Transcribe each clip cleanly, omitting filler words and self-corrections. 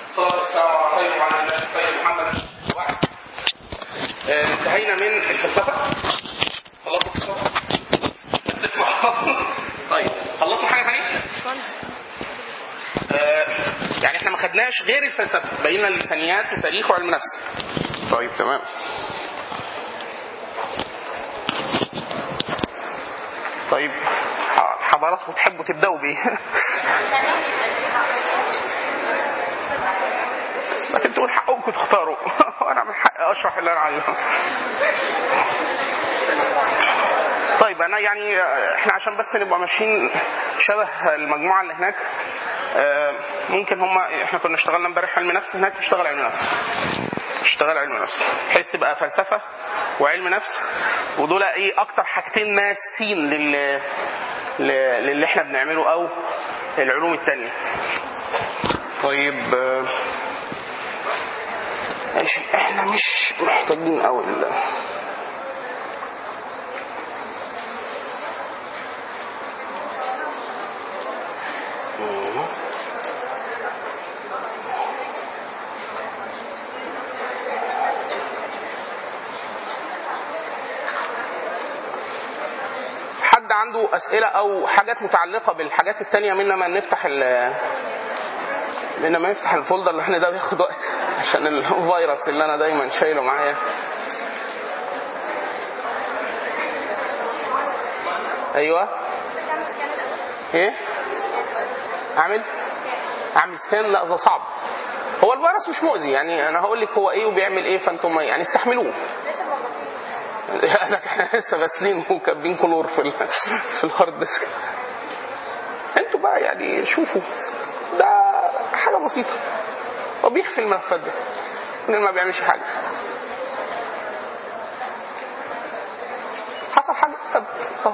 الصلاة والسلام على خير وعلى الناس الطيب محمد واحد. انتهينا من الفلسفة. خلصنا الفلسفة. طيب خلصنا حاجة ثانية؟ يعني احنا ما خدناش غير الفلسفة، بقينا اللسانيات وتاريخ وعلم نفس. طيب تمام. طيب حضراتكم تحبوا تبدأوا بيه؟ لكن تقول حقكم تختاروا وانا من حقي اشرح اللي انا عايزه. طيب انا يعني احنا عشان بس نبقى ماشيين شبه المجموعه اللي هناك، ممكن احنا كنا اشتغلنا امبارح علم نفس، هناك نشتغل علم نفس، اشتغل علم نفس بحيث تبقى فلسفه وعلم نفس، ودول ايه اكتر حاجتين ماسين للي احنا بنعمله او العلوم التانية. طيب ماشي، احنا مش محتاجين قوي حد عنده اسئله او حاجات متعلقه بالحاجات التانية من ما نفتح الفولدر اللي احنا ده بياخد وقت عشان الفيروس اللي انا دايما شايله معايا. ايوه ايه اعمل سكان؟ لا ده صعب. هو الفيروس مش مؤذي، يعني انا هقول لك هو ايه وبيعمل ايه فانتم يعني استحملوه. احنا لسه غاسلين وكابين كلور في الهارد ديسك. انتوا بقى يعني شوفوا، ده حاجه بسيطه وبيخفي الملفات بس من ما بيعملش حاجه. حصل حاجه طب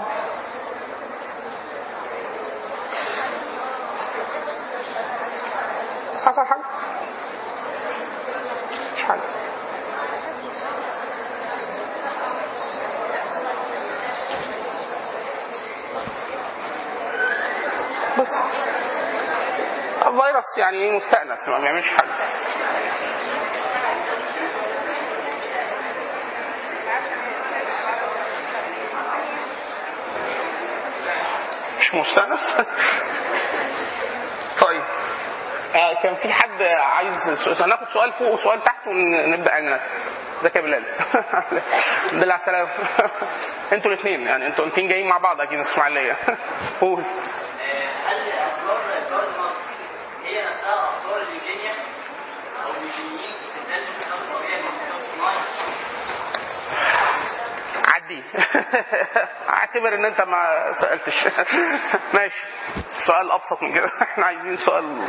حصل حاجه مش حاجه. بس الفيروس يعني مستأنس ما بيعملش حاجه. مش مستأنس. طيب كان في حد عايز ناخد سؤال فوق وسؤال تحت ونبدأ علم نفس. ازيك يا بلال؟ بالله على السلامة. انتوا الاثنين يعني انتوا الاثنين جايين مع بعض اكيد اسماعيلية. قول. هل افكار الكارما هي نفسها افكار اليوجينيا او اليوجينيين في الناس الطبيعيه من الصناعه؟ عدي. اعتبر ان انت ما سألتش. ماشي، سؤال ابسط من كده. احنا عايزين سؤال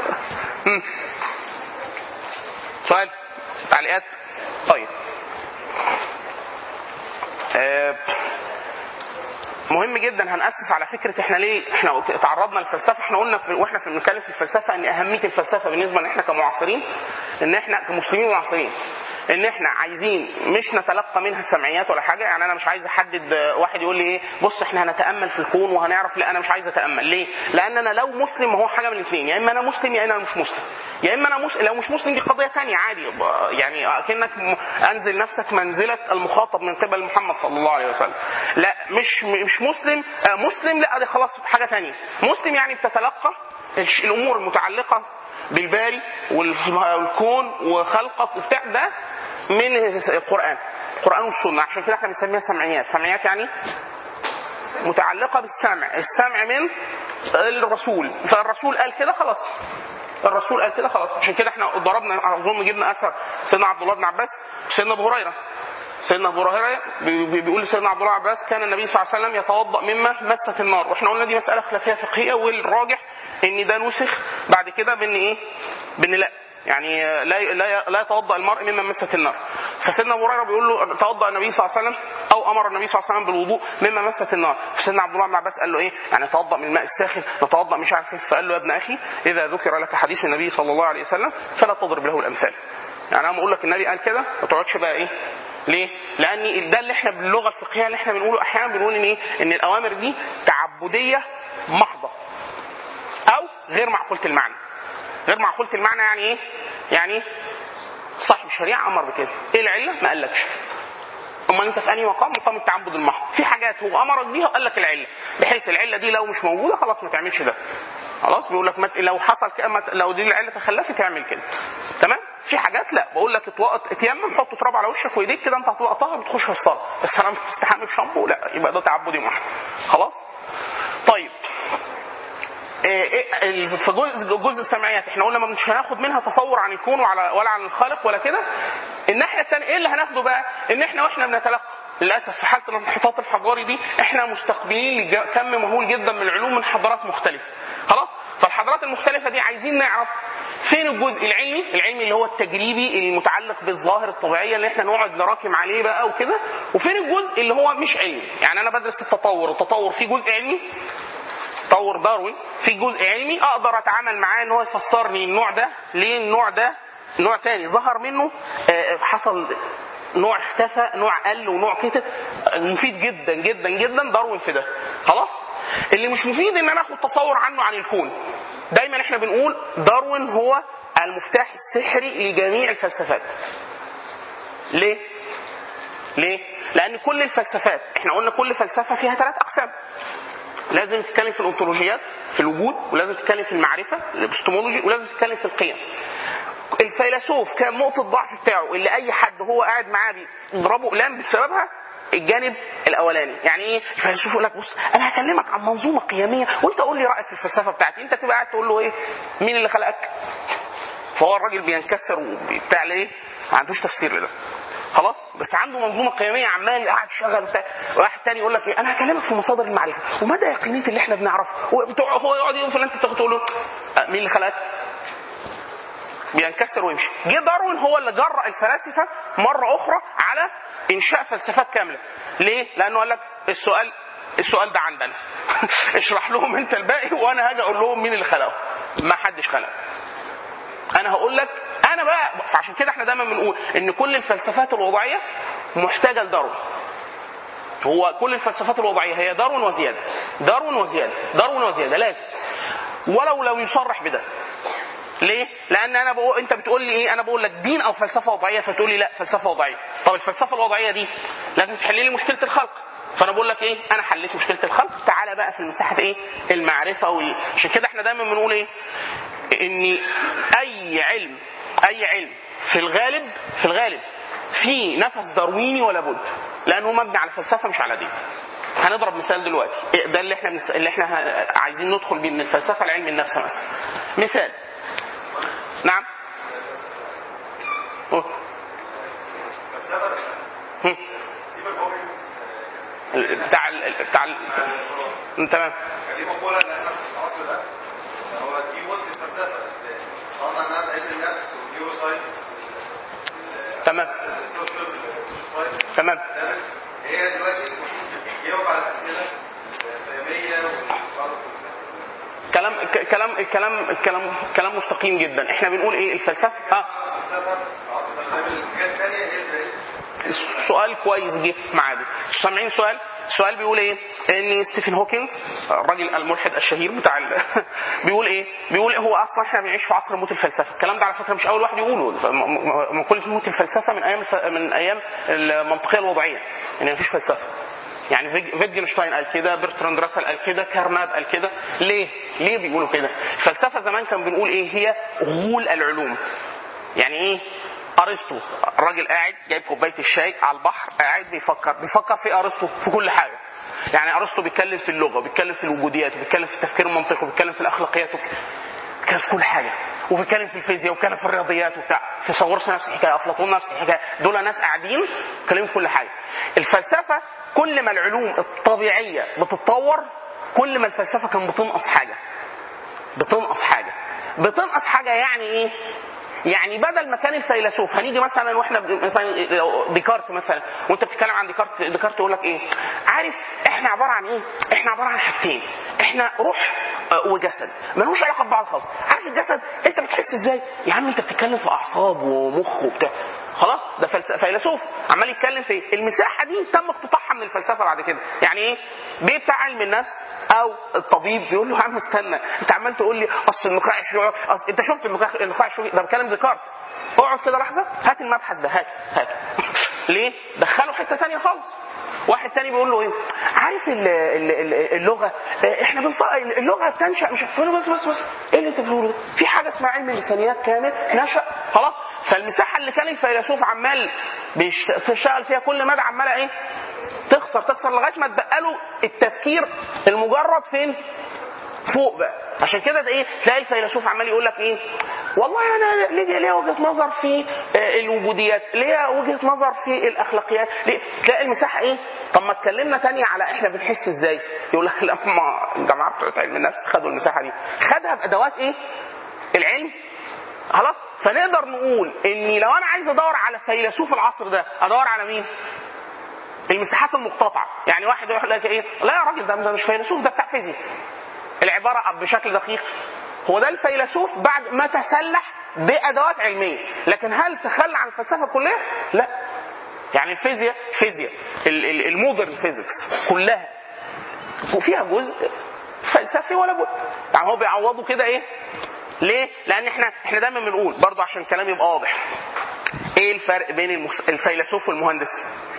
تعليقات. طيب مهم جدا هنأسس على فكرة احنا ليه احنا تعرضنا للفلسفة. احنا قلنا واحنا بنتكلم في الفلسفة ان اهمية الفلسفة بالنسبة لنا احنا كمعاصرين، ان احنا كمسلمين معاصرين، ان احنا عايزين مش نتلقى منها سمعيات ولا حاجة. يعني انا مش عايز احدد واحد يقول لي ايه بص احنا هنتأمل في الكون وهنعرف. لا انا مش عايز اتأمل. ليه؟ لان انا لو مسلم هو حاجة من الاثنين، يا اما انا مسلم يا انا مش مسلم. يا اما انا لو مش مسلم دي قضية ثانية عادي، يعني اكنك انزل نفسك منزلة المخاطب من قبل محمد صلى الله عليه وسلم. لا مش مسلم. مسلم لا دي خلاص حاجة ثانية. مسلم يعني بتتلقى الامور المتعلقة بالباري والكون وخلقك وبتاع ده من القرآن والسنة. عشان كده احنا بنسميها سمعيات. سمعيات يعني متعلقة بالسمع، السمع من الرسول. فالرسول قال كده خلاص، الرسول قال كده خلاص. عشان كده احنا ضربنا اظن جبنا اثر سيدنا عبد الله بن عباس وسيدنا ابو هريره. سيدنا ابو هريره بيقول لسيدنا عبد الله بن عباس كان النبي صلى الله عليه وسلم يتوضا مما مست النار. واحنا قلنا دي مساله خلافيه فقهيه، والراجح ان ده نسخ بعد كده بان ايه؟ بان لا يعني لا يتوضا المرء مما مست النار. فسيدنا ابو هريره بيقول له توضا النبي صلى الله عليه وسلم او امر النبي صلى الله عليه وسلم بالوضوء مما مست النار. فسيدنا عبد الله بن عباس قال له ايه؟ يعني توضا من الماء الساخن، نتوضا مش عارف ايه. فقال له يا ابن اخي اذا ذكر لك حديث النبي صلى الله عليه وسلم فلا تضرب له الامثال. يعني انا بقول لك النبي قال كده ما تقعدش بقى ايه. ليه؟ لان ده اللي احنا باللغه الفقهيه اللي احنا بنقوله احيانا بنقول ان ايه؟ ان الاوامر دي تعبديه محضه او غير معقوله المعنى. غير معقوله المعنى يعني ايه؟ يعني صاحب الشريعه امر بكده. ايه العله؟ ما قالكش. امال انت في انهي مقام التعبد المحض. في حاجات هو امرك بيها وقال لك العله، بحيث العله دي لو مش موجوده خلاص ما تعملش ده. خلاص بيقول لك لو حصل لو دي العله تخلفت تعمل كده. تمام. في حاجات لا، بقول لك اتيمم، حط تراب على وشك وايديك كده، انت هتبقى طاهر بتخش في الصلاه، بس انا بتستحمل بشامبو لا، يبقى ده تعبدي محض. خلاص. طيب في جزء السمعيات احنا قلنا مش هناخد منها تصور عن الكون ولا عن الخالق ولا كده. الناحيه الثانيه ايه اللي هناخده بقى؟ ان احنا واحنا بنتلقى للاسف في حاله الانحطاط الحضاري دي احنا مستقبلين لكم مهول جدا من العلوم من حضارات مختلفه. خلاص. فالحضارات المختلفه دي عايزين نعرف فين الجزء العلمي اللي هو التجريبي المتعلق بالظاهر الطبيعيه اللي احنا نقعد نراكم عليه بقى وكده، وفين الجزء اللي هو مش علمي. يعني انا بدرس التطور فيه جزء علمي، تطور داروين في جزء علمي اقدر اتعامل معاه ان هو يفسر لي النوع ده ليه النوع ده نوع تاني ظهر منه، حصل نوع اختفى، نوع قل ونوع كده. مفيد جدا جدا جدا داروين في ده. خلاص. اللي مش مفيد ان انا اخد تصور عنه عن الكون. دايما احنا بنقول داروين هو المفتاح السحري لجميع الفلسفات. ليه؟ لان كل الفلسفات احنا قلنا كل فلسفه فيها 3 اقسام. لازم تتكلم في الأنطولوجيات في الوجود، ولازم تتكلم في المعرفة الابستمولوجي، ولازم تتكلم في القيم. الفيلسوف كان نقطة ضعف بتاعه اللي أي حد هو قاعد معاه بيضربه قلم بسببها الجانب الأولاني. يعني إيه؟ الفيلسوف يقول لك بص أنا هكلمك عن منظومة قيمية وأنت قول لي رأيك في الفلسفة بتاعتي. أنت تبقى قاعد تقول له إيه؟ مين اللي خلقك؟ فهو الراجل بينكسر وبتاع ليه؟ ما عندوش تفسير لده. خلاص. بس عنده منظومه قيميه عمال قاعد شغال وبتاع. واحد تاني يقول لك ايه؟ انا هكلمك في مصادر المعرفه ومدى يقينيه اللي احنا بنعرفه. هو يقعد يقول فلان انت تقول له مين اللي خلقك؟ بينكسر ويمشي. جه داروين هو اللي جرأ الفلاسفه مره اخرى على انشاء فلسفات كامله. ليه؟ لانه قال لك السؤال ده عندنا اشرح لهم انت الباقي وانا هاجي اقول لهم مين اللي خلقه. ما حدش خلقه، انا هقول لك انا بقى. فعشان كده احنا دايما بنقول ان كل الفلسفات الوضعيه محتاجه لداروين. هو كل الفلسفات الوضعيه هي داروين وزياده، داروين وزياده، داروين وزياده، لازم لو يصرح بده. ليه؟ لان انا بقول انت بتقول لي ايه؟ انا بقول لك دين او فلسفه وضعيه، فتقول لي لا فلسفه وضعيه. طب الفلسفه الوضعيه دي لازم تحل لي مشكله الخلق. فانا بقول لك ايه؟ انا حليت مشكله الخلق، تعالى بقى في المساحه ايه؟ المعرفه. عشان كده احنا دايما بنقول ايه؟ ان اي علم في الغالب في نفس دارويني ولا بد، لانه مبني على فلسفه مش على دين. هنضرب مثال دلوقتي، ده اللي احنا عايزين ندخل بيه من الفلسفه لعلم النفس مثلا. مثال. نعم. بتاع تمام. هو دي وسط الفلسفه طبعا انا علم النفس والنيورو ساينس. تمام تمام. هي دلوقتي بتجاوب على اسئله فهميه كلام مستقيم جدا. احنا بنقول ايه الفلسفه؟ سؤال كويس جه في ميعاده. سامعين سؤال بيقول ايه؟ ان ستيفن هوكينز الراجل الملحد الشهير بتاع بيقول ايه؟ بيقول هو اصلا احنا بنعيش في عصر موت الفلسفه. الكلام ده على فكره مش اول واحد يقوله، مقوله موت الفلسفه من ايام المنطقيه الوضعيه، ان مفيش فلسفه. يعني فيتجنشتاين قال كده، برتراند راسل قال كده، كارناد قال كده. ليه بيقولوا كده؟ الفلسفه زمان كان بنقول ايه؟ هي غول العلوم. يعني ايه؟ ارسطو الراجل قاعد جايب كوبايه الشاي على البحر، قاعد بيفكر في ارسطو في كل حاجه. يعني ارسطو بيتكلم في اللغه، بيتكلم في الوجوديات، بيتكلم في التفكير المنطقي، بيتكلم في الاخلاقيات، بيتكلم في كل حاجه، وبيتكلم في الفيزياء، وبيتكلم في الرياضيات وبتاع. في ساغورس نفس الحكايه، افلاطون نفس الحكايه. دول ناس قاعدين بيتكلموا في كل حاجه. الفلسفه كل ما العلوم الطبيعيه بتتطور كل ما الفلسفه كان بتنقص حاجه. يعني ايه؟ يعني بدل ما كان الفيلسوف هنيجي مثلا واحنا مثلا ديكارت مثلا، وانت بتتكلم عن ديكارت يقول لك ايه؟ عارف احنا عباره عن ايه؟ احنا عباره عن حاجتين، احنا روح وجسد ملوش علاقه ببعض خالص. عارف الجسد انت بتحس ازاي؟ يا عم انت بتتكلم في اعصاب ومخ وبتاع. خلاص ده فيلسوف عمال يتكلم في المساحه دي تم اقتطاعها من الفلسفه بعد كده. يعني ايه؟ بيه بتاع علم النفس او الطبيب بيقول له يا عم استنى، انت عمال تقول لي اصل النخاع الشوكي، انت شفت النخاع الشوكي ده بكلام ديكارت، اقعد كده لحظه هات المبحث ده، هات ليه؟ دخله حته ثانيه خالص. واحد تاني بيقول له ايه؟ عارف اللغه، احنا اللغه بتنشا، مش هتقول له بس ايه اللي انت بتقوله؟ في حاجه اسمها علم اللسانيات كامل نشا خلاص. فالمساحه اللي كان الفيلسوف عمال بيشتغل فيها كل مدى عماله ايه؟ تخسر لغايه ما تبقى له التفكير المجرد فين؟ فوق بقى. عشان كده ده ايه؟ تلاقي الفيلسوف عمال يقول لك ايه؟ والله انا ليه وجهه نظر في الوجوديات، ليه وجهه نظر في الاخلاقيات، ليه؟ تلاقي المساحه ايه؟ طب ما اتكلمنا تاني على احنا بنحس ازاي؟ يقول لك لما الجماعه بتوع علم النفس خدوا المساحه دي، خدها بادوات ايه؟ العلم. خلاص. فنقدر نقول اني لو انا عايز ادور على فيلسوف العصر ده ادور على مين؟ المساحات المقتطعه. يعني واحد يقول لك ايه؟ لا يا راجل ده مش فيلسوف، ده بتاع فيزياء. العباره بشكل دقيق هو ده الفيلسوف بعد ما تسلح بادوات علميه. لكن هل تخلى عن الفلسفه كلها؟ لا. يعني الفيزياء المودرن فيزيكس كلها وفيها جزء فلسفي ولا بد. يعني هو بيعوضوا كده ايه؟ ليه؟ لان احنا دايما بنقول برضو عشان الكلام يبقى واضح، ايه الفرق بين الفيلسوف والمهندس؟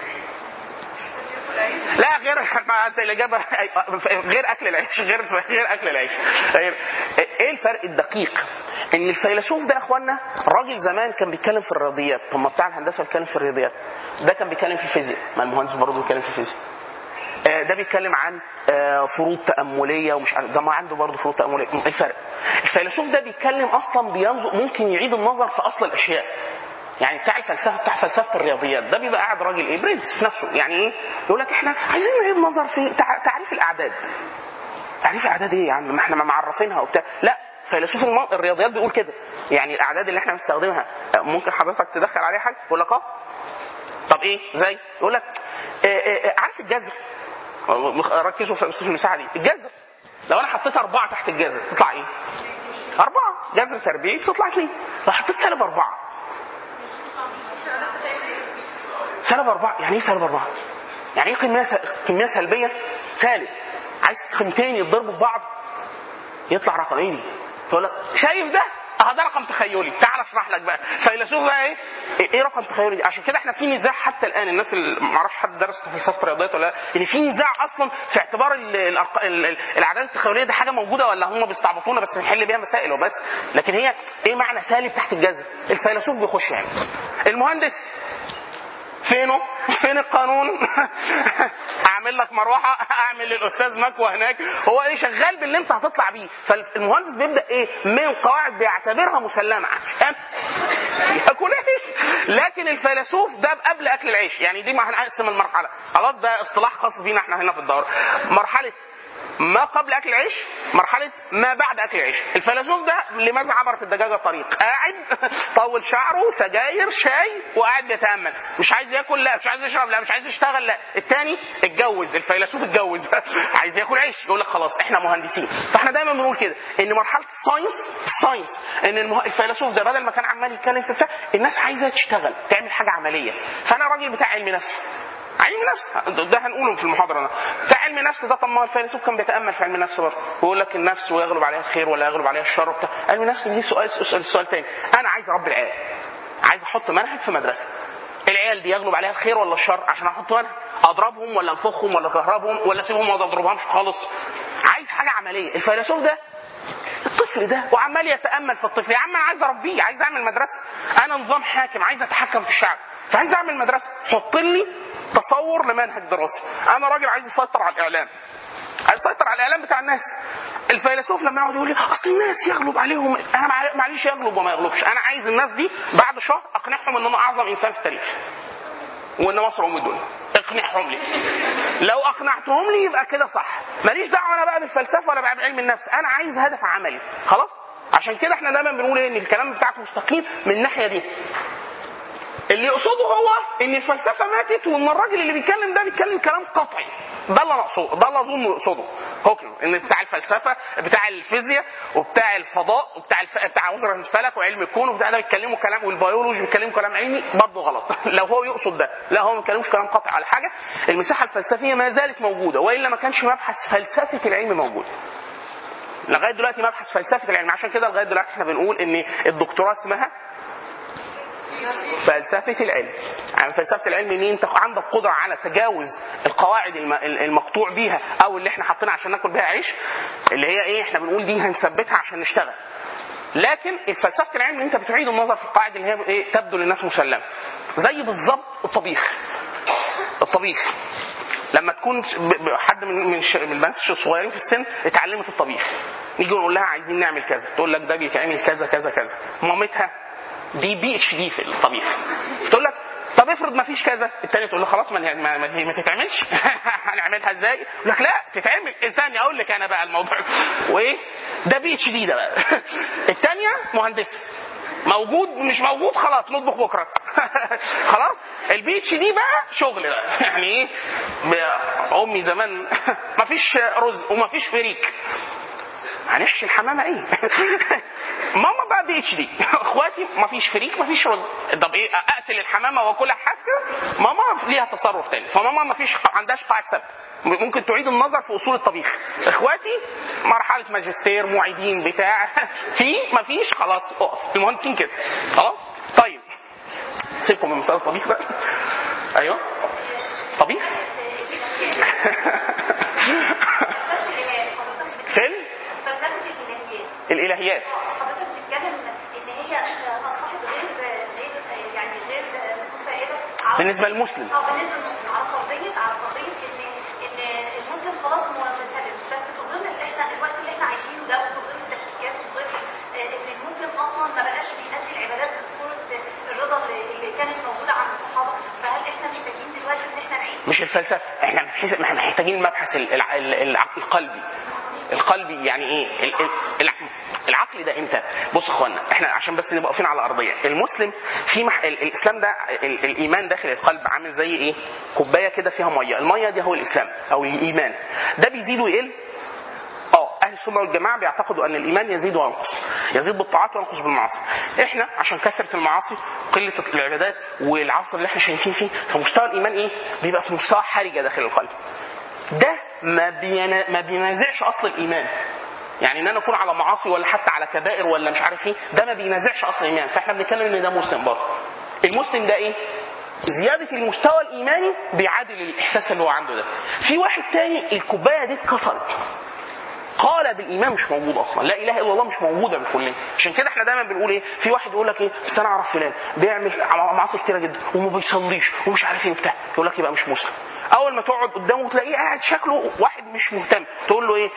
لا غير الاجابه غير اكل العيش، غير اكل العيش. ايه الفرق الدقيق؟ ان الفيلسوف ده يا اخوانا راجل زمان كان بيتكلم في الرياضيات، طب ما بتاع الهندسه بيتكلم في الرياضيات، ده كان بيتكلم في الفيزياء، ما المهندس برضه بيتكلم في الفيزياء. ده بيتكلم عن فروض تأملية ومش عارف، ده ما عنده برضه فروض تأملية. الفرق الفيلسوف ده بيتكلم اصلا بينظر، ممكن يعيد النظر في اصل الاشياء. يعني بتاع الفلسفه، بتاع فلسفه الرياضيات ده بيبقى قاعد راجل ايه؟ برنس في نفسه. يعني ايه؟ يقول لك احنا عايزين نعيد نظر في تعريف الاعداد. تعريف الاعداد ايه يا عم؟ ما احنا ما معرفينها وبتاع. لا، فيلسوف الرياضيات بيقول كده. يعني الاعداد اللي احنا بنستخدمها ممكن حضرتك تدخل عليها حاجه؟ يقول لك طب ايه؟ زي يقول لك عارف الجذر؟ ركزوا في المساحه دي. الجذر لو انا حطيت 4 تحت الجذر تطلع ايه؟ 4 جذر تربيعي تطلع 2. لو حطيت -4 -4 يعني ايه -4؟ يعني ايه كميه سلبيه سالب؟ عايز قيمتين يتضربوا في بعض يطلع رقم ايه؟ تقول لك شايف ده؟ ده رقم تخيلي. تعال اشرح لك بقى فيلسوف بقى ايه رقم تخيلي دي. عشان كده احنا في نزاع حتى الان، الناس اللي ما اعرفش حد درس فلسفه الرياضيات ولا لا، ان في نزاع اصلا في اعتبار الاعداد التخيليه دي حاجه موجوده ولا هم بيستعبطونا بس نحل بيها مسائل وبس. لكن هي ايه معنى سالب تحت الجذر؟ الفيلسوف بيخش يعني. المهندس فين القانون؟ اعمل لك مروحه، اعمل للاستاذ مكوى هناك. هو ايه؟ شغال باللي انت هتطلع بيه. فالمهندس بيبدا ايه؟ من قواعد بيعتبرها مسلمه عشان ياكل عيش. لكن الفيلسوف ده قبل اكل العيش. يعني دي ما هنقسم المرحله خلاص، ده اصطلاح خاص بينا احنا هنا في الدوره. مرحله ما قبل اكل العيش، مرحله ما بعد اكل العيش. الفيلسوف ده لماذا عبر في الدجاجه طريق؟ قاعد طول شعره، سجاير، شاي، وقاعد بيتامل. مش عايز ياكل، لا. مش عايز يشرب، لا. مش عايز يشتغل، لا. الثاني اتجوز، الفيلسوف اتجوز عايز ياكل عيش. يقول لك خلاص احنا مهندسين. فاحنا دايما بنقول كده ان مرحله الساينس ان الفيلسوف ده بدل ما كان عمال يتكلم في بتاع، الناس عايزه تشتغل تعمل حاجه عمليه. فانا راجل بتاع علم نفس، علم نفس ده هنقوله في المحاضره. بتاع علم نفس ده، طب ما الفيلسوف كان بيتامل في علم النفس برضه، ويقول لك النفس ويغلب عليها الخير ولا يغلب عليها الشر بتاع علم النفس. دي سؤال تاني. انا عايز اربي العيال، عايز احط منهج في مدرسه. العيال دي يغلب عليها الخير ولا الشر؟ عشان احط منهج اضربهم ولا انفخهم ولا اكهربهم ولا اسيبهم ولا اضربهمش خالص؟ عايز حاجه عمليه. الفيلسوف ده الطفل ده وعمال يتامل في الطفل. يا عم انا عايز اربيه، عايز اعمل مدرسه، انا نظام حاكم عايز اتحكم في الشعب، فعايز اعمل مدرسه. حط لي تصور لمنهج دراسي. انا راجل عايز اسيطر على الاعلام، عايز اسيطر على الاعلام بتاع الناس. الفيلسوف لما يقعد يقول لي اصل الناس يغلب عليهم، انا معلش يغلب وما يغلبش. انا عايز الناس دي بعد شهر اقنعهم ان انا اعظم انسان في التاريخ وان مصر ام الدنيا. اقنعهم لي. لو اقنعتهم لي يبقى كده صح. ماليش دعوه انا بقى بالفلسفه ولا بقى بعلم النفس، انا عايز هدف عملي. خلاص. عشان كده احنا دايما بنقول ان الكلام بتاعك مستقيم من الناحيه دي. اللي يقصده هو ان الفلسفه ماتت، وان الراجل اللي بيتكلم ده بيتكلم كلام قطعي. ده اللي انا اقصده، ده اللي اظن يقصده هوكينج، ان بتاع الفلسفه بتاع الفيزياء وبتاع الفضاء وبتاع بتاع نظريه الفلك وعلم الكون وبتاع ده بيتكلموا كلام، والبيولوجي بيتكلموا كلام علمي، برضه غلط. لو هو يقصد ده، لا هو ما بيتكلمش كلام قطعي على حاجه. المساحه الفلسفيه ما زالت موجوده، والا ما كانش مبحث فلسفه العلم موجود. لغايه دلوقتي مبحث فلسفه العلم، عشان كده لغايه دلوقتي احنا بنقول ان الدكتوراه اسمها فلسفه العلم. يعني فلسفه العلم ان انت عندك قدره على تجاوز القواعد المقطوع بيها او اللي احنا حاطينها عشان ناكل بيها عيش، اللي هي ايه، احنا بنقول دي هنثبتها عشان نشتغل. لكن الفلسفه العلم ان انت بتعيد النظر في القواعد اللي هي ايه تبدو للناس مسلمه. زي بالظبط الطبيخ لما تكون حد من البنات الصغيرين في السن اتعلمت الطبيخ، نيجي نقول لها عايزين نعمل كذا، تقول لك ده بيتعمل كذا كذا كذا. مامتها دي PhD في الطبيخ تقول لك طب افرض ما فيش كذا، الثانيه تقول له خلاص ما تتعملش. هنعملها ازاي؟ يقول لك لا تتعمل. ثانيه اقول لك انا بقى الموضوع وايه ده PhD ده بقى. الثانيه مهندسه، موجود مش موجود خلاص نطبخ بكره. خلاص PhD بقى شغل بقى. يعني ايه امي زمان ما فيش رز وما فيش فريك، هنحشي الحمامه ايه؟ ماما بقى PhD. اخواتي ما فيش فريك ما فيش رز، طب ايه اقتل الحمامه واكلها حاجه؟ ماما ليها تصرف تاني. فماما ما فيش عندهاش قاعده ثابته، ممكن تعيد النظر في اصول الطبيخ. اخواتي مرحله ماجستير معيدين بتاع ما فيش خلاص اقف. المهندسين كده خلاص. طيب سيبكم من مساله الطبيخ بقى. ايوه طبيخ. فيلم الالهيات حضرتك بتتكلم ان هي اصبحت غير يعني غير مسائله بالنسبه للمسلم. بالنسبه للمسلم على فرضيه ان المسلم خلاص متسلم، بس في ظل احنا الوقت اللي احنا عايشينه ده، وفي ظل التشكيكات، وفي ظل ان المسلم اصلا ما بقاش بيأدي العبادات بصوره الرضا اللي كانت موجوده عند الصحابه. فهل احنا محتاجين دلوقتي ان احنا نعيد مش الفلسفه، احنا محتاجين المبحث القلبي. يعني ايه العقل ده؟ امتى؟ بص اخوانا، احنا عشان بس نبقى واقفين على ارضيه. المسلم في الاسلام ده الايمان داخل القلب عامل زي ايه؟ كوبايه كده فيها ميه، الميه دي هو الاسلام او الايمان. ده بيزيد ويقل. اهل السنه والجماعه بيعتقدوا ان الايمان يزيد وينقص، يزيد بالطاعات وينقص بالمعاصي. احنا عشان كثره المعاصي قله العبادات والعصر اللي احنا شايفين فيه، فمستوى الايمان ايه؟ بيبقى في مستوى حرجه داخل القلب. ده ما بينازعش اصل الايمان. يعني ان انا اكون على معاصي ولا حتى على كبائر ولا مش عارف ايه، ده ما بينازعش اصل الايمان. فاحنا بنتكلم ان ده مسلم برضه. المسلم ده ايه؟ زياده المستوى الايماني بيعادل الاحساس اللي هو عنده ده. في واحد تاني الكوبايه دي اتكسرت، قال بالايمان مش موجود اصلا، لا اله الا الله مش موجوده بالكليه. عشان كده احنا دايما بنقول ايه، في واحد يقول لك ايه بس انا اعرف فلان بيعمل معاصي كتيره جدا وما بيصليش ومش عارف ايه وبتاع، يقول لك يبقى مش مسلم. اول ما تقعد قدامه وتلاقيه قاعد شكله واحد مش مهتم، تقول له ايه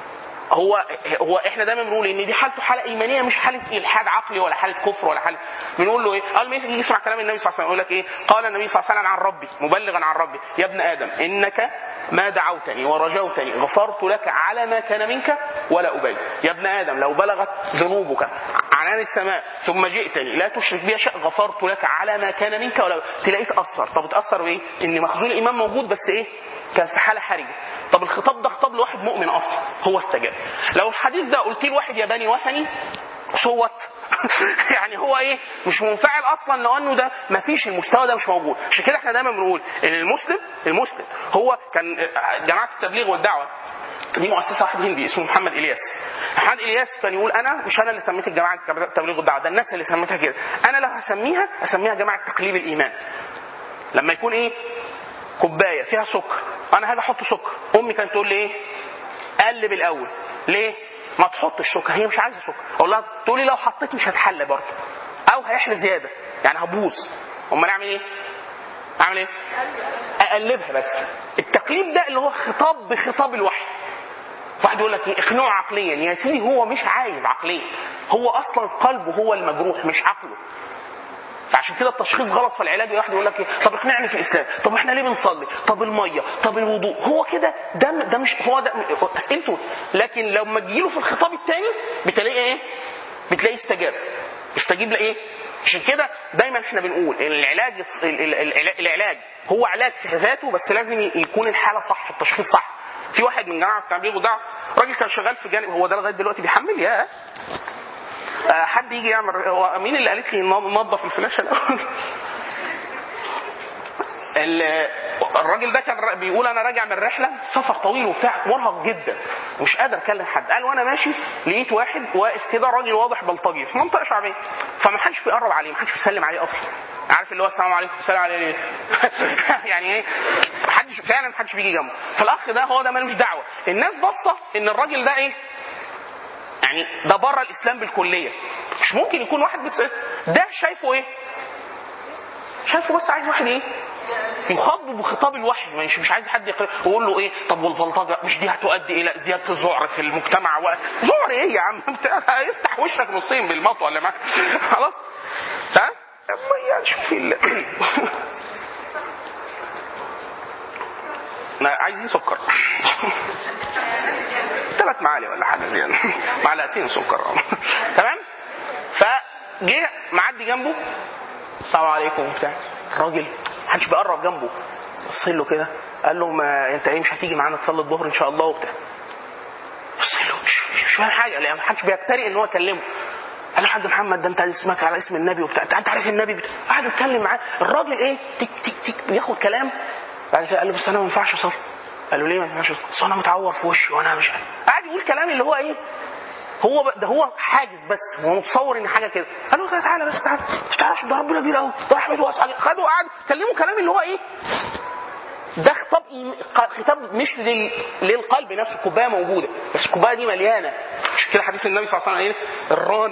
هو احنا دايما بنقول ان دي حالته حاله ايمانيه مش حاله الحاد عقلي ولا حاله كفر ولا حاله. بنقول له ايه اول ما يجي يسمع كلام النبي صلى الله عليه وسلم يقول لك ايه؟ قال النبي صلى الله عليه وسلم عن ربي مبلغا عن ربي يا ابن ادم انك ما دعوتني ورجوتني غفرت لك على ما كان منك ولا ابالي. يا ابن ادم لو بلغت ذنوبك عنان السماء ثم جئتني لا تشرك بي شيئا غفرت لك على ما كان منك ولا تلاقيه تاثر. طب اتاثر بايه؟ ان مخزون الايمان موجود بس ايه؟ كان في حاله حرجه. طب الخطاب ده خطاب لواحد مؤمن اصلا، هو استجاب. لو الحديث ده قلت له واحد ياباني وثني صوت يعني هو ايه؟ مش منفعل اصلا لانه ده ما فيش المستوى ده مش موجود. عشان كده احنا دايما بنقول ان المسلم هو كان جماعه التبليغ والدعوه دي مؤسسه واحد هندي اسمه محمد الياس. محمد الياس كان يقول انا مش انا اللي سميت الجماعه التبليغ والدعوه، ده الناس اللي سميتها كده. انا لو اسميها جماعه تقليب الايمان. لما يكون ايه؟ كوبايه فيها سكر، انا هاجي احط سكر، امي كانت تقول لي ايه؟ قلب الاول. ليه؟ ما تحط السكر، هي مش عايزه سكر. اقول لها تقول لي لو حطيت مش هتحلى برضه او هيحلى زياده يعني هبوظ. امال اعمل ايه؟ اقلبها. بس التقليب ده اللي هو خطاب بخطاب الوحي. واحد يقول لك اقنعه عقليا، يا سيدي هو مش عايز عقليا، هو اصلا قلبه هو المجروح مش عقله. فعشان كده التشخيص غلط في العلاج. واحد يقول لك طب اقنعني في الاسلام، طب احنا ليه بنصلي، طب الميه، طب الوضوء، هو كده ده مش هو ده اسئلته. لكن لما تجيله في الخطاب الثاني بتلاقيه ايه؟ بتلاقيه استجاب لايه؟ عشان كده دايما احنا بنقول ان العلاج هو علاج في ذاته، بس لازم يكون الحاله صح، التشخيص صح. في واحد من جماعه التعبير والدعوه راجل كان شغال في جانب، هو ده لغايه دلوقتي بيحمل يا حد يجي يعمل. هو مين اللي قالت لي ننظف الفلاشه الاول؟ الراجل ده كان بيقول انا راجع من رحله سفر طويل وبتاع مرهق جدا ومش قادر اكلم حد. قال وانا ماشي لقيت واحد واقف كده، راجل واضح بلطجي في منطقه شعبيه، فما حدش بيقرب عليه، ما حدش بيسلم عليه اصلا. عارف اللي هو السلام عليكم، السلام عليكم يعني ايه، محدش فعلا محدش بيجي جنبه. فالاخ ده هو ده ملوش دعوه. الناس بصه ان الراجل ده ايه يعني، ده بره الاسلام بالكليه. مش ممكن يكون واحد بس ده شايفه ايه، شايفه بس عايز واحد ايه يخاطبه بخطاب الوحي، مش عايز حد يقول له ايه طب والبلطجه مش دي هتؤدي الى زياده الذعر في المجتمع؟ ذعر ايه يا عم انت، افتح وشك نصين بالمطوه اللي معاك خلاص. ها يعني شوف عايزين سكر 3 معالق ولا حاجه زياده، معلقتين سكر تمام. فجه معدي جنبه السلام عليكم بتاع، الراجل محدش بيقرب جنبه، بص له كده قال له ما انت ايه مش هتيجي معانا تصلي الظهر ان شاء الله وبتاع؟ بص له مش فاهم حاجه، لان محدش بيجترئ ان هو يكلمه. قال له حاج محمد ده انت اسمك على اسم النبي وبتاع، انت عارف النبي بتاع. قعد يتكلم معاه الراجل ايه تك تك تك بياخد كلام. بعد كده قال له بس انا ما ينفعش اصلي. قال له ليه ما ينفعش؟ اصل انا متعور في وشي وانا مش عارف. قعد يقول كلام اللي هو ايه، هو ده هو حاجز بس، هو متصور ان حاجه كده. قال له تعالى بس تعالى، مش تعرفش ده ربنا كبير قوي، ده رحمته واسعه. خدوا قعد كلموا كلام اللي هو ايه، ده خطاب مش للقلب نفسه. الكوبايه موجوده بس الكوبايه دي مليانه. مش كده حديث النبي صلى الله عليه وسلم ايه، الران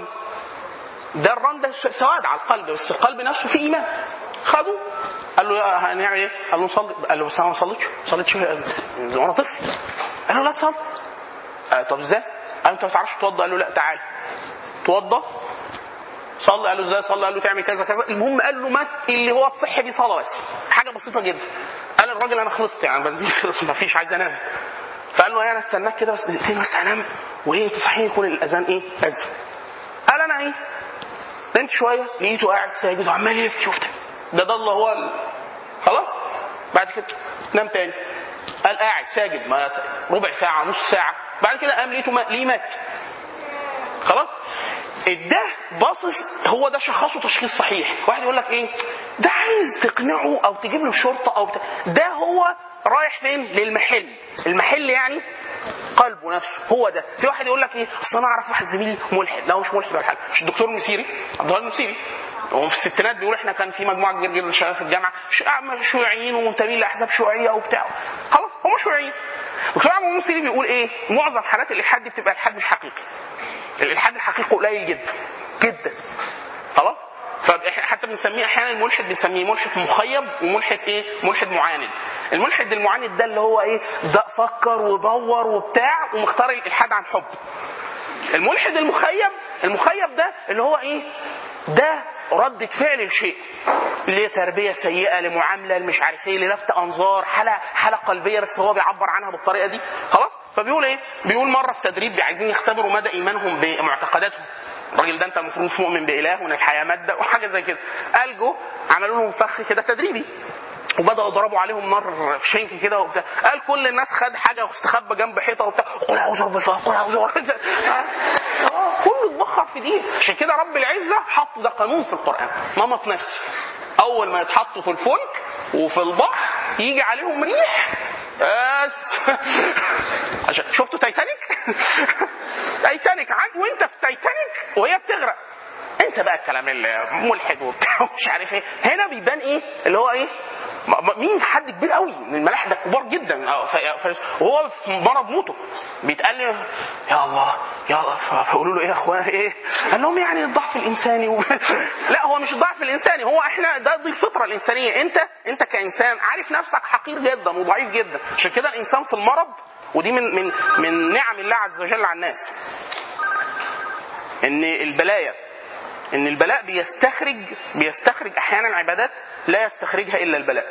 ده سواد على القلب، بس القلب نفسه فيه ايمان. خدوا قال له هنعمل ايه؟ قال له صلي. قال له بس انا ما صليتش وانا طفل. قال له لا تصلي. طب ازاي؟ قال له انت ما تعرفش تتوضا؟ قال له لا تعال توضا صلي. قال له ازاي صلي؟ قال له تعمل كذا كذا. المهم قال له ما اللي هو تصح بيه صلاه بس، حاجه بسيطه جدا. قال الراجل انا خلصت يعني بنزين خلص ما فيش، عايز انام. فقال له انا استناك كده بس دقيقتين بس هنام، وايه تصحيني يكون الاذان ايه اذن. قال انا ايه نمت شويه لقيته قاعد ساجد وعمال يبكي وبتاع. ده الله هو خلاص. بعد كده نام تاني. قال قاعد ساجد ما ربع ساعه نص ساعه. بعد كده قام لقيته ليه مات. خلاص. ده باصص هو ده شخصه تشخيص صحيح. واحد يقول لك ايه ده عايز تقنعه او تجيب له شرطه او ده هو رايح فين للمحل. المحل يعني قلبه نفسه هو ده. في واحد يقول لك ايه اصل انا اعرف واحد زميلي ملحد. لا مش ملحد ولا حاجه. مش الدكتور المسيري عبد الله المسيري هو في الستينات بيقول احنا كان في مجموعه كبيره جدا من الشباب في الجامعه شيوعيين ومنتمين لاحزاب شيوعيه وبتاع. خلاص هم شيوعيين. الدكتور عبد الله المسيري بيقول ايه معظم حالات الالحاد دي بتبقى الحاد مش حقيقي. الالحاد الحقيقي قليل جدا جدا. خلاص. فحتى بنسميه احيانا الملحد بنسميه ملحد مخيب وملحد ايه ملحد معاند. الملحد المعاند ده اللي هو ايه ده فكر ودور وبتاع ومختار الالحاد عن حب. الملحد المخيب ده اللي هو ايه ده ردة فعل لشيء، لتربية سيئة لمعاملة مش عارف ايه للفت انظار حالة قلبية بس هو بيعبر عنها بالطريقة دي. خلاص. فبيقول ايه بيقول مرة في تدريب عايزين يختبروا مدى ايمانهم بمعتقداتهم. الراجل ده انت المفروض مؤمن بإله وان الحياة مادة وحاجة زي كده. قال جو عملوا لهم فخ كده تدريبي وبدأوا يضربوا عليهم نار في شنك كده وبتاع. قال كل الناس خد حاجة واستخبى جنب حيطة وبتاع قل اعوذ بالله قل اعوذ بالله. كله اتبخر في دين. عشان كده رب العزة حط ده قانون في القرآن نمط نفسي. اول ما يتحطوا في الفلك وفي البحر يجي عليهم ريح شفتوا تايتانيك تايتانيك عاد وانت في تايتانيك وهي بتغرق انت بقى الكلام الملحد وبتاع مش عارف ايه. هنا بيبان ايه اللي هو ايه مين حد كبير قوي من الملاحده كبار جدا وهو في مرض موته بيتقال يا الله يا الله. فقولوا له ايه يا اخوان ايه قال لهم يعني الضعف الانساني لا هو مش الضعف الانساني هو احنا ده دي الفطره الانسانيه. انت كانسان عارف نفسك حقير جدا وضعيف جدا. عشان كده الانسان في المرض ودي من نعم الله عز وجل على الناس ان البلاء بيستخرج احيانا عبادات لا يستخرجها الا البلاء.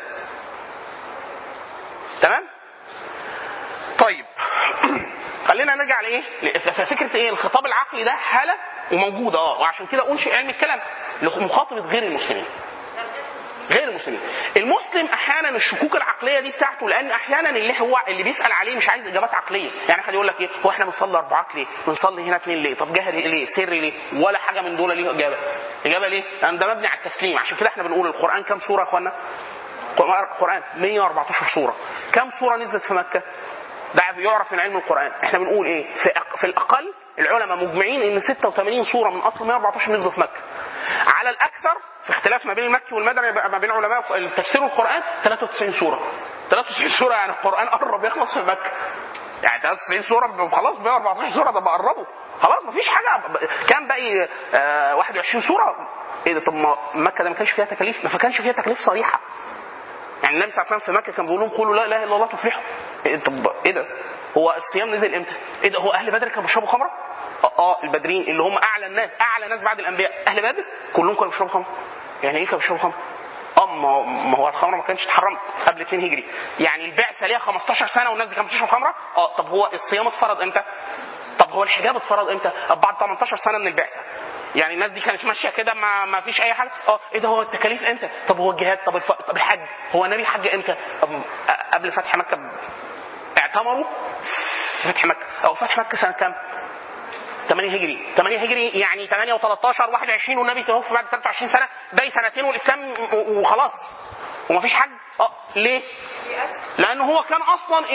تمام. طيب خلينا نرجع لايه فكره ايه الخطاب العقلي ده حاله وموجوده وعشان كده انشئ علم الكلام. لمخاطبه غير المسلمين. غير المسلمين. المسلم احيانا الشكوك العقليه دي بتاعته، لان احيانا اللي بيسال عليه مش عايز اجابات عقليه. يعني حد يقول لك ايه، هو احنا بنصلي 4 ليه؟ بنصلي هنا 2 ليه؟ طب جهري ليه؟ سري ليه؟ ولا حاجه من دول ليه اجابه ليه؟ لان ده مبني على التسليم. عشان كده احنا بنقول القران كام سوره يا اخوانا؟ القران 114 سوره. كام سوره نزلت في مكه؟ ده يعرف من علم القران. احنا بنقول ايه؟ في الاقل العلماء مجمعين ان 86 سوره من اصل 114 نزلوا في مكه. على الاكثر في اختلاف ما بين المكي والمدني ما بين علماء تفسير القران 93 سوره. 93 سوره يعني القران قرب يخلص في مكه. يعني 93 سوره خلاص، 114 سوره ده بقربوا خلاص، مفيش حاجه. كان باقي 21 سوره. ايه ده؟ طب ما مكه ده ما كانش فيها تكاليف، ما كانش فيها تكاليف صريحه. يعني النبي صلى الله عليه وسلم في مكه كان بيقول لهم قولوا لا اله الا الله تفلحوا. طب ايه ده؟ هو الصيام نزل امتى؟ ايه ده؟ هو اهل بدر كانوا بيشربوا خمره؟ البدريين اللي هم اعلى ناس بعد الانبياء، اهل بدر كلهم كانوا بيشربوا خمره. يعني ايه كانوا بيشربوا خمره؟ ما هو الخمره ما كانتش اتحرمت قبل 2 هجري. يعني البعثه ليها 15 سنه والناس دي كانت بتشرب خمره. طب هو الصيام اتفرض امتى؟ طب هو الحجاب اتفرض امتى؟ بعد 18 سنه من البعثه. يعني الناس دي كانت ماشيه كده ما فيش اي حاجه. ايه ده؟ هو التكاليف امتى؟ طب هو الجهاد؟ طب الحج؟ هو النبي حج امتى؟ قبل فتح مكه اعتمروا فتح مكه، او فتح مكه سنه كام؟ 8 هجري. 8 هجري يعني 8 و13 21 والنبي توفى بعد 23 سنه. باقي سنتين والاسلام وخلاص ومفيش حج. ليه؟ لانه هو كان اصلا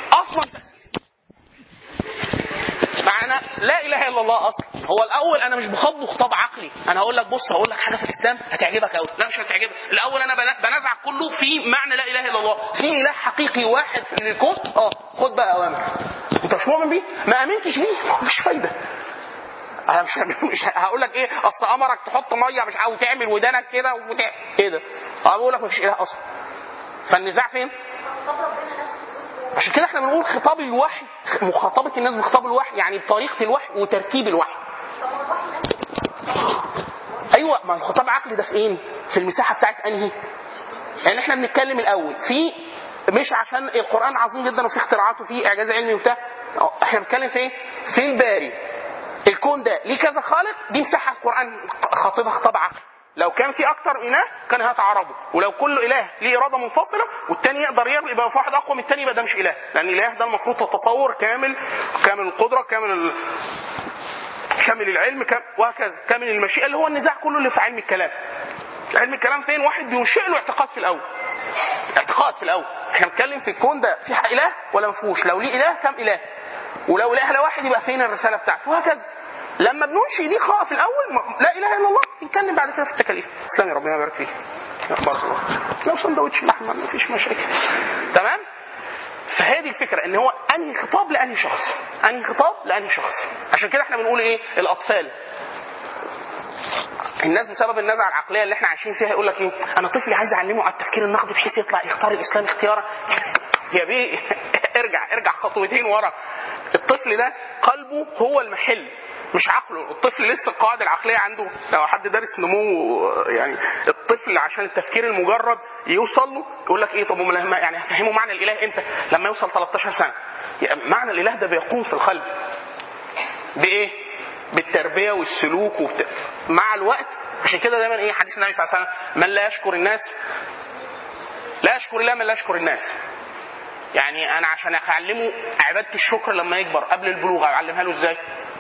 معنى لا اله الا الله اصلا. هو الاول انا مش بخاطبه خطاب عقلي، انا هقول لك بص هقول لك حاجه في الاسلام هتعجبك قوي. لا مش هتعجبك. الاول انا بنزع كله في معنى لا اله الا الله. في اله حقيقي واحد في الكون. خد بقى اوامر. انت مش مؤمن بيه؟ ما امنتش بيه مش فايده. انا مش هقول لك ايه اصل امرك تحط ميه مش عاوز تعمل ودانك كده ايه ده؟ بقول لك مفيش اله اصلا. فالنزاع فين؟ عشان كده احنا بنقول خطاب الوحي، مخاطبه الناس بخطاب الوحي يعني بطريقه الوحي وترتيب الوحي. ايوه، ما الخطاب العقلي ده فين؟ في المساحه بتاعت انهي؟ يعني احنا بنتكلم الاول في مش عشان القران عظيم جدا وفي اختراعات وفي اعجاز علمي وبتاع. احنا بنتكلم في ايه؟ في الباري. الكون ده ليه كذا خالق، دي مساحه القران خاطبها خطاب عقلي. لو كان في اكتر اله كان هيتعارضوا، ولو كل اله ليه اراده منفصله والتاني يقدر يبقى في واحد اقوى من التاني يبقى ده مش اله، لان الاله ده المفروض تصور كامل القدره كامل العلم وهكذا كامل المشيئه، اللي هو النزاع كله اللي في علم الكلام. علم الكلام فين؟ واحد بينشئ له اعتقاد في الاول. احنا بنتكلم في الكون ده في اله ولا ما فيهوش؟ لو ليه اله كم اله؟ ولو اله لواحد يبقى فين الرساله بتاعته؟ وهكذا. لما بننشئ دي في الاول لا اله الا الله، نتكلم بعد كده في التكاليف. اسلامي ربنا يبارك فيك. بارك الله. لو سندوتش لحمه ما فيش مشاكل. تمام؟ فهذه الفكره ان هو انهي خطاب لانهي شخص. عشان كده احنا بنقول ايه؟ الاطفال. الناس بسبب النزعه العقليه اللي احنا عايشين فيها يقول لك ايه؟ انا طفلي عايز اعلمه على التفكير النقدي بحيث يطلع يختار الاسلام اختيارا. يا بيه ارجع خطوتين ورا. الطفل ده قلبه هو المحل مش عقله. الطفل لسه القواعد العقليه عنده، لو حد دارس نمو يعني الطفل عشان التفكير المجرد يوصل له يقول لك ايه؟ طب يعني هفهمه معنى الاله امتى؟ لما يوصل 13 سنه. يعني معنى الاله ده بيقوم في القلب بايه؟ بالتربيه والسلوك مع الوقت. عشان كده دايما ايه حديث النبي صلى الله عليه وسلم؟ من لا يشكر الناس لا يشكر الله، من لا يشكر الناس. يعني انا عشان اعلمه عباده الشكر لما يكبر قبل البلوغ اعلمها له ازاي؟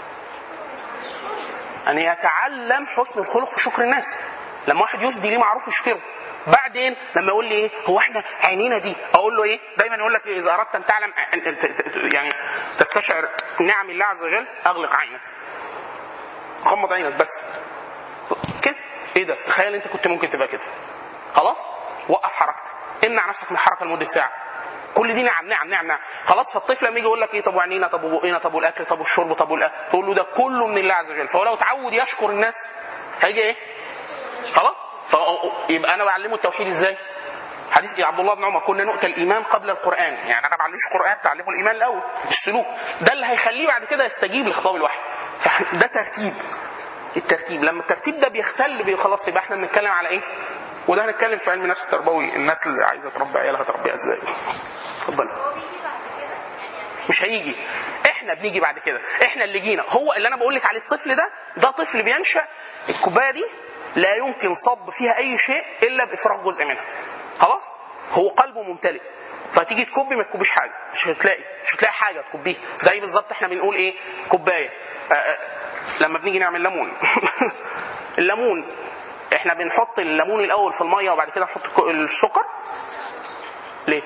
ان يتعلم حسن الخلق في شكر الناس. لما واحد يسدي ليه معروف يشكره. بعدين لما يقول لي ايه هو احنا عينينا دي، اقول له ايه؟ دايما يقول لك إيه؟ اذا اردت ان تعلم يعني تستشعر نعم الله عز وجل اغلق عينك، غمض عينك بس كده. ايه ده؟ تخيل انت كنت ممكن تبقى كده. خلاص وقف حركتك، امنع نفسك من الحركه لمده ساعه. كل دي نعم. خلاص. فالطفل لما يجي يقول لك ايه؟ طب وعينينا، طب وبقينا، طب والاكل، طب والشرب، طب والاكل، تقول له ده كله من الله عز وجل. فهو لو تعود يشكر الناس هيجي ايه؟ خلاص. يبقى انا بعلمه التوحيد ازاي؟ حديث عبد الله بن عمر كنا نؤتى الايمان قبل القران. يعني انا ما بعلمش قران، تعلمه الايمان الاول، السلوك ده اللي هيخليه بعد كده يستجيب لخطاب الوحي. ده الترتيب. لما الترتيب ده بيختل خلاص يبقى احنا بنتكلم على ايه؟ وده هنتكلم في علم النفس التربوي. الناس اللي عايزه تربي عيالها تربيها ازاي؟ اتفضل. مش هيجي، احنا بنيجي بعد كده. احنا اللي جينا. هو اللي انا بقول لك عليه الطفل ده طفل بينشأ. الكوبايه دي لا يمكن صب فيها اي شيء الا بافراغ جزء منها. خلاص، هو قلبه ممتلئ، فتيجي تكبي ما تكبيش حاجه، مش هتلاقي حاجه تكبيها. زي بالظبط احنا بنقول ايه، كوبايه لما بنيجي نعمل ليمون الليمون احنا بنحط الليمون الاول في الميه وبعد كده نحط السكر. ليه؟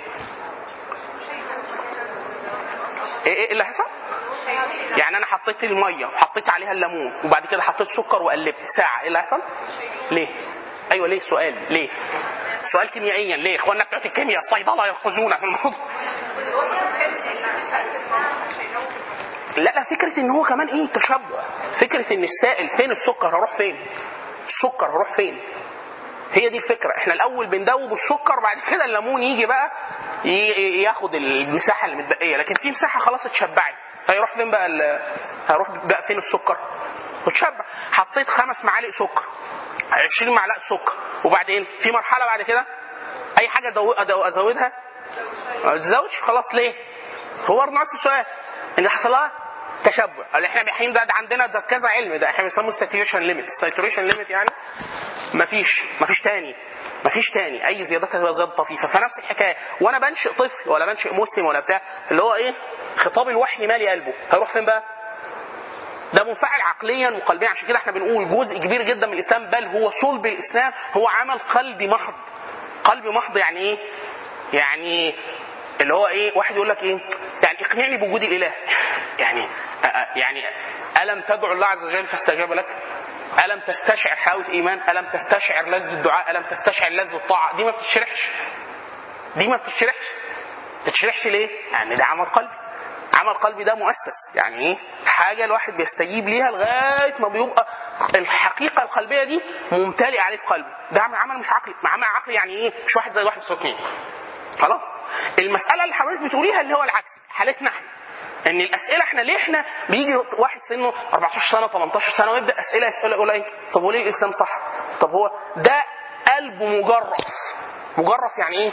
ايه اللي حصل؟ يعني انا حطيت الميه وحطيت عليها الليمون وبعد كده حطيت سكر وقلبت ساعه، ايه اللي حصل؟ ليه؟ ايوه ليه؟ سؤال ليه؟ سؤال كيميائيا ليه؟ اخواننا بتوع الكيمياء الصيدله يركزون في الموضوع. لا فكره ان هو كمان ايه، تشبع. فكره ان السائل فين، السكر هروح فين؟ السكر هروح فين؟ هي دي الفكره. احنا الاول بندوب السكر بعد كده الليمون يجي بقى ياخد المساحه اللي متبقيه، لكن في مساحه خلاص اتشبعت، هيروح فين بقى هيروح بقى فين السكر؟ وتشبع. حطيت 5 معالق سكر، 20 معلقه سكر، وبعدين في مرحله بعد كده اي حاجه ازودها ما تزودش خلاص. ليه؟ هو برضه نفس السؤال اللي حصل لها تشبع. اللي احنا بنحين ده عندنا ده كذا علم، ده احنا بنسموه ساتوريشن ليميت. الساتوريشن ليميت يعني مفيش تاني اي زيادات هتبقى زياده طفيفه. فنفس الحكايه وانا بنشئ طفل ولا بنشئ مسلم ولا بتاع، اللي هو ايه، خطاب الوحي مالي قلبه، هيروح فين بقى؟ ده منفعل عقليا وقلبيا. عشان كده احنا بنقول جزء كبير جدا من الاسلام، بل هو صلب الاسلام، هو عمل قلبي محض. قلبي محض يعني ايه؟ يعني اللي هو ايه، واحد يقول لك ايه، يعني اقنعني بوجود الاله. يعني الم تدعو الله عز وجل فاستجاب لك؟ ألم تستشعر حلاوة إيمان؟ ألم تستشعر لذة الدعاء؟ ألم تستشعر لذة الطاعة؟ دي ما بتشرحش ليه؟ يعني ده عمل قلبي. عمل قلبي ده مؤسس، يعني ايه، حاجة الواحد بيستجيب ليها لغاية ما بيبقى الحقيقة القلبية دي ممتلئة عليه في قلبه. ده عمل مش عقلي. عمل عقلي يعني ايه؟ مش 1 زائد 1 = 2. خلاص. المسألة اللي حضرتك بتقوليها اللي هو العكس، حالتنا احنا، ان الاسئله احنا ليه احنا بيجي واحد سنه 14 سنه 18 سنه ويبدا اسئله يسال يقول ايه، طب وليه الاسلام صح؟ طب هو ده قلبه مجرف يعني ايه؟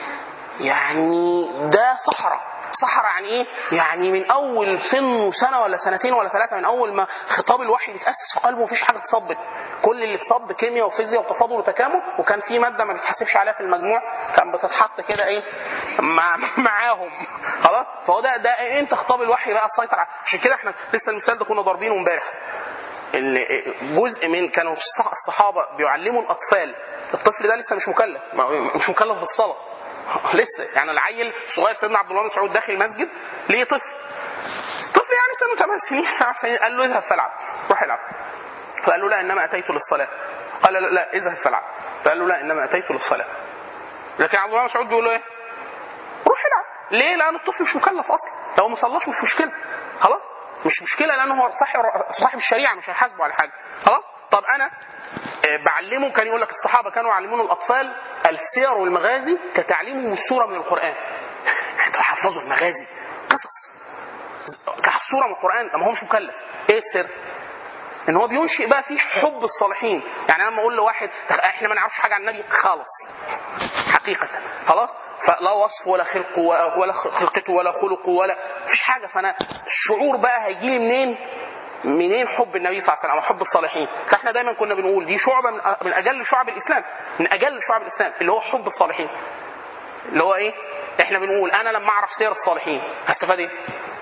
يعني ده صحراء يعني ايه؟ يعني من اول سنه سنه ولا سنتين ولا 3، من اول ما خطاب الوحي بيتاسس في قلبه مفيش حاجه اتصبت. كل اللي اتصب كيمياء وفيزياء وتفاضل وتكامل، وكان في ماده ما بتحسبش عليها في المجموع كان بتتحط كده ايه معاهم. خلاص. فهو ده انت خطاب الوحي بقى تسيطر على. عشان كده احنا لسه المثال ده كنا ضاربينه امبارح، ان جزء من كانوا الصحابه بيعلموا الاطفال، الطفل ده لسه مش مكلف بالصلاه لسه، يعني العيل صغير سيدنا عبد الله بن مسعود داخل المسجد ليه طفل يعني سنه 8 سنين 9 سنين، قال له اذهب فالعب، روح العب. فقال له لا انما اتيت للصلاه. قال لا اذهب فالعب. فقال له لا انما اتيت للصلاه. لكن عبد الله بن مسعود بيقول له ايه؟ روح العب. ليه؟ لان الطفل مش مكلف اصلا، لو ما صلاش مش مشكله. خلاص، مش مشكله لانه هو صاحب الشريعه، مش هيحاسبه على حاجه. خلاص. طب انا بعلمه، كان يقول لك الصحابه كانوا يعلمون الاطفال السير والمغازي كتعليمهم السوره من القران. انتوا حفظوا المغازي قصص كسوره من القران، ما هو مش مكلف. ايه السر؟ ان هو بينشئ بقى فيه حب الصالحين. يعني انا لما اقول لواحد احنا ما نعرفش حاجه عن النبي خالص حقيقه، خلاص، فلا وصف ولا خلق ولا خلقته ولا خلقه ولا فيش حاجه، فانا الشعور بقى هيجي لي منين حب النبي صلى الله عليه وسلم وحب الصالحين. فاحنا دايما كنا بنقول دي شعبه من اجل شعب الاسلام، اللي هو حب الصالحين. اللي هو ايه؟ احنا بنقول انا لما اعرف سير الصالحين هستفاد ايه؟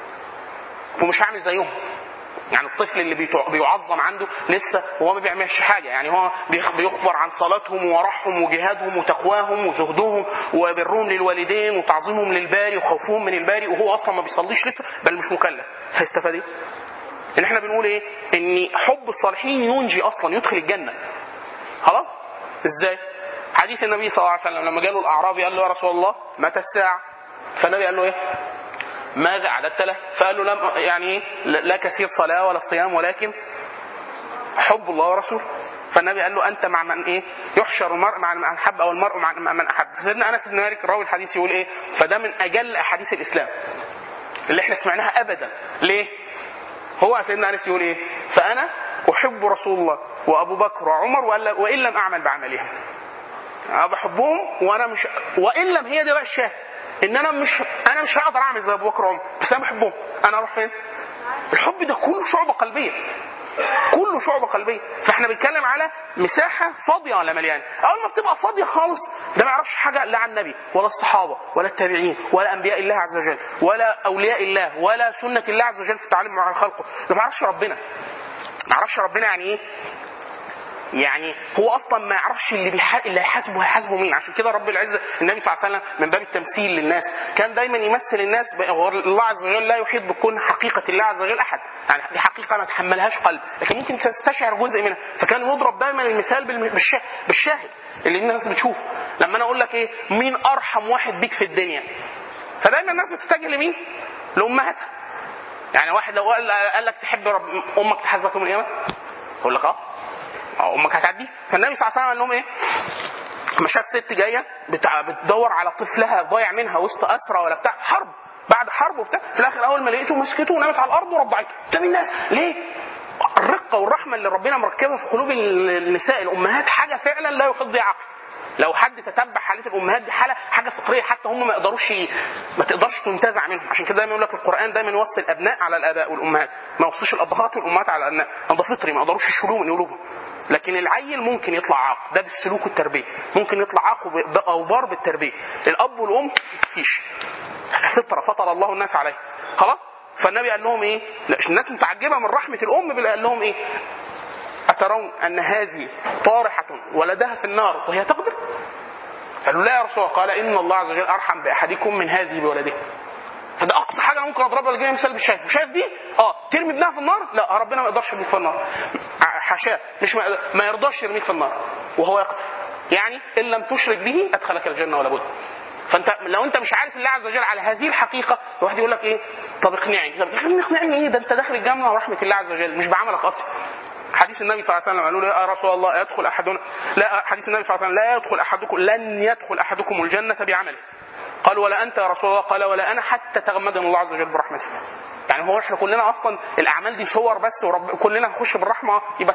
ومش هعمل زيهم. يعني الطفل اللي بيعظم عنده لسه هو ما بيعملش حاجه، يعني هو بيخبر عن صلاتهم وورعهم وجهادهم وتقواهم وزهدهم وبرهم للوالدين وتعظيمهم للباري وخوفهم من الباري، وهو اصلا ما بيصليش لسه بل مش مكلف. هيستفاد ايه؟ ان احنا بنقول ايه؟ ان حب الصالحين ينجي اصلا، يدخل الجنه. خلاص. ازاي؟ حديث النبي صلى الله عليه وسلم لما جاله الاعرابي قال له يا رسول الله متى الساعه؟ فالنبي قال له ايه؟ ماذا أعددت له؟ فقال له لم يعني لا كثير صلاة ولا صيام ولكن حب الله ورسوله. فالنبي قال له أنت مع من إيه؟ يحشر المرء مع من أحب أو المرء مع من أحب. سيدنا أنس بن مالك راوي الحديث يقول إيه؟ فده من أجل أحاديث الإسلام اللي إحنا سمعناها أبدا. ليه؟ هو سيدنا أنس يقول إيه؟ فأنا أحب رسول الله وأبو بكر وعمر وإن لم أعمل بعملهم. أنا بحبهم وأنا مش، وإن لم، هي دي بقى الشاهد، ان انا مش هقدر اعمل زي ابو بكر وعمر، بس انا بحبهم. انا اروح فين؟ الحب ده كله شعبه قلبيه. كله شعبة قلبية. فاحنا بنتكلم على مساحة فاضية ولا مليانة. اول ما بتبقى فاضية خالص ده ما يعرفش حاجة لا عن النبي ولا الصحابة ولا التابعين ولا انبياء الله عز وجل ولا اولياء الله ولا سنة الله عز وجل في التعامل مع خلقه. ده ما يعرفش ربنا. ما يعرفش ربنا يعني ايه؟ يعني هو اصلا ما يعرفش اللي هيحاسبه هيحاسبه مين. عشان كده رب العزه النبي صلى الله عليه وسلم من باب التمثيل للناس كان دايما يمثل الناس. الله عز وجل لا يحيط بكون حقيقه الله عز وجل احد، يعني دي حقيقه ما تحملهاش قلب لكن ممكن تستشعر جزء منها. فكان يضرب دايما المثال بالشاهد اللي الناس بتشوفه. لما انا اقول لك ايه مين ارحم واحد بيك في الدنيا، فدايما الناس بتتجه لمين؟ لامهاتها. يعني واحد لو قال لك تحب امك تحاسبك يوم القيامه، اقول لك امك هتعدي. فالنبي صلى الله عليه وسلم قال لهم ايه؟ لما شاف ست جايه بتدور على طفلها ضايع منها وسط اسرى ولا بتاع حرب، بعد حرب وبتاع، في الاخر اول ما لقيته مسكته ونامت على الارض ورضعته. قدام الناس ليه؟ الرقه والرحمه اللي ربنا مركبها في قلوب النساء الامهات حاجه فعلا لا يحط بها عقل. لو حد تتبع حالات الامهات دي حاجه فطريه، حتى هم ما تقدرش تنتزع منهم. عشان كده دايما يقول لك القران دايما يوصي الابناء على الاباء والامهات، ما يوصيش الابهات والامهات على الابناء. ده فطري ما يقدروش يشيلوه من قلوبهم. لكن العيل ممكن يطلع عاق، ده بالسلوك والتربيه. ممكن يطلع عاق او بار بالتربيه. الاب والام مفيش، فطره فطر الله الناس عليها خلاص. فالنبي قال لهم ايه؟ الناس متعجبه من رحمه الام، قال لهم ايه؟ أترون أن هذه طارحة ولدها في النار وهي تقدر؟ قالوا لا يا رسول الله. قال إن الله عز وجل أرحم بأحدكم من هذه بولده. فده أقصى حاجة ممكن أضربها لجميع مثال بالشايف. وشايف دي ترمي ابنها في النار؟ لا، ربنا ما يقدرش يرميك في النار، حاشاه، مش ما يرضاش يرميك في النار وهو يقدر. يعني إن لم تشرك به أدخلك الجنة ولا بد. فانت لو انت مش عارف الله عز وجل على هذه الحقيقه، واحد يقول لك ايه؟ طب اقنعني. طب اقنعني ايه؟ ده انت داخل الجنه ورحمه الله عز وجل مش بعملك اصلا. حديث النبي صلى الله عليه وسلم قالوا له يا رسول الله يدخل احدنا، لا، حديث النبي صلى الله عليه وسلم لا يدخل احدكم، لن يدخل احدكم الجنه بعمله. قال ولا انت يا رسول الله؟ قال ولا انا حتى تغمدنا الله عز وجل برحمته. يعني هو احنا كلنا اصلا الاعمال دي صور بس، كلنا نخش بالرحمه. يبقى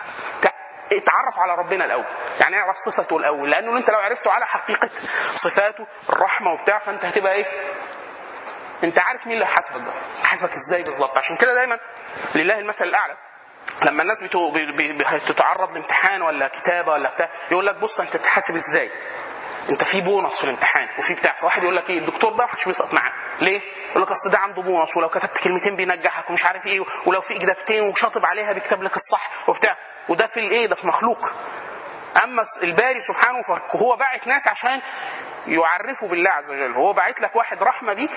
اتعرف على ربنا الاول، يعني اعرف صفته الاول، لانه انت لو عرفته على حقيقه صفاته الرحمه وبتاع فانت هتبقى ايه؟ انت عارف مين اللي هيحاسبك ده، هيحاسبك ازاي بالظبط. عشان كده دايما لله المثل الاعلى لما الناس بتتعرض لامتحان ولا كتابه ولا بتاع، يقول لك بص انت تتحاسب ازاي، انت في بونص في الامتحان وفي بتاع. فواحد يقول لك ايه؟ الدكتور ده محدش بيسقط معاه ليه؟ يقول لك اصل ده عنده بونص، ولو كتبت كلمتين بينجحك ومش عارف ايه، ولو في اجابتين وشاطب عليها بيكتب لك الصح وبتاع. وده في الايه؟ ده في مخلوق. اما الباري سبحانه فهو باعت ناس عشان يعرفوا بالله عز وجل. هو باعت لك واحد رحمه بيك،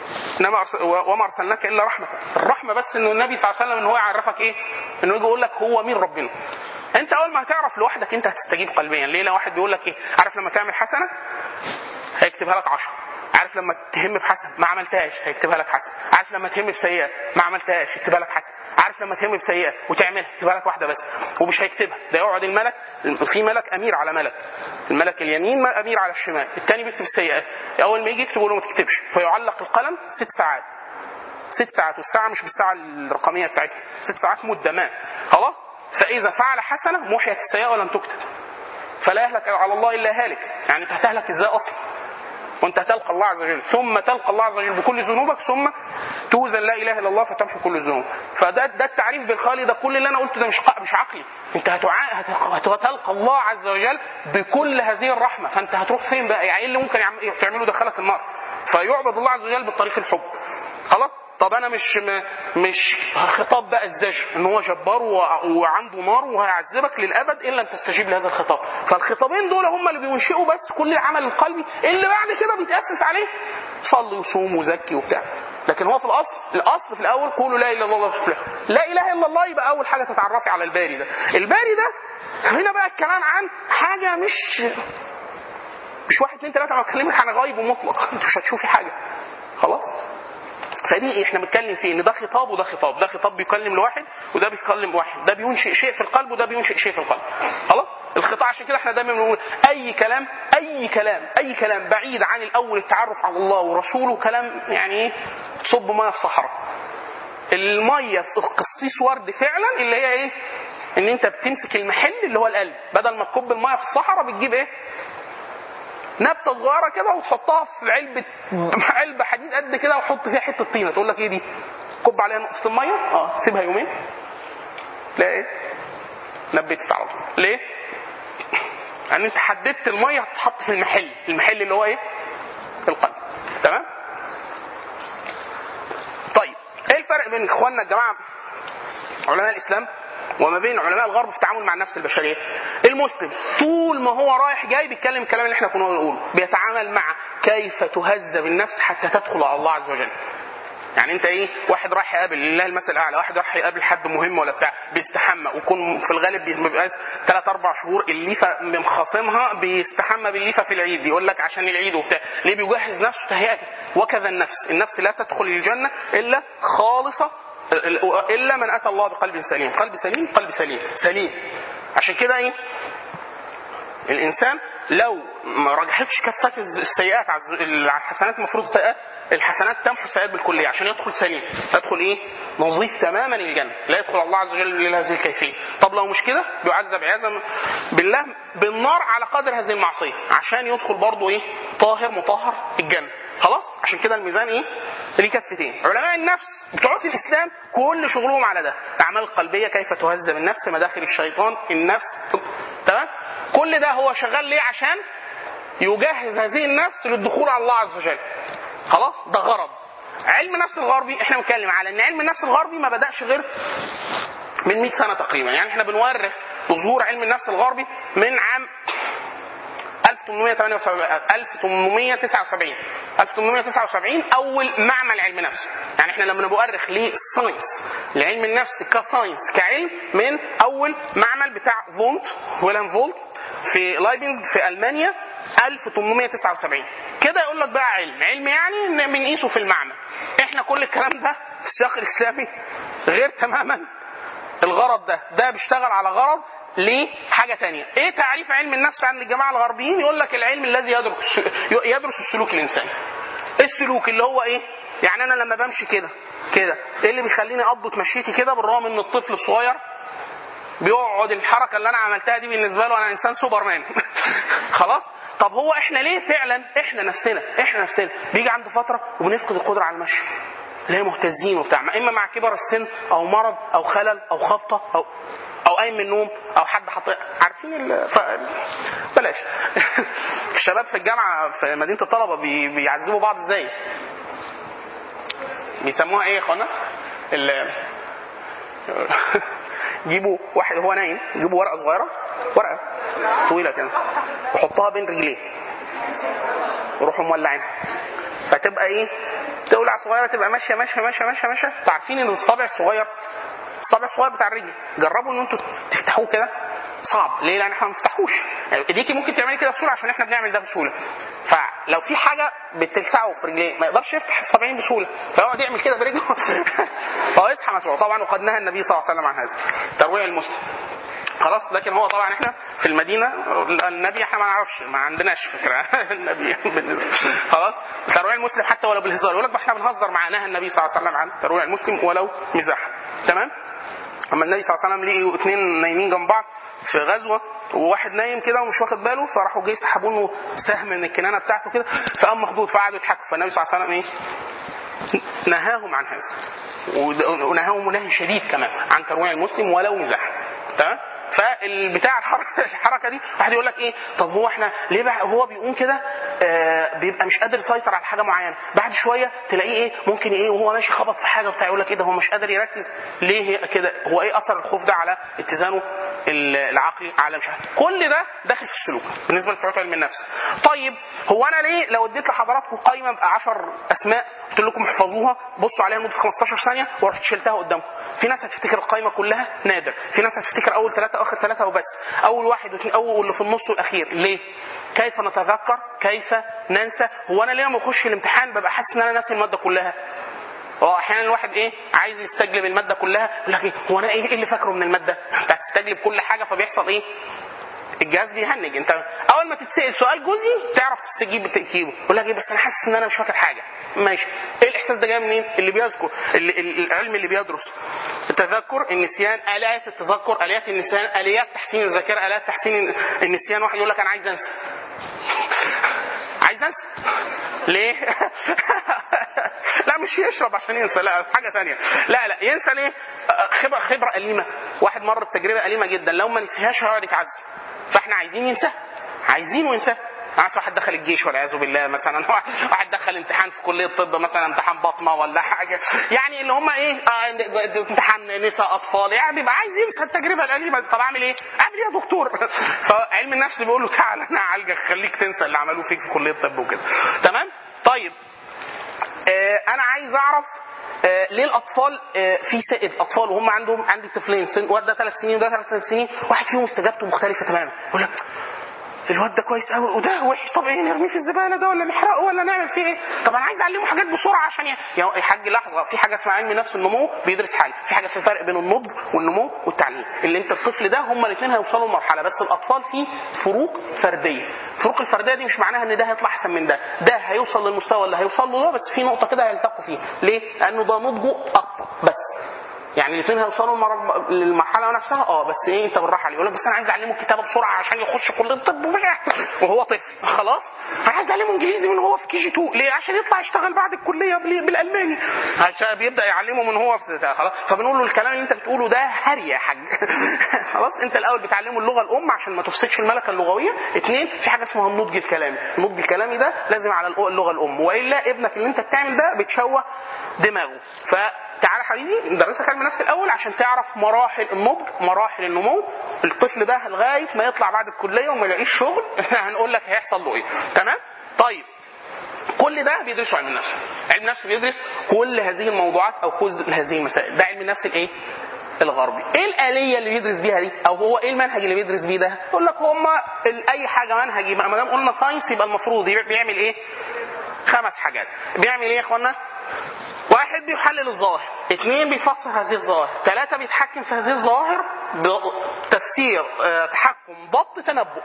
وما ارسلناك الا رحمه. الرحمه بس انه النبي صلى الله عليه وسلم ان هو يعرفك ايه؟ انه يجي يقول لك هو مين ربنا. انت اول ما هتعرف لوحدك انت هتستجيب قلبيا. ليه؟ لو واحد بيقول لك ايه؟ عارف لما تعمل حسنه هيكتبها لك 10، عارف لما تهم بحسنه ما عملتهاش هيكتبها لك حسنه، عارف لما تهم بسيئه ما عملتهاش يكتبها لك حسنه، عارف لما تهم بسيئه وتعملها يكتبها لك واحده بس ومش هيكتبها. ده يقعد الملك، في ملك امير على ملك، الملك اليمين امير على الشمال، الثاني بيكتب السيئات. اول ما يجي يكتب له ما تكتبش، فيعلق القلم 6 ساعات. 6 ساعات، والساعه مش بالساعه الرقميه بتاعتها، 6 ساعات مده ما خلاص. فاذا فعل حسنه محيت السيئه ولم تكتب. فلا يهلك على الله الا هالك. يعني انت هتهلك ازاي اصلا وانت هتلقى الله عز وجل؟ ثم تلقى الله عز وجل بكل ذنوبك، ثم توزن لا اله الا الله فتمحو كل الذنوب. ده التعريف بالخالق. ده كل اللي انا قلته ده مش عقلي. انت هتلقى الله عز وجل بكل هذه الرحمه. فانت هتروح فين بقى؟ يعني ايه اللي ممكن تعمله؟ دخلك النار. فيعبد الله عز وجل بالطريق الحب خلاص. طب انا مش خطاب بقى الزجر ان هو جبار وعنده نار وهيعذبك للابد الا ان تستجيب لهذا الخطاب. فالخطابين دول هم اللي بينشئوا بس كل العمل القلبي اللي بعد كده بيتاسس عليه صلي وصوم وزكي وبتاع. لكن هو في الاصل في الاول قولوا لا اله الا الله تفلحوا. لا اله الا الله يبقى اول حاجه تتعرفي على الباري ده. الباري ده هنا بقى الكلام عن حاجه مش 1 2 3. انا بكلمك عن غيب مطلق، انت مش هتشوفي حاجه خلاص. فدي احنا بنتكلم فيه ان ده خطاب وده خطاب. ده خطاب بيكلم لواحد وده بيكلم واحد. ده بينشئ شيء في القلب وده بينشئ شيء في القلب خلاص. الخطاب عشان كده احنا دايما بنقول اي كلام بعيد عن الاول التعرف على الله ورسوله كلام يعني ايه؟ تصب ميه في صحراء. الميه في قصيص ورد فعلا اللي هي ايه؟ ان انت بتمسك المحل اللي هو القلب، بدل ما تكب الميه في الصحراء بتجيب ايه؟ نبته صغيره كده وتحطها في علبه حديد قد كده وحط فيها حته طينه. تقول لك ايه دي؟ كب عليها نقطه الميه، سيبها يومين لا ايه نبتت على طول. ليه؟ يعني انت حددت الميه هتتحط في المحل اللي هو ايه؟ القلب. تمام؟ طيب ايه الفرق بين اخواننا الجماعه علماء الاسلام وما بين علماء الغرب في التعامل مع النفس البشريه؟ المسلم طول ما هو رايح جاي بيتكلم الكلام اللي احنا كنا بنقوله، بيتعامل مع كيف تهذب النفس حتى تدخل على الله عز وجل. يعني انت ايه؟ واحد رايح يقابل لله المثل الاعلى، واحد رايح يقابل حد مهم ولا بتاع، بيستحمى ويكون في الغالب بيبقى 3-4 شهور الليفه مخاصمها، بيستحمى بالليفه في العيد، يقول لك عشان العيد وبتاع. ليه؟ بيجهز نفسه تهيئه. وكذا النفس لا تدخل الجنه الا خالصه، الا من اتى الله بقلب سليم. قلب سليم. عشان كده ايه؟ الانسان لو ما رجحتش كفات السيئات على الحسنات، المفروض الحسنات تمحو السيئات بالكليه عشان يدخل سليم، يدخل ايه؟ نظيف تماما الجنه، لا يدخل الله عز وجل لهذه الكيفيه. طب لو مش كده بيعذب عياذا بالله بالنار على قدر هذه المعصيه عشان يدخل برضه ايه؟ طاهر مطهر الجنه. خلاص؟ عشان كده الميزان ايه؟ ليه كفتين. علماء النفس بتوع الاسلام كل شغلهم على ده، الاعمال القلبيه، كيف تهذب النفس، مداخل الشيطان، النفس. تمام؟ كل ده هو شغال ليه؟ عشان يجهز هذه النفس للدخول على الله عز وجل. خلاص؟ ده غرض. علم النفس الغربي احنا بنتكلم على ان علم النفس الغربي ما بدأش غير من 100 سنة تقريبا. يعني احنا بنورخ ظهور علم النفس الغربي من عام 1879 اول معمل علم نفس. يعني احنا لما بنؤرخ للساينس، لعلم النفس كساينس كعلم، من اول معمل بتاع ويلهام فولت في لايبنز في المانيا 1879. كده يقول لك بقى علم يعني بنقيسه في المعمل. احنا كل الكلام ده في السياق الاسلامي غير تماما. الغرض ده بيشتغل على غرض ليه حاجة تانية. ايه تعريف علم النفس عند الجماعة الغربيين؟ يقول لك العلم الذي يدرس السلوك الانساني. السلوك اللي هو ايه؟ يعني انا لما بمشي كده ايه اللي بيخليني اضبط مشيتي كده بالرغم ان الطفل الصغير بيقعد الحركة اللي انا عملتها دي بالنسبة له انا انسان سوبرمان. خلاص؟ طب هو احنا ليه فعلا احنا نفسنا بيجي عند فترة وبنفقد القدرة على المشي، ليه مهتزين وبتاع، اما مع كبر السن او مرض او خلل او خبطة او قايم من النوم او حد عارفين بلاش. الشباب في الجامعة في مدينة الطلبة بيعذبوا بعض ازاي؟ بيسموها ايه يا اخوانا؟ جيبوا واحد هو نايم، جيبوا ورقة صغيرة، ورقة طويلة كده، وحطها بين رجليه وروحوا مولعين، فتبقى ايه؟ تولع صغيرة، تبقى ماشية. عارفين ان الصابع الصغير بتاع الرجل، جربوا ان انتوا تفتحوه كده، صعب. ليه؟ لان احنا ما بنفتحوش. ايديكي ممكن تعملي كده بسهوله عشان احنا بنعمل ده بسهوله. فلو في حاجه بتلسعه في رجليه ما يقدرش يفتح الصابعين بسهوله، فيقعد يعمل كده برجله. فهو يصحى مسؤول. طبعا وقد نهى النبي صلى الله عليه وسلم عن هذا، ترويع المسلم. خلاص؟ لكن هو طبعا احنا في المدينه النبي احنا ما نعرفش، ما عندناش فكره النبي بالنسبه. خلاص؟ ترويع المسلم حتى ولو بالهزار، يقول لك احنا بنهزر مع نهى النبي صلى الله عليه وسلم عن ترويع المسلم ولو مزاحا. تمام؟ اما النبي صلى الله عليه وسلم لقوا 2 نايمين جنب بعض في غزوه، وواحد نايم كده ومش واخد باله، فراحوا جاي سحبوا له سهم من الكنانه بتاعته كده، فقام مخضوض، فقعدوا يضحكوا. فالنبي صلى الله عليه وسلم ايه؟ نهاهم عن هذا، ونهاهم نهي شديد كمان عن ترويع المسلم ولو مزاحا. تمام؟ فالبتاع الحركه دي واحد يقول لك ايه؟ طب هو احنا ليه بقى هو بيقوم كده بيبقى مش قادر يسيطر على حاجه معينه، بعد شويه تلاقيه ايه ممكن ايه وهو ماشي خبط في حاجه وبتاع، يقول لك ايه ده هو مش قادر يركز. ليه كده؟ هو ايه اثر الخوف ده على اتزانه العقلي، على مش عارف. كل ده داخل في السلوك بالنسبه لبتوع علم النفس. طيب هو انا ليه لو اديت لحضراتكم قائمه ب10 اسماء قلت لكم احفظوها بصوا عليها لمده 15 ثانيه ورحت شلتها قدامكم، في ناس هتفتكر القائمه كلها نادر، في ناس هتفتكر اول 3 واخر 3 وبس، اول 1 و2 اول اللي في النص والاخير. ليه؟ كيف نتذكر؟ كيف ننسى؟ هو انا ليه لما بخش الامتحان ببقى حاسس ان انا ناسي الماده كلها؟ احيانا الواحد ايه عايز يستجلب الماده كلها، لكن هو انا ايه اللي فاكره من الماده؟ انت هتستجلب كل حاجه، فبيحصل ايه؟ الجهاز بيهنج. انت اول ما تتسال سؤال جزئي تعرف تستجيب بتركيبه، يقول لك ايه بس انا حاسس ان انا مش فاكر حاجه. ماشي، ايه الاحساس ده جاي منين؟ اللي بيذكر العلم اللي بيدرس التذكر، النسيان، اليات التذكر، اليات النسيان، اليات تحسين الذاكره، اليات تحسين النسيان. واحد يقول لك انا عايز انسى. ليه؟ لا مش يشرب عشان ينسى، لا حاجه ثانيه. لا ينسى ليه؟ خبره أليمة. واحد مر بتجربه أليمة جدا، لو ما نسيهاش هيقعد يتعذب. فاحنا عايزين ينساه، عايزينه ينساه. عايز واحد دخل الجيش والعياذ بالله مثلا، واحد دخل امتحان في كليه الطب مثلا، امتحان بطنه ولا حاجه، يعني اللي هم ايه امتحان نساء اطفال، يعني بيبقى عايز ينسى التجربه الاليمه. طب اعمل ايه؟ اعمل ايه يا دكتور؟ فعلم النفس بيقول له تعالى انا اعالجك، خليك تنسى اللي عملوه فيك في كليه الطب وكده. تمام؟ طيب انا عايز اعرف ليه الاطفال في الاطفال وهم عندي طفلين، واد ده 3 سنين وده 3 سنين، واحد فيهم استجابته مختلفه تماما. يقول لك الواد ده كويس قوي وده وحش، طب ايه نرميه في الزباله ده ولا نحرقه ولا نعمل فيه ايه؟ طب انا عايز اعلمه حاجات بسرعه عشان يا حاج لحظه، في حاجه اسمها علم نفس النمو بيدرس حاجه، في حاجه في فرق بين النضج والنمو والتعليم. اللي انت الطفل ده هم الاثنين هيوصلوا لمرحله، بس الاطفال فيه فروق فرديه. الفروق الفرديه دي مش معناها ان ده هيطلع احسن من ده هيوصل للمستوى اللي هيوصل له ده، بس في نقطه كده هيلتقوا فيها. ليه؟ لانه ده نضجه ابطا بس. يعني الاثنين هيوصلوا للمرحله نفسها بس ايه انت بالراحه عليه. يقول لك بس انا عايز اعلمه الكتابه بسرعه عشان يخش كليه الطب وهو طفل خلاص. انا عايز اعلمه انجليزي من هو في كي جي 2 ليه؟ عشان يطلع يشتغل بعد الكليه بالالماني، عشان بيبدا يعلمه من هو في خلاص. فبنقول له الكلام اللي انت بتقوله ده هري يا حاج. خلاص انت الاول بتعلمه اللغه الام عشان ما تفسدش الملكه اللغويه. 2 في حاجه اسمها النضج الكلامي. النضج الكلامي ده لازم على اللغه الام، والا ابنك اللي انت بتعمل ده بتشوه دماغه. تعالى حبيبي ندرسك علم النفس الاول عشان تعرف مراحل النضج، مراحل النمو. الطفل ده لغايه ما يطلع بعد الكليه وما يلاقيش شغل هنقول لك هيحصل له ايه. تمام؟ طيب كل ده بيدرسه علم النفس. علم النفس بيدرس كل هذه الموضوعات او كل هذه المسائل. ده علم النفس الايه؟ الغربي. ايه الآلية اللي بيدرس بيها دي؟ او هو ايه المنهج اللي بيدرس بيه ده؟ يقول لك هما اي حاجه منهج، يبقى ما دام قلنا ساينس يبقى المفروض بيعمل ايه؟ 5 حاجات. بيعمل ايه يا اخوانا؟ 1 بيحلل الظاهر، 2 بيفسر هذه الظاهر، 3 بيتحكم في هذه الظاهر بتفسير تحكم ضبط تنبؤ.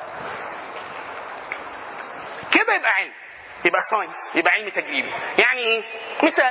كده يبقى علم، يبقى ساينس، يبقى علم تجريبي. يعني ايه؟ مثال،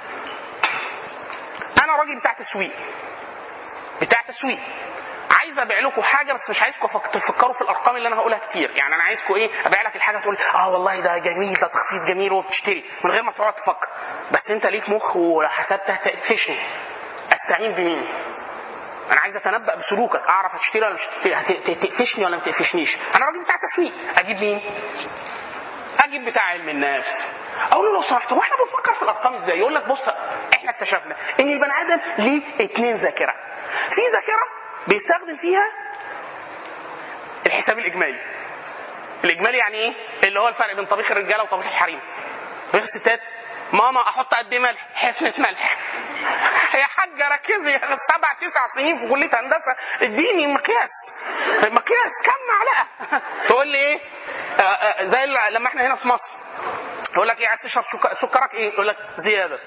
انا راجل بتاع تسويق، عايز ابيع لكم حاجه بس مش عايزكم تفكروا في الارقام اللي انا هقولها كتير. يعني انا عايزكم ايه؟ ابيع لك الحاجه تقول والله ده جميل، ده تخفيض جميل وبتشتري من غير ما تقعد تفكر. بس انت ليك مخ وحسبتها تقفشني. استعين بمين؟ انا عايز اتنبأ بسلوكك، اعرف هتشتري ولا مش تقفشني ولا ما تقفشنيش. انا راجل بتاع تسويق، اجيب مين؟ اجيب بتاع علم النفس. اقول له لو سمحت هو احنا بنفكر في الارقام ازاي؟ يقول لك بص احنا اكتشفنا ان البني ادم ليه 2 ذاكره. في ذاكره بيستخدم فيها الحساب الاجمالي. الاجمالي يعني ايه؟ اللي هو الفرق بين طبيخ الرجاله وطبيخ الحريم. طبيخ الستات ماما احط قد ايه ملح؟ حفنه ملح. يا حاجه ركزي، 7 9 سنين في كليه هندسه، اديني مقياس كم معلقه. تقول لي ايه؟ زي لما احنا هنا في مصر يقول لك ايه عايز تشرب سكرك ايه؟ يقول لك زياده.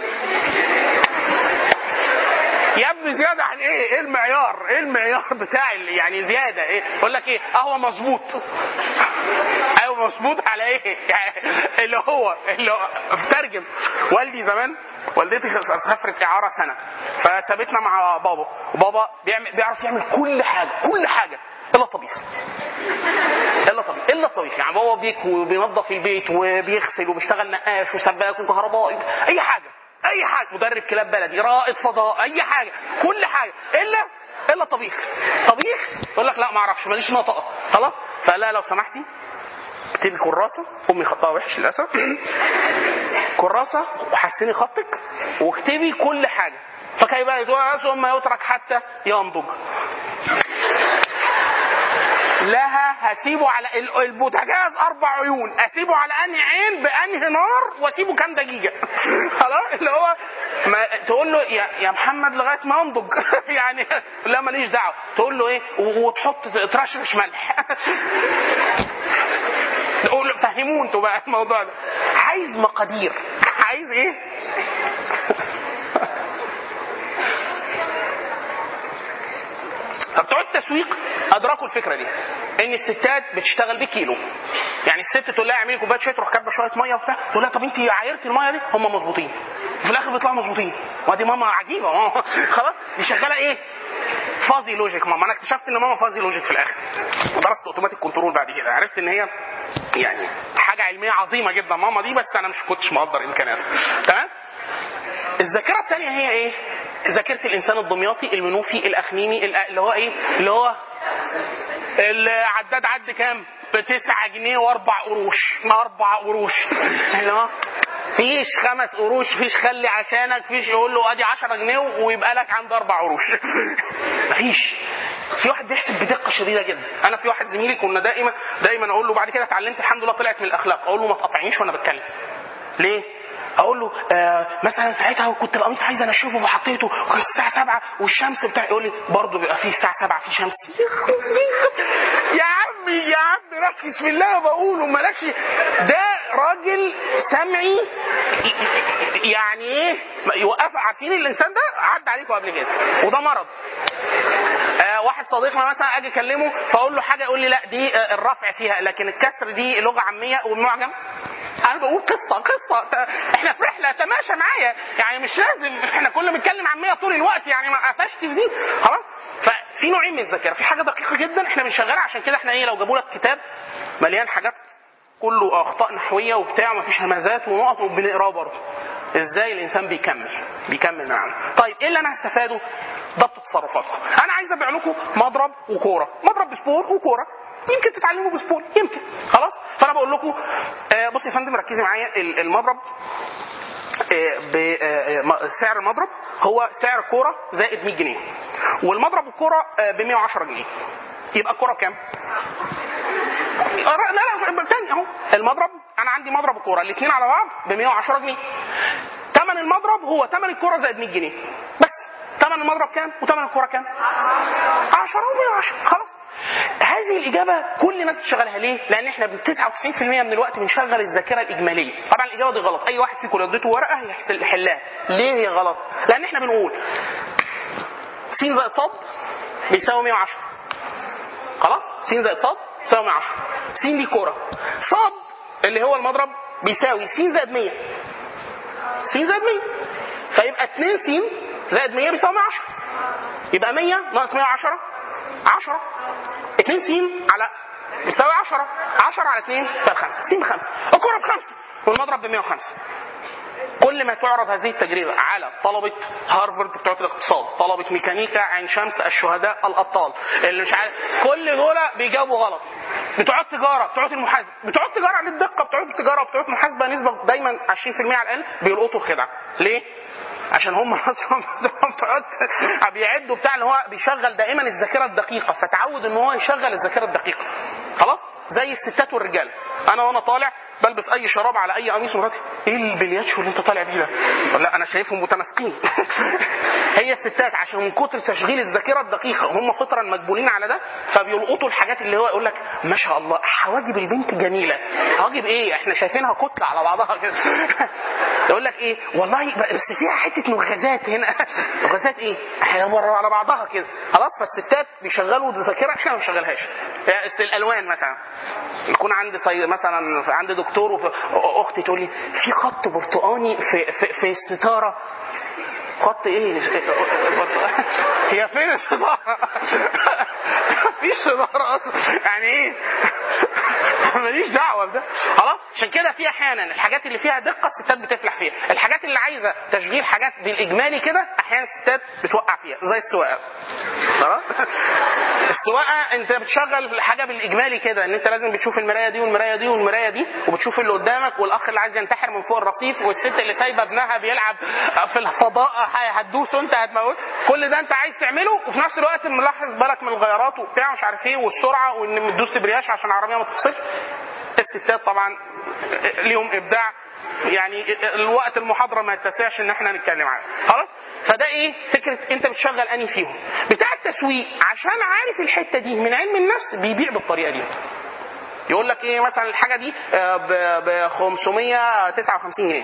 يا ابني زياده عن ايه؟ ايه المعيار بتاع يعني زياده ايه؟ يقول لك ايه؟ قهوه مظبوط. ايوه مظبوط على ايه؟ يعني اللي هو افترجم. والدي زمان والدتي سافرت اعاره سنه، فسابتنا مع بابا، وبابا بيعرف يعمل كل حاجه الا الطبيخ. يعني بابا بيكوي وبينظف البيت وبيغسل وبيشتغل نقاش وسباك وكهربائي، اي حاجه، مدرب كلاب بلدي، رائد فضاء، اي حاجه، كل حاجه الا طبيخ. يقول لك لا ما اعرفش ماليش نطقه. خلاص فلا لو سمحتي اكتبي كراسه، امي خطها وحش للاسف، كراسه وحسني خطك واكتبي كل حاجه. فكيف بقى ثم يترك حتى ينضج. لها هسيبه على البوتاجاز 4 عيون، اسيبه على انهي عين بانهي نار واسيبه كام دقيقه. خلاص اللي هو تقول له يا محمد لغايه ما انضج. يعني لا ماليش دعوه. تقول له ايه؟ وتحط ترشش ملح. تقول له فهموا انتوا بقى الموضوع ده. عايز مقادير، عايز ايه؟ فبتوع التسويق ادركوا الفكره دي، ان الستات بتشتغل بكيلو. يعني الست تقول لها اعملي كوبايه شاي، تروح كاتبه شويه ميه وبتاع، تقول لها طب انت عايرتي الميه دي؟ هم مظبوطين، وفي الاخر بيطلعوا مظبوطين. ودي ماما عجيبه. خلاص دي شغاله ايه؟ فازي لوجيك. ماما انا اكتشفت ان ماما فازي لوجيك في الاخر، ودرست اوتوماتيك كنترول بعد كده، عرفت ان هي يعني حاجه علميه عظيمه جدا ماما دي، بس انا مش كنتش مقدر امكانياتها. تمام؟ الذاكره الثانيه هي ايه؟ ذاكره الانسان الدمياطي المنوفي الاخميمي اللي هو ايه؟ اللي هو العداد عد كام؟ ب9 جنيه و4 قروش. ما 4 قروش اللي هو فيش 5 قروش، فيش خلي عشانك، فيش يقول له ادي 10 جنيه ويبقى لك عند 4 قروش. مفيش. في واحد بيحسب بدقه شديده جدا. انا في واحد زميلي كنا دايما اقول له، بعد كده اتعلمت الحمد لله طلعت من الاخلاق، اقول له ما تقاطعنيش وانا بتكلم. ليه؟ اقول له مثلا ساعتها كنت القميص عايز انشفه وحطيته وكانت الساعه 7 والشمس بتاع، يقول لي برضه بيبقى فيه الساعه 7 في شمس. يا عمي ركز في اللي انا بقوله، مالكش. ده راجل سمعي يعني ايه يوقف. عارفين الانسان ده عدى عليكم قبل كده، وده مرض. واحد صديقنا مثلا اجي اكلمه فاقول له حاجه يقول لي لا دي الرفع فيها، لكن الكسر دي لغه عاميه والمعجم. انا بقول قصه احنا في رحله تماشى معايا، يعني مش لازم احنا كل ما نتكلم عاميه طول الوقت، يعني ما قفشت في دي خلاص. ففي نوعين من الذاكره، في حاجه دقيقه جدا احنا بنشغلها، عشان كده احنا ايه لو جابوا لك كتاب مليان حاجات كله اخطاء نحويه وبتاع ومفيش همزات ونقط وبنقراه برضه ازاي الانسان بيكمل معانا. طيب ايه اللي انا هستفاده؟ ضبط تصرفاتكم. انا عايز ابيع لكم مضرب وكوره، مضرب بسبول وكوره، يمكن تتعلموا بسبول يمكن خلاص. فانا بقول لكم بص يا فندم ركزي معايا، المضرب سعر المضرب هو سعر كوره زائد 100 جنيه، والمضرب الكوره ب 110 جنيه. يبقى الكوره بكام؟ لا تاني اهو. المضرب انا عندي مضرب وكوره الاثنين على بعض ب 110 جنيه. ثمن المضرب هو ثمن الكوره زائد 100 جنيه بس. ثمن المضرب كام وثمن الكوره كام؟ 10 و110 خلاص. هذه الاجابه كل الناس بتشغلها. ليه؟ لان احنا ب 99% من الوقت بنشغل الذاكره الاجماليه. طبعا الاجابه دي غلط، اي واحد فيكم لو اديته ورقه يحلها. ليه هي غلط؟ لان احنا بنقول س زائد ص بيساوي 110 خلاص. س زائد ص بيساوي 110. س دي كوره، ص اللي هو المضرب بيساوي س زائد 100. س زائد 100 فيبقى 2 س زائد 100 بيساوي 110. يبقى 100 ناقص 110 10. 2 س على بيساوي 10. 10 على 2 ب 5. س ب5، الكوره ب5 والمضرب ب105. كل ما تعرض هذه التجربه على طلبه هارفارد بتوع الاقتصاد، طلبه ميكانيكا عين شمس الشهداء الابطال اللي مش عارف، كل دول بيجاوبوا غلط. بتوع التجاره، بتوع المحاسبه، بتوع التجاره للدقه، بتوع التجاره وبتوع المحاسبه نسبه دايما 20% على الاقل بيلقطوا الخدعه. ليه؟ عشان هم اصلا بيعدوا بتاع اللي هو بيشغل دائما الذاكره الدقيقه، فتعود ان هو يشغل الذاكره الدقيقه خلاص. زي الستات والرجاله، انا وانا طالع بلبس اي شراب على اي قميص مراتي ايه البلياتشو اللي انت طالع بيه ده؟ لا انا شايفهم متماسكين. هي الستات عشان من كتر تشغيل الذاكره الدقيقه هم فطرا مجبولين على ده، فبيلقطوا الحاجات اللي هو يقول لك ما شاء الله حواجب البنت جميله. حواجب ايه؟ احنا شايفينها كتله على بعضها كده. يقول لك ايه والله بس فيها حته نغازات هنا. نغازات ايه؟ على بعضها كده خلاص. فالستات بيشغلوا الذاكره احنا ما بنشغلهاش. يعني الالوان مثلا يكون عندي مثلا عندي دكتور اختي تقول لي في خط برتقاني في الستاره. خط ايه؟ هي فين الستاره؟ مفيش ستاره اصلا، يعني ايه؟ ماليش دعوه بده خلاص. عشان كده في احيانا الحاجات اللي فيها دقه الستات بتفلح فيها، الحاجات اللي عايزه تشغيل حاجات بالاجمالي كده احيانا الستات بتوقع فيها، زي السواقه خلاص. السواقه انت بتشغل حاجه بالاجمالي كده، ان انت لازم بتشوف المرايه دي والمرايه دي والمرايه دي، وبتشوف اللي قدامك والاخ اللي عايز ينتحر من فوق الرصيف، والست اللي سايبه ابنها بيلعب في الفضاء هتدوس وانت هتموت. كل ده انت عايز تعمله، وفي نفس الوقت ملاحظ بالك من الغيارات وبتاع مش عارف ايه والسرعه، وان تدوس تبرياش عشان العربيه ما تفصلش. الستات طبعا ليهم ابداع، يعني الوقت المحاضره ما يتسعش ان احنا نتكلم عنه خلاص. فده ايه فكره انت بتشغل انهي فيهم. بتاع التسويق عشان عارف الحته دي من علم النفس بيبيع بالطريقه دي. يقول لك ايه مثلا الحاجه دي ب 559 جنيه.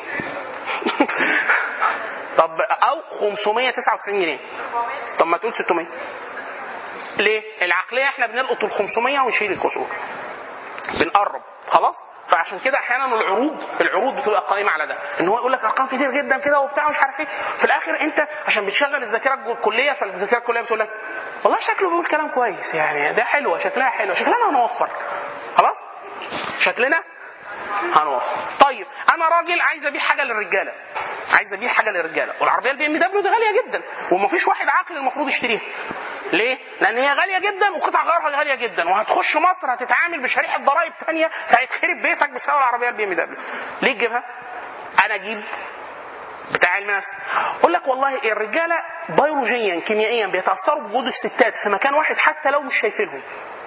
طب او 599 جنيه. طب ما تقول 600. ليه؟ العقليه احنا بنلقط ال 500 ونشيل الكسور، بنقرب خلاص. فعشان كده احيانا العروض بتبقى قائمه على ده، ان هو يقول لك ارقام كتير جدا كده وبتاع مش عارف ايه. في الاخر انت عشان بتشغل الذاكره الكليه، فالذاكره الكليه بتقول لك والله شكله بيقول كلام كويس، يعني ده حلوه شكلها حلوه، شكلنا هنوفر خلاص، شكلنا هنوفر. طيب انا راجل عايز ابيع حاجه للرجاله، عايز ابيع حاجه للرجاله، والعربيه البي ام دبليو دي غاليه جدا ومفيش واحد عاقل المفروض يشتريها. ليه؟ لان هي غاليه جدا وقطع غيارها غاليه جدا، وهتخش مصر هتتعامل بشريحه ضرائب ثانيه فهيتخرب بيتك بسبب العربيه البي ام دبليو. ليه تجيبها؟ انا اجيب بتاع علم نفس. اقول لك والله الرجاله بيولوجيا كيميائيا بيتاثروا بوجود الستات في مكان واحد حتى لو مش شايفينهم.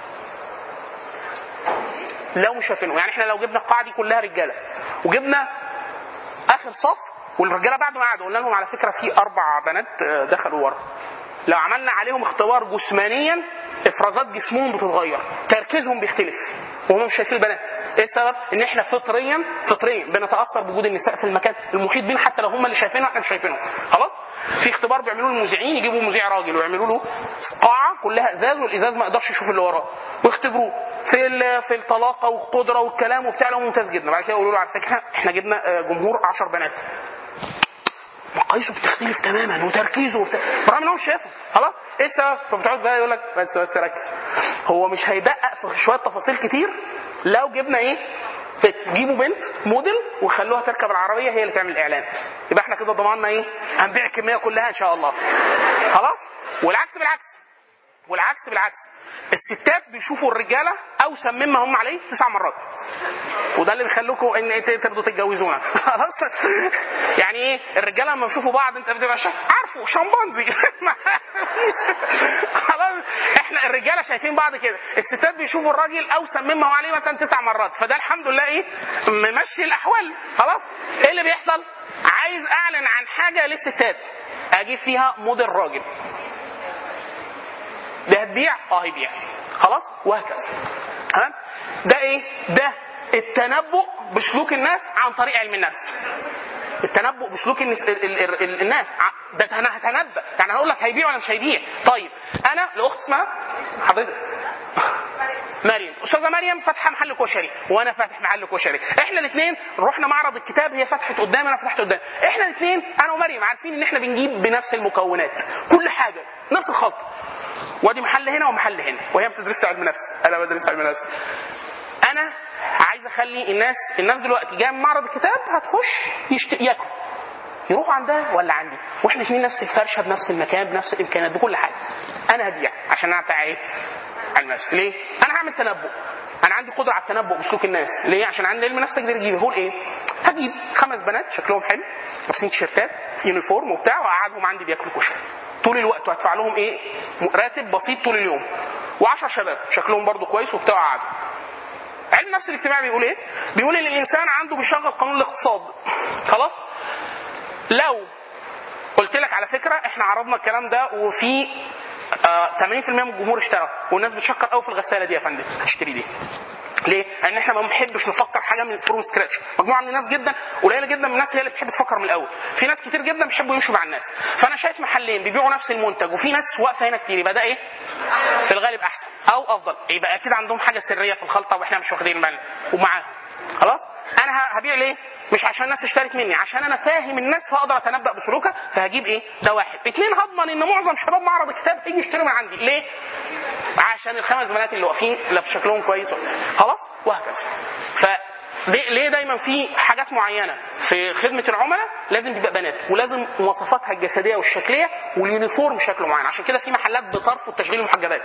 لو مش شايفينهم، يعني احنا لو جبنا القاعه دي كلها رجاله وجبنا اخر صف والرجاله بعد ما قعدوا قلنا لهم على فكره في 4 بنات دخلوا ورا، لو عملنا عليهم اختبار جسمانيا افرازات جسمهم بتتغير، تركيزهم بيختلف وهم مش شايفين البنات. ايه السبب؟ ان احنا فطريا بنتاثر بوجود النساء في المكان المحيط بينا حتى لو هم اللي شايفينه احنا مش شايفينهم. خلاص. في اختبار بيعملوه المذيعين، يجيبوا مذيع راجل ويعملوا له قاعه كلها ازاز والازاز ما يقدرش يشوف اللي وراه ويختبروه في الطلاقه والقدره والكلام وبتاع له ممتاز جدا. بعد كده يقولوا له على فكره احنا جبنا جمهور 10 بنات، مقاييسه بتختلف تماما وتركيزه برغم ان هو مش شايفه. خلاص. ايه السبب؟ فبتقعد بقى يقول لك بس ركز، هو مش هيدقق في شويه تفاصيل كتير. لو جبنا ايه ست، جيبوا بنت موديل وخلوها تركب العربيه هي اللي تعمل اعلان، يبقى احنا كده ضمننا ايه؟ هنبيع الكميه كلها ان شاء الله. خلاص. والعكس بالعكس الستات بيشوفوا الرجاله اوسم مما هم عليه 9 مرات، وده اللي بيخلوكم ان ترضوا تتجوزونا. خلاص. يعني ايه؟ الرجاله لما بيشوفوا بعض انت بتبقى عارفه شمبانزي. خلاص. احنا الرجاله شايفين بعض كده، الستات بيشوفوا الراجل اوسم مما هو عليه مثلا 9 مرات، فده الحمد لله ايه؟ ممشي الاحوال. خلاص. ايه اللي بيحصل؟ عايز اعلن عن حاجه للستات، اجيب فيها موديل راجل، ده هتبيع هيبيع. خلاص. وهكذا. تمام. ده ايه؟ ده التنبؤ بسلوك الناس عن طريق علم النفس. التنبؤ بسلوك الناس ده انا هتنبأ، يعني هقول لك هيبيع ولا مش هيبيع. طيب انا لاخت اسمها حضرتك مريم، استاذه مريم فاتحه محل كشري وانا فاتح محل كشري، احنا الاثنين رحنا معرض الكتاب، هي فتحت قدامي انا فتحت قدامي، احنا الاثنين انا ومريم عارفين ان احنا بنجيب بنفس المكونات، كل حاجه نفس الخلط، وادي محل هنا ومحل هنا، وهي بتدرس علم نفس انا بدرس علم نفس. انا عايز اخلي الناس دلوقتي جايه من معرض الكتاب هتخش ياكل، يروحوا عندها ولا عندي، واحنا الاثنين نفس الفرشه بنفس المكان بنفس الامكانيات بكل حاجه. انا هبيع عشان انا بتاع ايه؟ علم نفس. ليه؟ انا هعمل تنبؤ، انا عندي قدره على التنبؤ بسلوك الناس. ليه؟ عشان عندي علم نفس اقدر اجيب. هقول ايه؟ هجيب 5 بنات شكلهم حلو لابسين تيشيرتات يونيفورم وبتاع، واقعدهم عندي بياكلوا كشري طول الوقت، وهدفع لهم ايه؟ راتب بسيط طول اليوم، و10 شباب شكلهم برضو كويس وبتاع قعدوا. علم النفس الاجتماعي بيقول ايه؟ بيقول ان الانسان عنده بيشغل قانون الاقتصاد. خلاص. لو قلت لك على فكره احنا عرضنا الكلام ده وفي 80% من الجمهور اشترى والناس بتشكر قوي في الغساله دي يا فندم، اشتري دي. ليه؟ لان احنا ما بنحبش نفكر حاجه من فروم سكراتش. مجموعه من الناس جدا قليله جدا من الناس هي اللي بتحب تفكر من الاول، في ناس كتير جدا بيحبوا يمشوا مع الناس. فانا شايف محلين بيبيعوا نفس المنتج وفي ناس واقفه هنا كتير، يبقى ده ايه؟ في الغالب احسن او افضل، يبقى اكيد عندهم حاجه سريه في الخلطه واحنا مش واخدين بالنا ومعاهم. خلاص. انا هبيع ليه؟ مش عشان الناس تشترك مني، عشان انا فاهم الناس فاقدر اتنبأ بسلوكها، فهجيب ايه؟ ده 1. 2 هضمن ان معظم شباب معرض الكتاب هيجي يشتروا من عندي. ليه؟ عشان ال5 بنات اللي واقفين لابس شكلهم كويس. خلاص. وهكذا. ليه دايما في حاجات معينه في خدمه العملاء لازم تبقى بنات، ولازم مواصفاتها الجسديه والشكليه واليونيفورم شكله معين. عشان كده في محلات بترفض تشغيل المحجبات.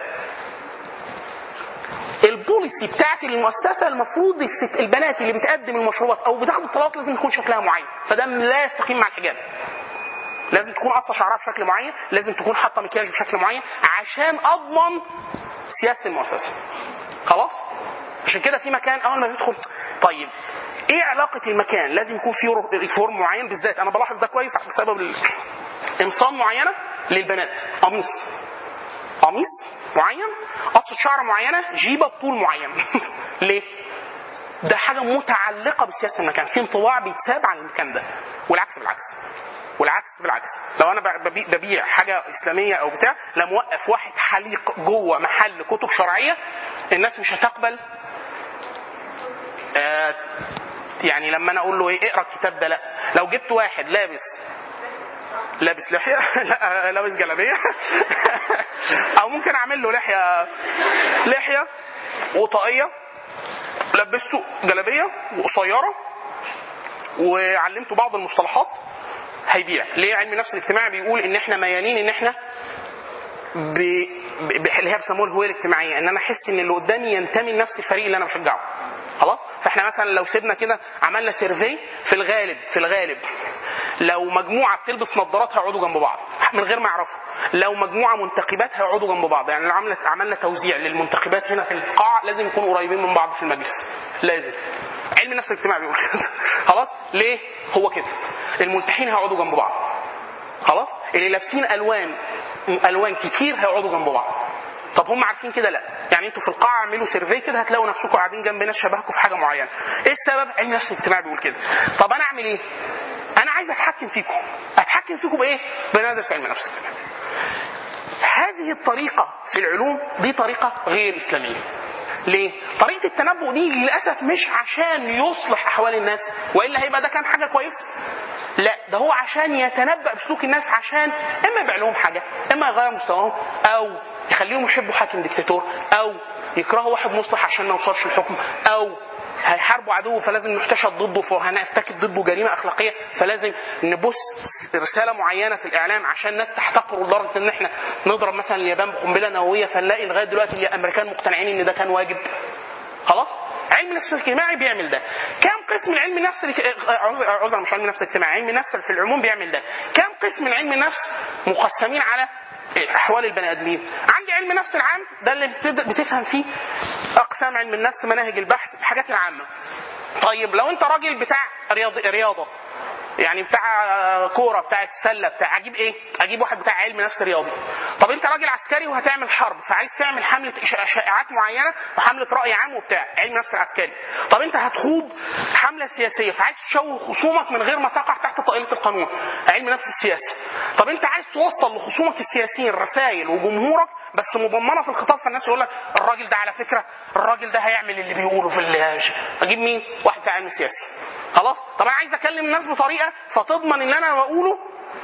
البوليسي بتاعت المؤسسه المفروض البنات اللي بتقدم المشروبات او بتاخد الطلبات لازم يكون شكلها معين، فده لا يستقيم مع الحجاب. لازم تكون قصه شعرها بشكل معين، لازم تكون حاطه مكياج بشكل معين عشان اضمن سياسه المؤسسه. خلاص. عشان كده في مكان اول ما بيدخل طيب ايه علاقه المكان؟ لازم يكون فيه ريفورم معين، بالذات انا بلاحظ ده كويس بسبب امصان معينه للبنات، قميص معين، قصه شعر معينه، جيبه بطول معين. ليه؟ ده حاجه متعلقه بسياسه المكان، في انطباع بيتساب عن المكان ده. والعكس بالعكس، لو انا ببيع حاجه اسلاميه او بتاع، لما اوقف واحد حليق جوه محل كتب شرعيه الناس مش هتقبل. يعني لما انا اقول له ايه اقرا الكتاب ده، لا. لو جبت واحد لابس لحيه لابس جلابيه او ممكن اعمل له لحيه وطاقيه، لبسته جلابيه وقصيره وعلمته بعض المصطلحات هيبيع. ليه؟ علم النفس الاجتماعي بيقول ان احنا ميالين ان احنا اللي هي بيسموها الهويه الاجتماعيه، ان انا احس ان اللي قدامي ينتمي لنفس الفريق اللي انا بشجعه. خلاص؟ فاحنا مثلا لو سيبنا كده عملنا سيرفي، في الغالب لو مجموعه بتلبس نظارات هيقعدوا جنب بعض من غير ما يعرفوا، لو مجموعه منتخبات هيقعدوا جنب بعض. يعني لو عملنا توزيع للمنتخبات هنا في القاعه لازم يكونوا قريبين من بعض في المجلس، لازم. علم النفس الاجتماعي بيقول كده. خلاص؟ ليه؟ هو كده. الملتحين هيقعدوا جنب بعض. خلاص؟ اللي لابسين الوان كتير هيقعدوا جنب بعض. طب هم عارفين كده؟ لا. يعني انتوا في القاعه اعملوا سيرفي كده هتلاقوا نفسكم قاعدين جنب ناس شبهكم في حاجه معينه. ايه السبب؟ علم النفس الاجتماعي بيقول كده. طب انا اعمل ايه؟ انا عايز اتحكم فيكم بايه؟ بندرس علم النفس الاجتماعي. هذه الطريقه في العلوم دي طريقه غير اسلاميه. ليه؟ طريقه التنبؤ دي للاسف مش عشان يصلح احوال الناس، والا هيبقى ده كان حاجه كويسه. لا، ده هو عشان يتنبأ بسلوك الناس، عشان اما يبيع لهم حاجه، اما يغير مستواهم، او يخليهم يحبوا حاكم ديكتاتور، او يكرهوا واحد مصلح عشان ما يوصلش الحكم، او هيحاربوا عدو فلازم نحتشد ضده فهنرتكب ضده جريمه اخلاقيه فلازم نبث رساله معينه في الاعلام عشان الناس تحتقر لدرجه ان احنا نضرب مثلا اليابان بقنبله نوويه فنلاقي لغايه دلوقتي الامريكان مقتنعين ان ده كان واجب. خلاص؟ علم النفس الاجتماعي بيعمل ده. كم قسم من علم النفس عذرا مش علم النفس الاجتماعي، علم النفس في العموم بيعمل ده. كم قسم من علم النفس مقسمين على احوال البني ادمين؟ عندي علم النفس العام ده اللي بتفهم فيه اقسام علم النفس، مناهج البحث، الحاجات العامه. طيب لو انت راجل بتاع رياضه، يعني بتاع كوره، بتاع سله، بتاع اجيب ايه؟ اجيب واحد بتاع علم نفس رياضي. طب انت راجل عسكري وهتعمل حرب فعايز تعمل حمله شائعات معينه وحمله راي عام وبتاع علم نفس العسكري. طب انت هتخوض حمله سياسيه فعايز تشوه خصومك من غير ما تقع تحت طائله القانون، علم نفس السياسي. طب انت عايز توصل لخصومك السياسيين رسائل وجمهورك بس مضمنه في الخطاب، فالناس يقول لك الراجل ده على فكره الراجل ده هيعمل اللي بيقوله في اجيب مين؟ واحد بتاع علم سياسي. خلاص؟ طب انا عايز اكلم الناس بطريقه فتضمن ان انا بقوله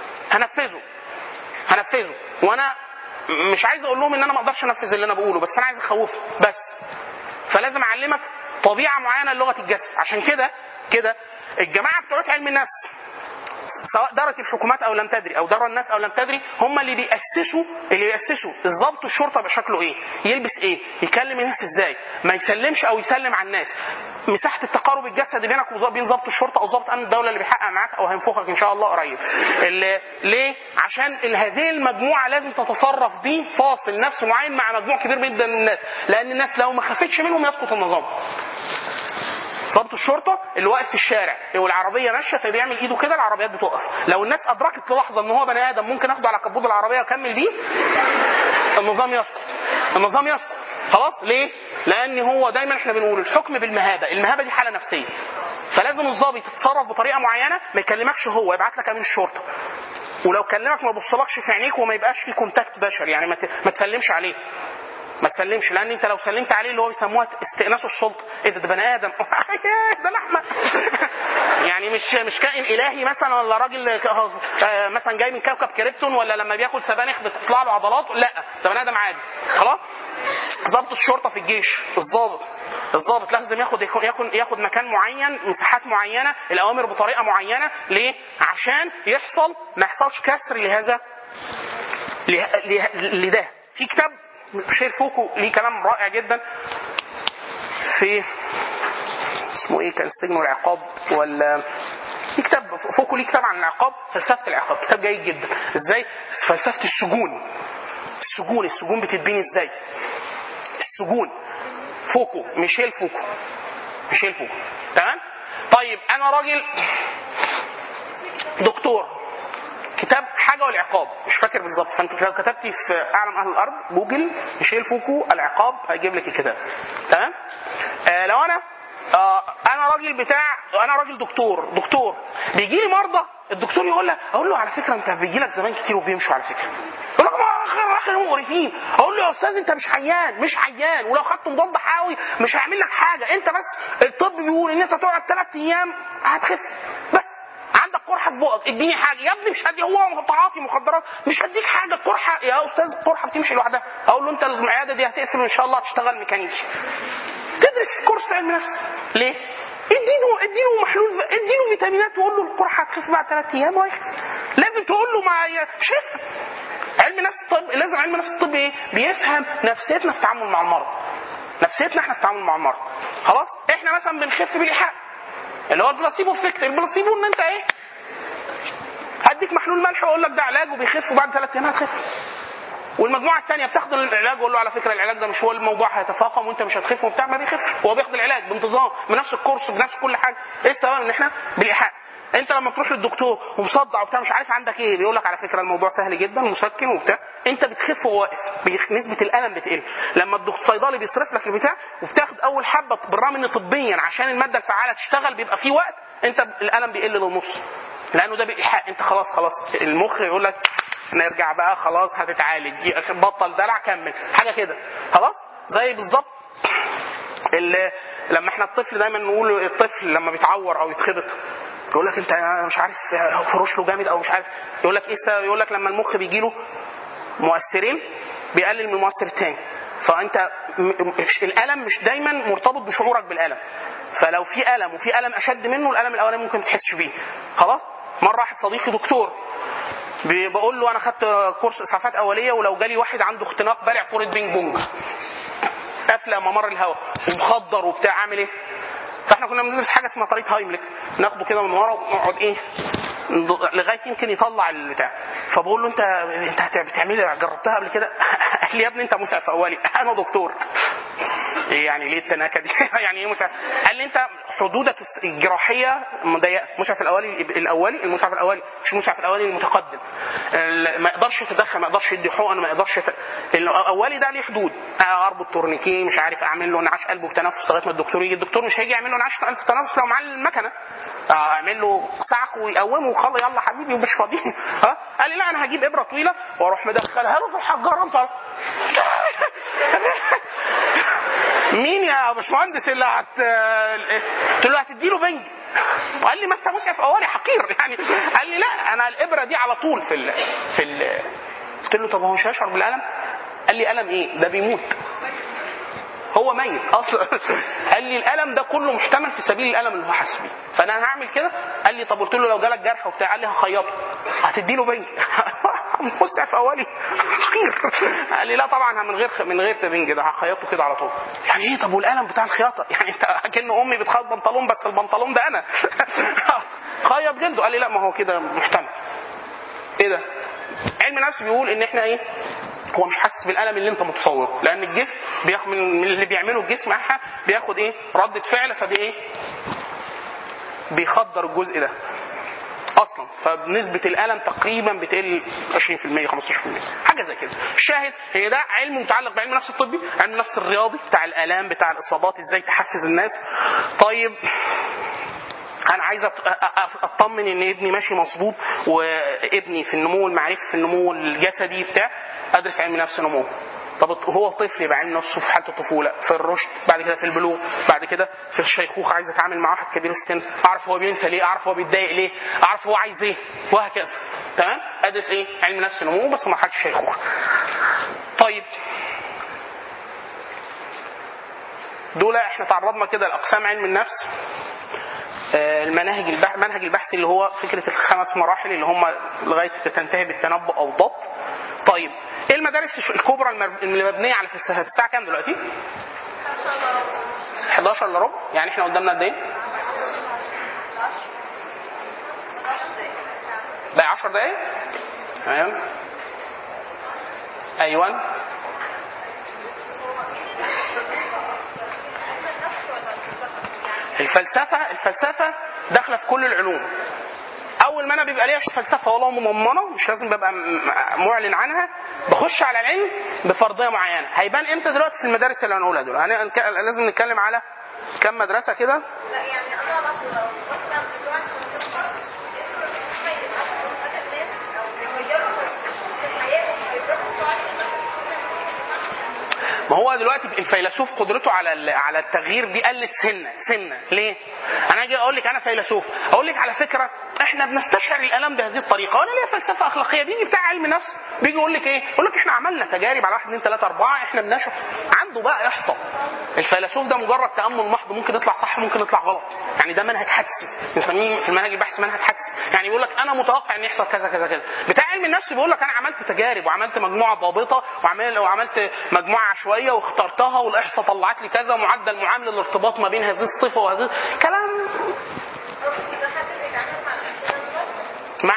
هنفذه، وانا مش عايز اقول لهم ان انا ما اقدرش انفذ اللي انا بقوله، بس انا عايز اخوفهم بس. فلازم اعلمك طبيعه معينه للغه الجسد. عشان كده الجماعه بتوع علم النفس سواء دارت الحكومات او لم تدري او دار الناس او لم تدري هم اللي بيأسسوا الضبط الشرطه بشكله ايه، يلبس ايه، يكلم الناس ازاي، ما يسلمش او يسلم على الناس، مساحه التقارب الجسدي بينك وبين ضبط الشرطه او ضبط امن الدوله اللي بيحقق معاك او هينفخك ان شاء الله قريب. ليه؟ عشان هذه المجموعه لازم تتصرف دي فاصل نفس معين مع مجموع كبير جدا من الناس، لان الناس لو ما خفتش منهم يسقط النظام. ضابط الشرطه اللي واقف في الشارع والعربيه ماشيه فبيعمل ايده كده العربيات بتوقف، لو الناس ادركت لحظه ان هو بني ادم ممكن اخده على كبوت العربيه واكمل بيه النظام يسقط. خلاص؟ ليه؟ لان هو دايما احنا بنقول الحكم بالمهابه، المهابه دي حاله نفسيه، فلازم الضابط يتصرف بطريقه معينه ما يكلمكش هو، يبعت لك امين الشرطه، ولو كلمك ما يبصلكش في عينيك وما يبقاش في كونتاكت بشري، يعني ما تسلمش عليه، ما تسلمش، لان انت لو سلمت عليه اللي هو بيسموها استئناس السلطه، ايه ده بني ادم ده لحمه يعني مش كائن الهي مثلا، ولا راجل مثلا جاي من كوكب كريبتون، ولا لما بياكل سبانخ بتطلع له عضلات، لا ده بني ادم عادي. خلاص؟ ضابط الشرطه في الجيش، الضابط لازم ياخد مكان معين، مساحات معينه، الاوامر بطريقه معينه. ليه؟ عشان ما يحصلش كسر لهذا لده. في كتاب شير فوكو ليه كلام رائع جدا في اسمه ايه، كان السجن والعقاب، ولا في كتاب فوكو ليه كتاب عن العقاب، فلسفه العقاب، كتاب جيد جدا. ازاي فلسفه السجون بتتبني ازاي، السجون فوكو ميشيل فوكو تمام. طيب انا راجل دكتور، كتاب حاجه والعقاب مش فاكر بالظبط، فانت لو كتبتي في اعلم اهل الارض جوجل ميشيل فوكو العقاب هيجيب لك الكتاب. تمام. لو انا راجل دكتور بيجي لي مرضى، الدكتور اقول له على فكره انت بيجي لك زمان كتير وبيمشوا على فكره، يقول لك اخر مقرفين، اقول له يا استاذ انت مش عيان ولو خدت مضاد حيوي مش هيعمل لك حاجه، انت بس الطب بيقول ان انت تقعد 3 ايام هتخف، بس عندك قرحه في بقك اديني حاجه يا ابني، مش هدي هو تعاطي مخدرات مش هديك حاجه، قرحه يا استاذ القرحه بتمشي لوحدها، اقول له انت العياده دي هتقفل وان شاء الله هتشتغل ميكانيكي. تدرس كورس علم نفس ليه؟ اديله محلول، اديله فيتامينات وقول له القرحه هتخف بعد 3 ايام وهيخف. لازم تقول له ما شف علم نفس الطب. لازم علم نفس الطب ايه؟ بيفهم نفسيتنا في التعامل مع المرض، نفسيتنا احنا في التعامل مع المرض. خلاص احنا مثلا بنخف بالايحاء اللي هو البلاسيبو افكت. البلاسيبو ان انت ايه؟ هديك محلول ملح واقول لك ده علاج وبيخف وبعد 3 ايام هتخف. والمجموعه الثانيه بتاخد العلاج واقول له على فكره العلاج ده مش هو الموضوع، هيتفاقم وانت مش هتخف وبتاع، ما بيخفش. هو بياخد العلاج بانتظام بنفس الكورس بنفس كل حاجه. ايه السبب؟ ان احنا بالايحاء. انت لما تروح للدكتور ومصدع وبتاع مش عارف عندك ايه، بيقول لك على فكره الموضوع سهل جدا مسكن وبتاع، انت بتخف وهو واقف، نسبه الالم بتقل. لما الصيدلي بيصرف لك البتاع وبتاخد اول حبه بالرغم ان طبيا عشان الماده الفعاله تشتغل بيبقى في وقت، انت الالم بيقل للنص لانه ده بالايحاء. انت خلاص المخ يقول لك نرجع بقى خلاص هتتعالج، بطل دلع كمل حاجه كده. خلاص زي بالظبط لما احنا الطفل دايما نقول الطفل لما بيتعور او يتخبط يقول لك انت مش عارف فروش له جامد او مش عارف، يقول لك ايه السبب؟ يقول لك لما المخ بيجي له مؤثرين بيقلل من المؤثر الثاني. فانت الالم مش دايما مرتبط بشعورك بالالم، فلو في الم وفي الم اشد منه الالم الاولاني ممكن ما تحسش بيه. خلاص مره واحد صديقي دكتور بقول له انا خدت كورس اسعافات اوليه ولو جالي واحد عنده اختناق بلع كوره بينج بونج قافله ممر الهواء ومخدر وبتاع اعمل ايه؟ فاحنا كنا بندرس حاجه اسمها طريقه هايمليك، ناخده كده من ورا ونقعد ايه لغايه يمكن يطلع البتاع. فبقول له انت بتعملي جربتها قبل كده؟ قال لي يا ابني انت مسعف اولي. انا دكتور. ايه يعني ليه التناكه دي؟ يعني ايه مسعف؟ قال لي انت حدودك الجراحيه مضيقه. المسعف الاولي المسعف الاولي مش المسعف الاولي المتقدم، ما يقدرش يتدخل، ما يقدرش يدي حقن، ما يقدرش الاولي ده ليه حدود. اربط تورنيكيه مش عارف اعمل له انعاش قلب وتنفس لغايه ما الدكتور يجي. الدكتور مش هيجي يعمل له انعاش قلب وتنفس لو معاه المكنه، اعمل له سعق ويقومه وخلص يلا حبيبي ومش فاضي. قال لي لا انا هجيب ابره طويله واروح مدخلها له في الحجاره. مين يا باشمهندس اللي قلت له هتديله بنج؟ وقال لي ما انت مسعف اولي حقير يعني. قال لي لا انا الابره دي على طول في قلت له طب هو مش هيشعر بالالم؟ قال لي الم ايه ده بيموت هو ميت اصلا. قال لي الالم ده كله محتمل في سبيل الالم اللي هو حاسس بيه، فانا هعمل كده. قال لي طب قلت له لو جالك جرح وبتاع؟ قال لي هخيطه. هتديله بنج؟ مستعف اولي حقير. قال لي لا طبعا من غير تبنج، ده هخيطه كده على طول. يعني ايه؟ طب والالم بتاع الخياطه؟ يعني انت كأن امي بتخيط بنطلون بس البنطلون ده انا خيط جلده. قال لي لا ما هو كده محتمل. ايه ده؟ علم النفس بيقول ان احنا ايه؟ هو مش حاسس بالالم اللي انت متصوره، لان الجسم بياخد من اللي بيعمله الجسم معاها بياخد ايه؟ ردة فعل، فبايه؟ بيخدر الجزء ده اصلا، فنسبه الالم تقريبا بتقل 20% 15% حاجه زي كده. الشاهد هي ده علم متعلق بعلم النفس الطبي، علم النفس الرياضي بتاع الالام بتاع الاصابات، ازاي تحفز الناس. طيب انا عايز اطمن ان ابني ماشي مظبوط وابني في النمو المعرفي في النمو الجسدي بتاع، ادرس علم نفس نمو. طب هو طفل يبقى علم نفسه في حاله الطفوله، في الرشد، بعد كده في البلوغ، بعد كده في الشيخوخه عايز اتعامل مع واحد كبير السن، اعرف هو بينسى ليه، اعرف هو بيتضايق ليه، اعرف هو عايز ايه، وهكذا. تمام؟ ادرس ايه؟ علم نفس نمو بس ما حدش الشيخوخه. طيب دول احنا تعرضنا كده لاقسام علم النفس. المنهج البحثي اللي هو فكره ال5 مراحل اللي هم لغايه تنتهي بالتنبؤ او الضبط. طيب ايه المدارس الكبرى اللي مبنيه على فلسفه؟ الساعه كام دلوقتي؟ 11 الا ربع. يعني احنا قدامنا قد ايه؟ بقى 10 دقايق. تمام. ايوه الفلسفه داخله في كل العلوم. اول ما انا بيبقى ليا فلسفه والله مضمنه مش لازم ببقى معلن عنها، بخش على العلم بفرضيه معينه. هيبان امتى؟ دلوقتي في المدارس اللي هنقولها دول. لازم نتكلم على كم مدرسه كده. لا يعني انا مثلا ما هو دلوقتي الفيلسوف قدرته على التغيير دي قلت سنه ليه؟ انا اجي اقول لك انا فيلسوف، اقول لك على فكره احنا بنستشعر الالم بهذه الطريقه، وانا ليا فلسفه اخلاقيه. بيجي بتاع علم نفس بيجي يقول لك ايه؟ يقول لك احنا عملنا تجارب على 1 2 3 4 احنا بنشوف عنده بقى احصاء. الفيلسوف ده مجرد تامل محض، ممكن يطلع صح ممكن يطلع غلط، يعني ده منهج حدسي بنسميه في المنهج البحثي منهج حدسي. يعني بيقول لك انا متوقع ان يحصل كذا كذا كذا. بتاع علم النفس بيقول لك انا عملت تجارب وعملت مجموعه ضابطه وعملت مجموعه عشوائيه واخترتها والاحصاء طلعت لي كذا ومعدل معامل الارتباط ما بين هذه الصفه وهذه كلام مع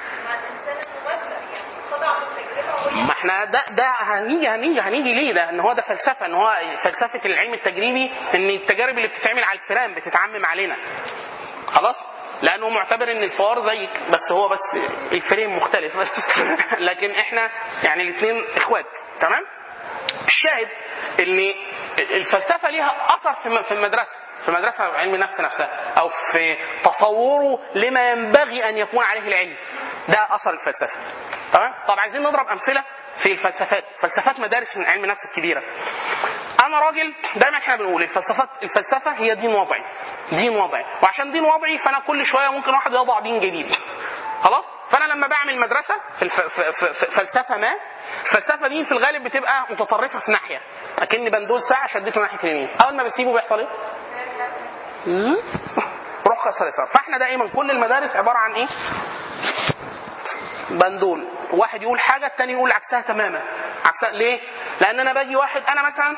ما احنا ده هنيجي ليه ده ان هو ده فلسفه، ان هو فلسفه العلم التجريبي ان التجارب اللي بتتعمل على الفئران بتتعمم علينا خلاص، لانه معتبر ان الفار زيك بس هو بس الفريم مختلف بس لكن احنا يعني الاثنين اخوات تمام. الشاهد ان الفلسفه ليها اثر في مدرسه علم النفس نفسها او في تصوره لما ينبغي ان يكون عليه العلم. ده اثر الفلسفه تمام. طب عايزين نضرب امثله في فلسفات مدارس من علم النفس الكبيره. انا راجل دايما احنا بنقول الفلسفه هي دين وضعي، وعشان دين وضعي فانا كل شويه ممكن واحد يضع دين جديد خلاص. فانا لما بعمل مدرسه في فلسفه ما، الفلسفه دي في الغالب بتبقى متطرفه في ناحيه، اكن بندول ساعه شديته ناحيه اليمين، اول ما بسيبه بيحصل ايه؟ روح خسر يسار. فاحنا دائما كل المدارس عباره عن ايه؟ بندول، واحد يقول حاجه الثاني يقول عكسها تماما. عكسها ليه؟ لان انا باجي واحد انا مثلا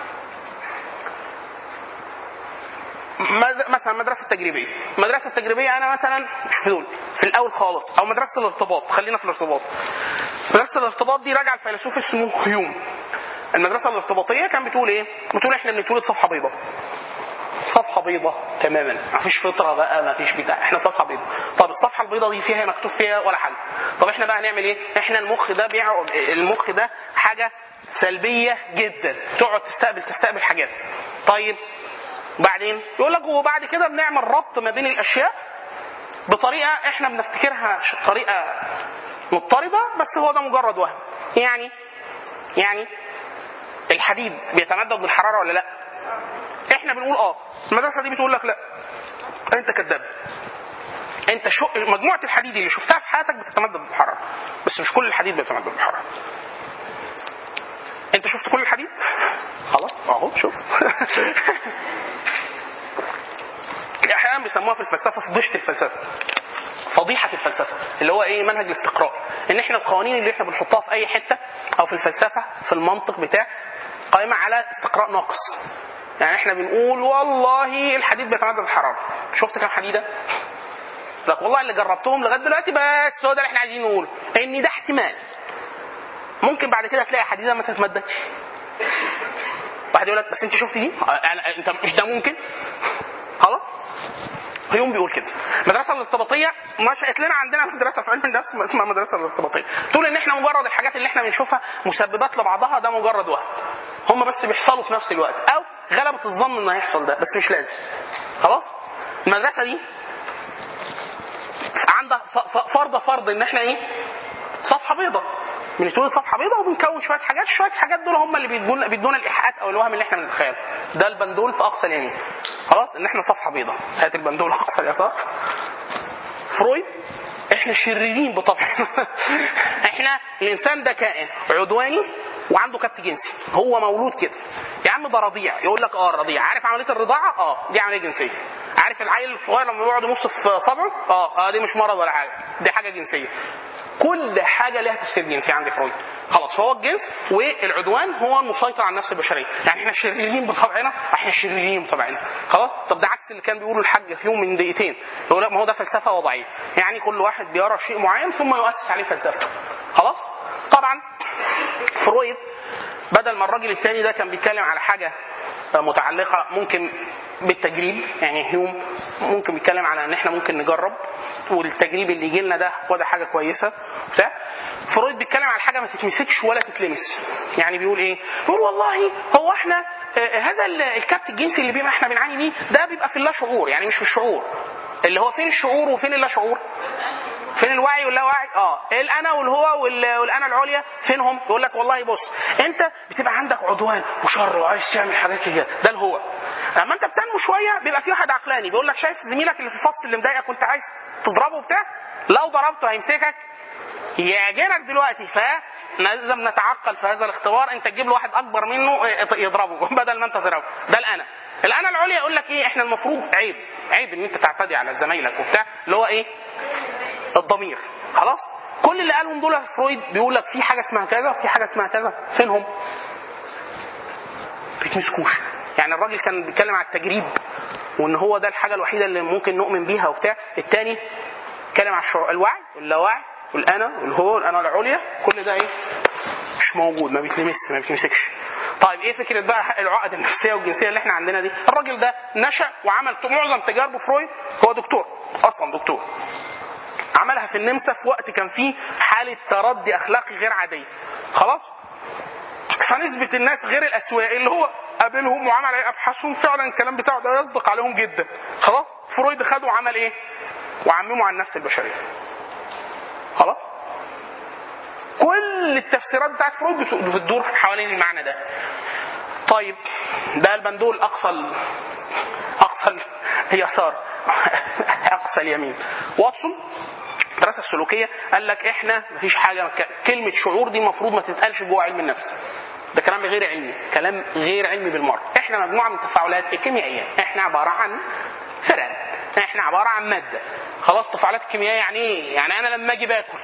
مدرسه تجريبيه انا مثلا في الاول خالص، او مدرسه الارتباط، خلينا في الارتباط. مدرسه الارتباط دي راجعه الفيلسوف اسمه هيوم. المدرسه الارتباطيه كان بتقول ايه؟ بتقول احنا بنتولد صفحه بيضاء تماما، مفيش فطره بقى مفيش بتاع، احنا صفحه بيضاء. طب الصفحه البيضاء دي فيها مكتوب فيها ولا حاجه. طب احنا بقى هنعمل ايه؟ احنا المخ ده حاجه سلبيه جدا، تقعد تستقبل حاجات. طيب بعدين يقول لك وبعد كده بنعمل ربط ما بين الاشياء بطريقه احنا بنفتكرها طريقه مضطرده، بس هو ده مجرد وهم. يعني الحديد بيتمدد بالحراره ولا لا؟ احنا بنقول المدرسه دي بتقول لك لا، انت كذاب. انت مجموعه الحديد اللي شفتها في حياتك بتتمدد بالحراره، بس مش كل الحديد بيتمدد بالحراره. انت شفت كل الحديد؟ خلاص اهو شوف احيانا بيسموها في الفلسفه فضيحه الفلسفه اللي هو ايه؟ منهج الاستقراء. ان احنا القوانين اللي احنا بنحطها في اي حته او في الفلسفه في المنطق بتاع قائمه على استقراء ناقص. يعني احنا بنقول والله الحديد بيتمدد بالحراره، شفت كم حديده؟ لا والله اللي جربتهم لغايه دلوقتي بس هو ده اللي احنا عايزين نقوله، ان ده احتمال ممكن بعد كده تلاقي حديده ما تتمددش. واحد يقول لك بس انت شفت دي؟ انت مش ده ممكن؟ خلاص هيوم بيقول كده. المدرسه الارتباطيه نشأت لنا عندنا مدرسه في علم النفس اسمها المدرسه الارتباطيه، تقول ان احنا مجرد الحاجات اللي احنا بنشوفها مسببات لبعضها، ده مجرد وهم، هم بس بيحصلوا في نفس الوقت، او غلبة الظن انه هيحصل ده بس مش لازم. خلاص المدرسه دي عندها فرض ان احنا ايه؟ صفحه بيضاء، بنتولد صفحه بيضاء وبنكون شويه حاجات دول هم اللي بيدونا الايحاءات او الوهم اللي احنا بنتخيله. ده البندول في اقصى اليمين خلاص، ان احنا صفحه بيضاء. هات البندول اقصى اليسار. فرويد احنا شريرين بطبعنا احنا الانسان ده كائن عدواني وعنده كبت جنسي، هو مولود كده. يا عم ده رضيع، يقول لك الرضيع. عارف عمليه الرضاعه؟ دي عمليه جنسيه. عارف العيل الصغير لما بيقعد يمص في صبعه؟ دي مش مرض ولا حاجه، دي حاجه جنسيه. كل حاجه لها تفسير جنسي عند فرويد. خلاص فهو الجنس والعدوان هو المسيطر على النفس البشريه. يعني احنا شريرين بطبعنا، خلاص. طب ده عكس اللي كان بيقوله الحاج في يوم من دقيقتين، يقول ما هو ده فلسفه وضعيه، يعني كل واحد بيرى شيء معين ثم يؤسس عليه فلسفته. خلاص. طبعا فرويد بدل ما الراجل الثاني ده كان بيتكلم على حاجه متعلقه ممكن بالتجريب، يعني هيوم ممكن بيتكلم على ان احنا ممكن نجرب والتجريب اللي يجي لنا ده هو ده حاجه كويسه بتاع. فرويد بيتكلم على حاجه ما تتمسكش ولا تتلمس. يعني بيقول ايه؟ بيقول والله هو احنا هذا الكبت الجنسي اللي بيبقى احنا بنعاني بيه ده بيبقى في اللا شعور، يعني مش في الشعور. اللي هو فين الشعور وفين اللا شعور؟ فين الوعي واللاوعي؟ الانا والهو والانا العليا فينهم؟ يقول لك والله بص، انت بتبقى عندك عدوان وشر وعايز تعمل حاجات كده، ده الهو. لما انت بتنمو شويه بيبقى في واحد عقلاني بيقول لك شايف زميلك اللي في الفصل اللي مضايقك وانت عايز تضربه بتاع، لو ضربته هيمسكك يعجنك دلوقتي، فلازم نتعقل في هذا الاختبار، انت تجيب له واحد اكبر منه يضربه بدل ما انت تضربه. ده الانا العليا يقول لك ايه، احنا المفروض عيب ان انت تعتدي على زمايلك وبتاع، اللي هو ايه؟ الضمير. خلاص، كل اللي قالهم دول فرويد بيقول لك في حاجه اسمها كذا، في حاجه اسمها كذا، فينهم؟ بيتمسكوش. يعني الراجل كان بيتكلم على التجريب وان هو ده الحاجه الوحيده اللي ممكن نؤمن بيها وبتاع، الثاني اتكلم على الوعي واللاوعي والانا والهو والانا العليا، كل ده ايه؟ مش موجود، ما بيتمسكش. طيب ايه فكره بقى العقد النفسيه والجنسيه اللي احنا عندنا دي؟ الراجل ده نشأ وعمل معظم تجاربه فرويد، هو دكتور اصلا، دكتور عملها في النمسا في وقت كان فيه حاله تردي اخلاقي غير عاديه. خلاص، فنسبه الناس غير الاسواق اللي هو قابلهم وعمل ابحاثهم فعلا الكلام بتاعه ده يصدق عليهم جدا. خلاص، فرويد خده وعمل ايه؟ وعممه على النفس البشريه. خلاص، كل التفسيرات بتاعت فرويد بتدور حوالين المعنى ده. طيب ده البندول اقصى اليسار اقصى اليمين. واتسون الدراسه السلوكيه قال لك احنا مفيش حاجه، كلمه شعور دي المفروض ما تتقالش جوه علم النفس، ده كلام غير علمي، كلام غير علمي بالمره. احنا مجموعه من التفاعلات الكيميائيه، احنا عباره عن فرن، احنا عباره عن ماده. خلاص، التفاعلات الكيميائيه يعني ايه؟ يعني انا لما اجي باكل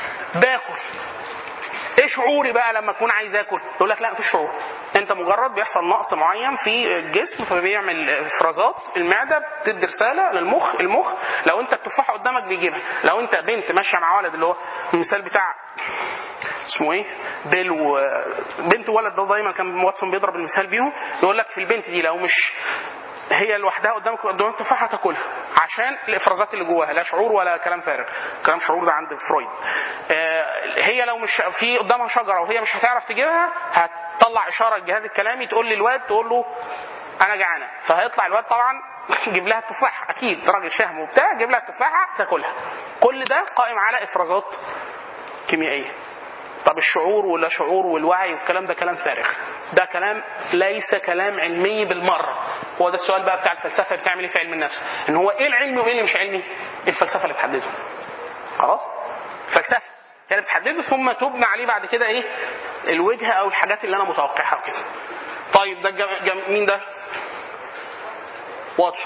ايه شعوري بقى لما اكون عايز اكل؟ يقول لك لا، مفيش شعور، انت مجرد بيحصل نقص معين في الجسم فبيعمل افرازات، المعده بتدي رساله للمخ، المخ لو انت التفاحه قدامك بيجيبها. لو انت بنت ماشيه مع ولد، اللي هو المثال بتاع اسمه ايه، بيل وبنت ولد، ده دايما كان واتسون بيضرب المثال بيهم، يقول لك في البنت دي لو مش هي لوحدها قدامك قدام تفاحه تاكلها عشان الافرازات اللي جواها، لا شعور ولا كلام فارغ، كلام شعور ده عند فرويد. هي لو مش في قدامها شجره وهي مش هتعرف تجيبها، هتطلع اشاره الجهاز الكلامي تقول للواد، تقول له انا جعانه، فهيطلع الواد طبعا يجيب لها التفاحه، اكيد راجل شهم وبتاع، يجيب لها التفاحه تاكلها. كل ده قائم على افرازات كيميائيه. طب الشعور ولا شعور والوعي والكلام ده كلام فارغ، ده كلام ليس كلام علمي بالمره. هو ده السؤال بقى بتاع الفلسفه بتعمل ايه في علم النفس، ان هو ايه العلمي وايه اللي مش علمي؟ الفلسفه اللي بتحدده. خلاص، الفلسفه هي اللي بتحدده، ثم تبنى عليه بعد كده ايه الوجهه او الحاجات اللي انا متوقعها وكده. طيب ده مين ده؟ واضح.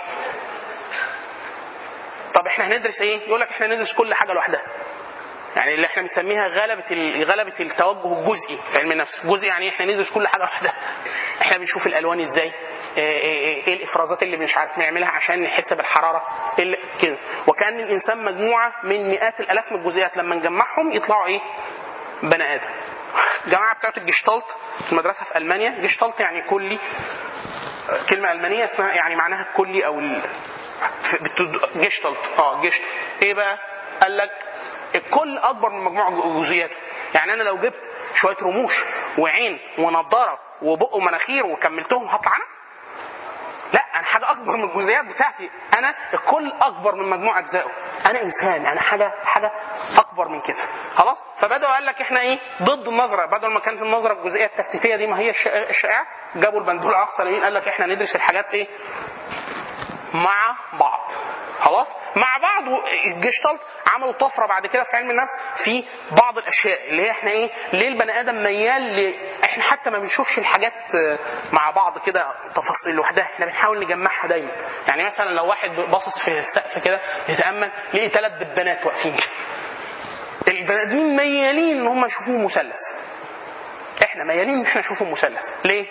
طب احنا هندرس ايه؟ يقول لك احنا ندرس كل حاجه لوحدها، يعني اللي احنا بنسميها غلبة التوجه الجزئي في علم النفس. جزئي يعني احنا ندرس كل حاجه لوحدها. احنا بنشوف الالوان ازاي، ايه الافرازات اللي مش عارف نعملها عشان نحس بالحراره كده. وكأن الانسان مجموعه من مئات الالاف من الجزئيات، لما نجمعهم يطلعوا ايه؟ بني ادم. الجماعه بتاعت الجشتالت في المدرسه في المانيا، جشتالت يعني كلي، كلمه المانيه اسمها يعني معناها الكلي او جشتالت. جشتالت ايه بقى؟ قال لك الكل اكبر من مجموعه جزئياته. يعني انا لو جبت شويه رموش وعين ونضاره وبق ومناخير وكملتهم هطلع انا؟ لا، انا حاجه اكبر من الجزئيات بتاعتي، انا الكل اكبر من مجموع اجزائه، انا انسان، انا حاجه اكبر من كده. خلاص، فبداوا قال لك احنا ايه؟ ضد النظره، بدل ما كانت النظره الجزئيه التفتيتيه دي ما هي الشائعه، جابوا البندول الاقصى اليمين، قال لك احنا ندرس الحاجات ايه؟ مع بعض. خلاص، مع بعض. الجشتالت عملوا طفره بعد كده في علم النفس في بعض الاشياء اللي هي احنا ايه، ليه البني ادم ميال احنا حتى ما بنشوفش الحاجات مع بعض كده تفاصيل لوحدها، احنا بنحاول نجمعها دايما. يعني مثلا لو واحد باصص في السقف كده يتامل ليه 3 دبانات واقفين، البني ادمين ميالين ان هم يشوفوه مثلث، احنا ميالين ان احنا نشوفه مثلث. ليه؟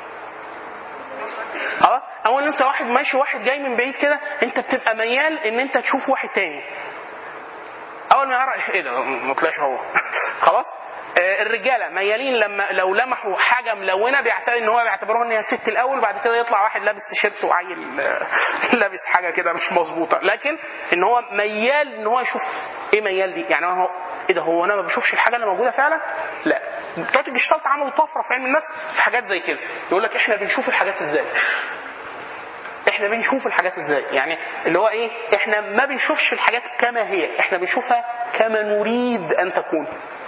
اول انت واحد ماشي واحد جاي من بعيد كده، انت بتبقى ميال ان انت تشوف واحد تاني، اول ما يعرف ايه ده ما طلعش هو. خلاص، الرجاله ميالين لما لو لمحوا حاجه ملونه بيعتبروها ان هي ست الاول، بعد كده يطلع واحد لابس تيشيرت وعيل لابس حاجه كده مش مظبوطه، لكن ان هو ميال ان هو يشوف ايه. ميال دي يعني هو ايه ده، هو انا ما بشوفش الحاجه اللي موجوده فعلا؟ لا، بتوع الجشتالت عملوا طفره في علم النفس في حاجات زي كده، يقول لك احنا بنشوف الحاجات ازاي، احنا بنشوف الحاجات ازاي؟ يعني اللي هو ايه، احنا ما بنشوفش الحاجات كما هي، احنا بنشوفها كما نريد ان تكون،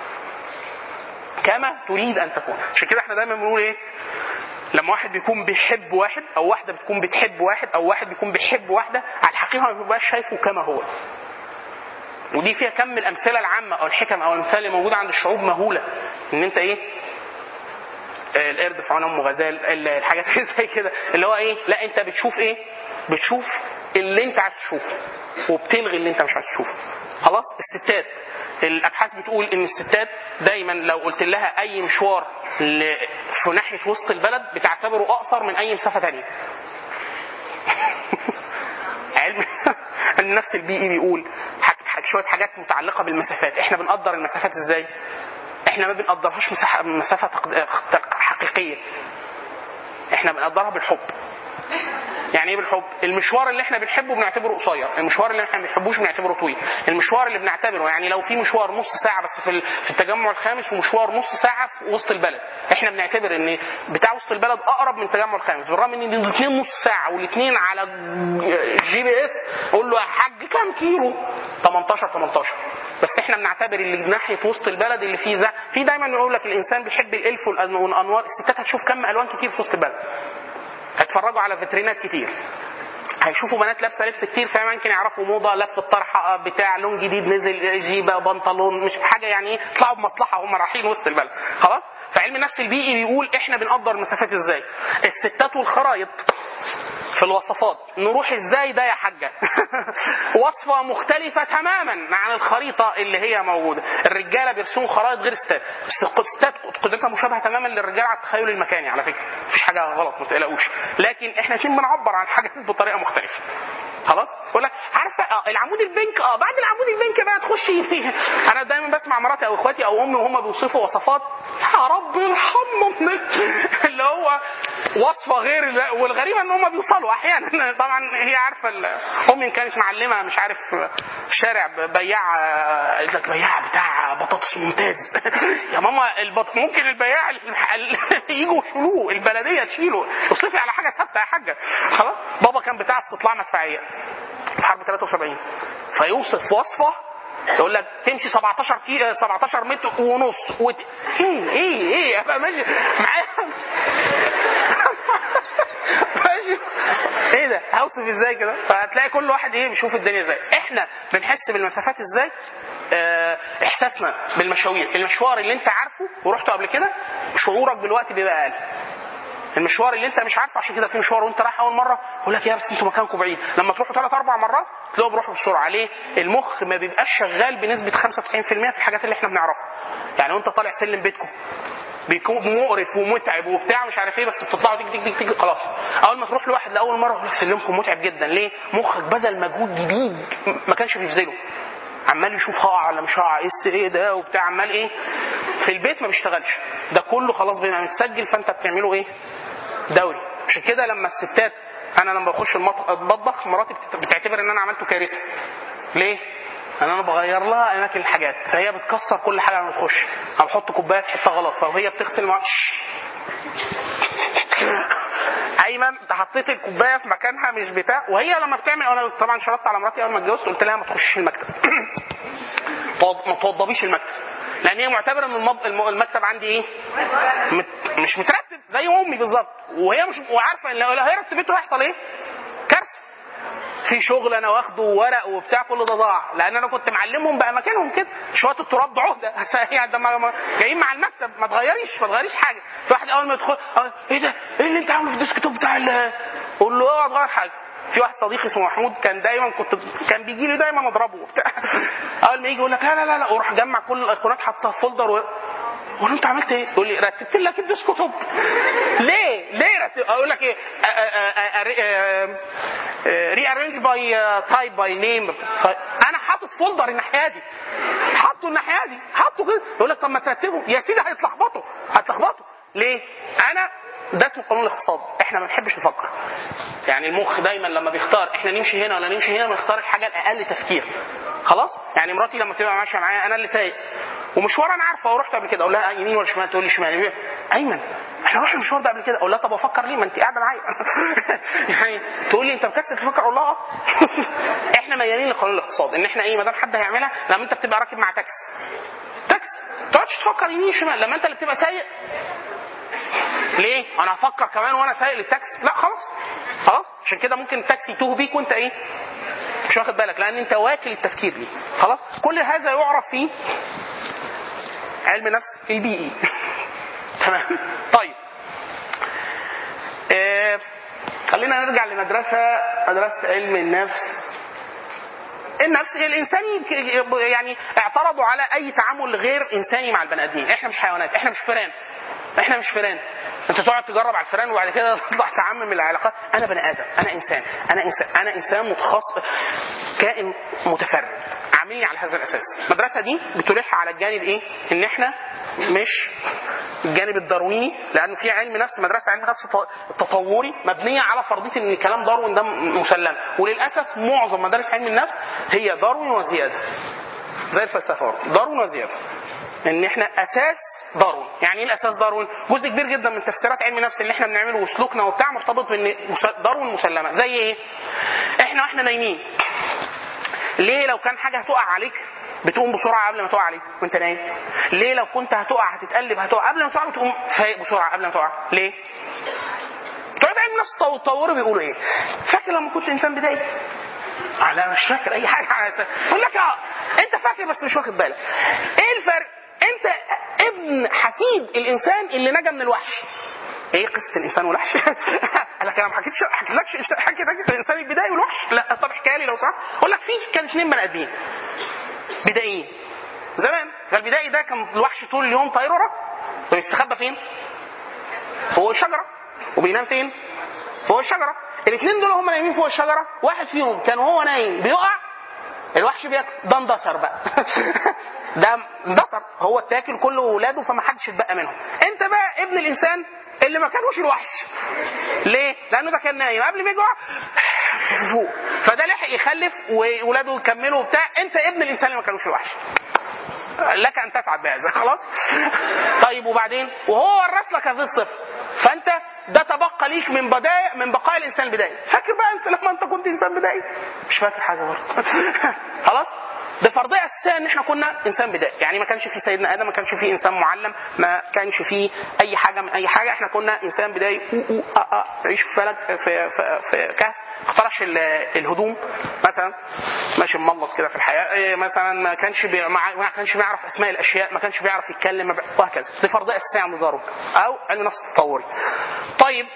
كما تريد ان تكون. عشان كده احنا دايما بنقول ايه، لما واحد بيكون بيحب واحد او واحده بتكون بتحب واحد او واحد بيكون بيحب واحده، على الحقيقه ما بيبقاش شايفه كما هو. ودي فيها كم الامثله العامه او الحكم او الامثال اللي موجوده عند الشعوب مهوله، ان انت ايه، القرد في عون ام غزال، الحاجات زي كده، اللي هو ايه، لا انت بتشوف ايه، بتشوف اللي انت عايز تشوفه وبتلغي اللي انت مش عايز تشوفه. خلاص. الستات، الابحاث بتقول ان الستات دايما لو قلت لها اي مشوار في ناحيه وسط البلد بتعتبره اقصر من اي مسافه ثانيه. علم النفس البيئي بيقول شويه حاجات متعلقه بالمسافات. احنا بنقدر المسافات ازاي؟ احنا ما بنقدرهاش مسافه حقيقيه، احنا بنقدرها بالحب. يعني ايه بالحب؟ المشوار اللي احنا بنحبه بنعتبره قصير، المشوار اللي احنا ما بنحبوش بنعتبره طويل. المشوار اللي بنعتبره يعني لو في مشوار نص ساعه بس في التجمع الخامس ومشوار نص ساعه في وسط البلد، احنا بنعتبر ان بتاع وسط البلد اقرب من التجمع الخامس، بالرغم ان الاثنين نص ساعه والاثنين على GPS قول له يا حاج كام كيلو، 18. بس احنا بنعتبر اللي ناحيه وسط البلد اللي فيه في دايما يقول لك الانسان بيحب الالف والانوار. الستات هتشوف كم الوان كتير في وسط البلد، هيتفرجوا على فيترينات كتير، هيشوفوا بنات لابسه لبس كتير، فممكن يعرفوا موضه، لف الطرحه بتاع لون جديد نزل، جيبه، بنطلون، مش حاجه يعني ايه، يطلعوا بمصلحه وهم رايحين وسط البلد. خلاص. فعلم النفس البيئي بيقول احنا بنقدر المسافات ازاي. الستات والخرايط في الوصفات، نروح ازاي ده يا حاجه؟ وصفه مختلفه تماما عن الخريطه اللي هي موجوده. الرجاله بيرسموا خرائط غير الستات، الستات قدرتها مشابهه تماما للرجاله على التخيل المكاني، على فكره مفيش حاجه غلط ما تقلقوش، لكن احنا عشان بنعبر عن حاجات بطريقه مختلفه. خلاص. يقول لك عارفه العمود البنك، بعد العمود البنك بقى تخشي فيه. انا دايما بسمع مراتي او اخواتي او امي وهم بيوصفوا وصفات، يا رب ارحمهم، اللي هو وصفه غير، والغريبه ان هم بيوصلوا احيانا. طبعا هي عارفه امي كانت معلمه مش عارف شارع بياع، قالت لك بياع بتاع بطاطس ممتاز. يا ماما ممكن البياع يجوا يشيلوه، البلديه تشيله، تصرفي على حاجه ثابته يا حاجه. خلاص. بابا كان بتاع استطلاع مدفعيه في حرب 73، فيوصف وصفه يقول لك تمشي 17 متر ونص ايه ابقى ماشي معايا ماشي ايه ده، هوصف ازاي كده؟ فهتلاقي كل واحد ايه بيشوف الدنيا ازاي. احنا بنحس بالمسافات ازاي؟ احساسنا بالمشاوير، المشوار اللي انت عارفه ورحته قبل كده شعورك بالوقت بيبقى اقل. المشوار اللي انت مش عارفه، عشان كده في مشوار وانت رايح اول مره يقول لك يا بس انتوا مكانكم بعيد، لما تروحوا 3-4 مرات تلاقوا بيروحوا بسرعه. ليه؟ المخ ما بيبقاش شغال بنسبه 95% في الحاجات اللي احنا بنعرفها. يعني وانت طالع سلم بيتكم بيكون مقرف ومتعب وبتاع مش عارف ايه، بس بتطلعوا تيجي خلاص. اول ما تروح لواحد لاول مره يقول لك سلمكم متعب جدا. ليه؟ مخك بذل مجهود جديد ما كانش بيبذله، عمال يشوف هقع ولا مش هقع، ايه ده وبتاع، عمال ايه. في البيت ما بيشتغلش ده كله، خلاص بيبقى متسجل، فانت بتعمله ايه دوري. عشان كده لما الستات، انا لما بخش المطبخ مراتي بتعتبر ان انا عملته كارثه. ليه؟ انا بغير لها اماكن الحاجات، فهي بتكسر كل حاجه لما تخش. انا بحط كوبايه في حته غلط، فهي بتغسل ايمن انت حطيت الكوبايه في مكانها مش بتاع. وهي لما بتعمل، انا طبعا شرطت على مراتي اول ما اتجوزت، قلت لها ما تخشش المكتب ما توضبيش المكتب، لان هي معتبره ان المكتب عندي ايه مش مترتب زي امي بالظبط، وهي مش وعارفه ان لو هي رتبته هيحصل ايه، كارثه. في شغل انا واخده ورق وبتاع كله ده ضاع، لان انا كنت معلمهم بقى مكانهم كده. شويه التراب ده عهده يعني ده جايين مع المكتب، ما تغيريش حاجه. في واحد اول ما يدخل ايه ده، ايه اللي انت عامله في الديسك توب بتاع قول له اوعى تغير حاجه. في واحد صديقي اسمه محمود كان دايما كان بيجي لي دايما اضربه وبتاع. اول ما يجي يقول لك لا وراح جمع كل الايقونات حطها في فولدر قول له انت عملت ايه؟ يقول لي رتبت لك الديسك توب. ليه اقول لك ايه، rearrange by type by name. انا حاطط فولدر الناحيه دي، حاطه كده. يقول لك طب ما ترتبه يا سيدي، هتلخبطوا. ليه؟ انا ده اسمه قانون الاقتصاد. احنا ما بنحبش نفكر، يعني المخ دايما لما بيختار احنا نمشي هنا ولا نمشي هنا بنختار الحاجه الاقل تفكير. خلاص. يعني مراتي لما تبقى ماشيه معايا انا اللي سايق ومشوار انا عارفه ورحت قبل كده، اقول لها يمين ولا شمال؟ تقول لي شمال. ايمن احنا رحنا المشوار ده قبل كده. اقول لها طب افكر ليه؟ ما انت قاعده معايا. يعني تقول لي انت مكسل تفكر؟ اقول لها احنا ميالين لقانون الاقتصاد ان احنا ايه، ما دام حد هيعملها. لما انت بتبقى راكب مع تاكسي ما تقعدش تفكر يمين شمال. لما انت اللي بتبقى سايق ليه انا هفكر كمان وانا سايق للتاكسي؟ لا خلاص. عشان كده ممكن التاكسي يتوه بيك وانت ايه مش واخد بالك، لان انت واكل التفكير ليه. خلاص. كل هذا يعرف في علم نفس البيئي. تمام. طيب خلينا نرجع لمدرسة علم النفس. النفس الانساني يعني اعترضوا على اي تعامل غير انساني مع البني ادمين. احنا مش حيوانات، احنا مش فئران. انت تقعد تجرب على الفئران وبعد كده تطلع تعمم العلاقات. انا بني ادم، انا انسان متخصص، كائن متفرد. عاملين على هذا الاساس. المدرسه دي بتلح على الجانب ايه؟ ان احنا مش الجانب الدارويني، لانه في علم نفس، مدرسه علم نفس التطوري مبنيه على فرضيه ان كلام داروين ده مسلم. وللاسف معظم مدارس علم النفس هي داروين وزياده، زي الفلسفه داروين وزياده. ان احنا اساس داروين. يعني ايه الاساس داروين؟ جزء كبير جدا من تفسيرات علم النفس اللي احنا بنعمله وسلوكنا وبتاع مرتبط بان داروين مسلمه. زي ايه؟ احنا نايمين ليه لو كان حاجه هتقع عليك بتقوم بسرعه قبل ما تقع عليك وانت نايم؟ ليه لو كنت هتقع هتتقلب هتقع قبل ما تقع بتقوم فايق بسرعه قبل ما تقع؟ ليه؟ بتوع علم النفس التطوري بيقولوا ايه؟ فاكر لما كنت انسان بدائي؟ لا مش فاكر اي حاجه على اساس يقول لك انت فاكر بس مش واخد بالك. ايه الفرق؟ انت ابن حفيد الانسان اللي نجا من الوحش. ايه قصه الانسان والوحش؟ انا كلام حكيتلكش الانسان البدائي والوحش. لا طب احكي لي لو صح. اقول لك كان 2 بني ادمين بدائيين زمان. فالبدائي ده كان الوحش طول اليوم طاير وراه. طب يستخبى فين؟ فوق الشجره. وبينام فين؟ فوق الشجره. الاثنين دول هم نايمين فوق الشجره. واحد فيهم كان هو نايم بيقع، الوحش بياكل. ده اندثر بقى. ده اندثر، هو اتاكل كله وولاده فما حدش اتبقى منهم. انت بقى ابن الانسان اللي ما كانوش الوحش. ليه؟ لانه ده كان نايم قبل ما يجوع فوق، فده لحق يخلف وولاده يكملوا وبتاع. انت ابن الانسان اللي ما كانوش الوحش، لك ان تسعد بهذا. خلاص. طيب وبعدين وهو ورث لك هذه الصفه، فانت ده تبقى ليك من بقايا الانسان البدائي. فاكر بقى انت لما انت كنت انسان بدائي؟ مش فاكر حاجه برضه. خلاص. ده فرضيه اساسيه ان احنا كنا انسان بدائي. يعني ما كانش في سيدنا ادم، ما كانش في انسان معلم، ما كانش في اي حاجه من اي حاجه. احنا كنا انسان بدائي عيش في فلك في كهف، اخترش الهدوم مثلا، ماشي مملط كده في الحياه مثلا. ما كانش بيعرف اسماء الاشياء، ما كانش بيعرف يتكلم وهكذا. دي فرضيه اساسيه عند داروين او علم نفس التطوري. طيب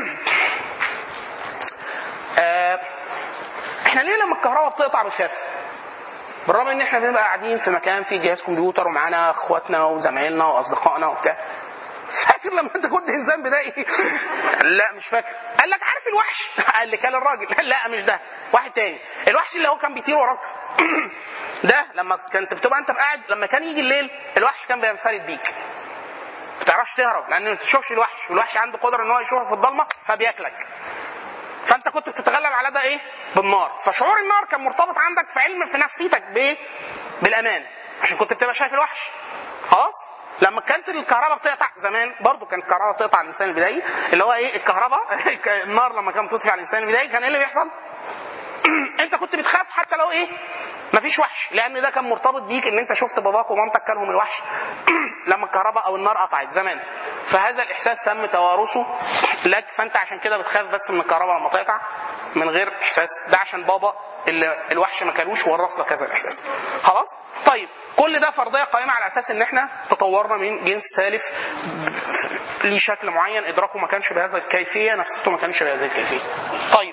احنا ليه لما الكهرباء بتقطع بنخاف؟ بالرغم ان احنا بنبقى قاعدين في مكان فيه جهاز كمبيوتر ومعانا اخواتنا وزمايلنا واصدقائنا وبتاع. فاكر لما انت كنت انسان بدائي؟ لا مش فاكر. قال لك عارف الوحش؟ قال لي كان الراجل. لا مش ده، واحد تاني. الوحش اللي هو كان بيطير وراك ده لما كنت بتبقى انت قاعد، لما كان يجي الليل الوحش كان بينفرد بيك، ما تعرفش تهرب لان ما تشوفش الوحش، والوحش عنده قدره ان هو يشوفك في الضلمه فبياكلك. فانت كنت بتتغلب على ده ايه؟ بالنار. فشعور النار كان مرتبط عندك في علم في نفسيتك بالامان، عشان كنت بتبقى شايف الوحش. خلاص. لما كانت الكهرباء بتقطع زمان برضو، كانت الكهرباء بتقطع على الانسان البدائي اللي هو ايه الكهرباء. النار لما كانت بتطفي على الانسان البدائي كان ايه اللي بيحصل؟ انت كنت بتخاف حتى لو ايه مفيش وحش، لان ده كان مرتبط بيك ان انت شفت باباك ومامتك كانهم الوحش لما الكهرباء او النار قطعت زمان. فهذا الاحساس تم توارثه لك، فانت عشان كده بتخاف بس من الكهرباء لما تقطع من غير احساس. ده عشان بابا اللي الوحش ما كانوش ورث لك هذا الاحساس. خلاص. طيب كل ده فرضيه قائمه على اساس ان احنا تطورنا من جنس سالف ليه شكل معين، ادراكه ما كانش بهذه الكيفيه، نفسيته ما كانش بهذه الكيفيه. طيب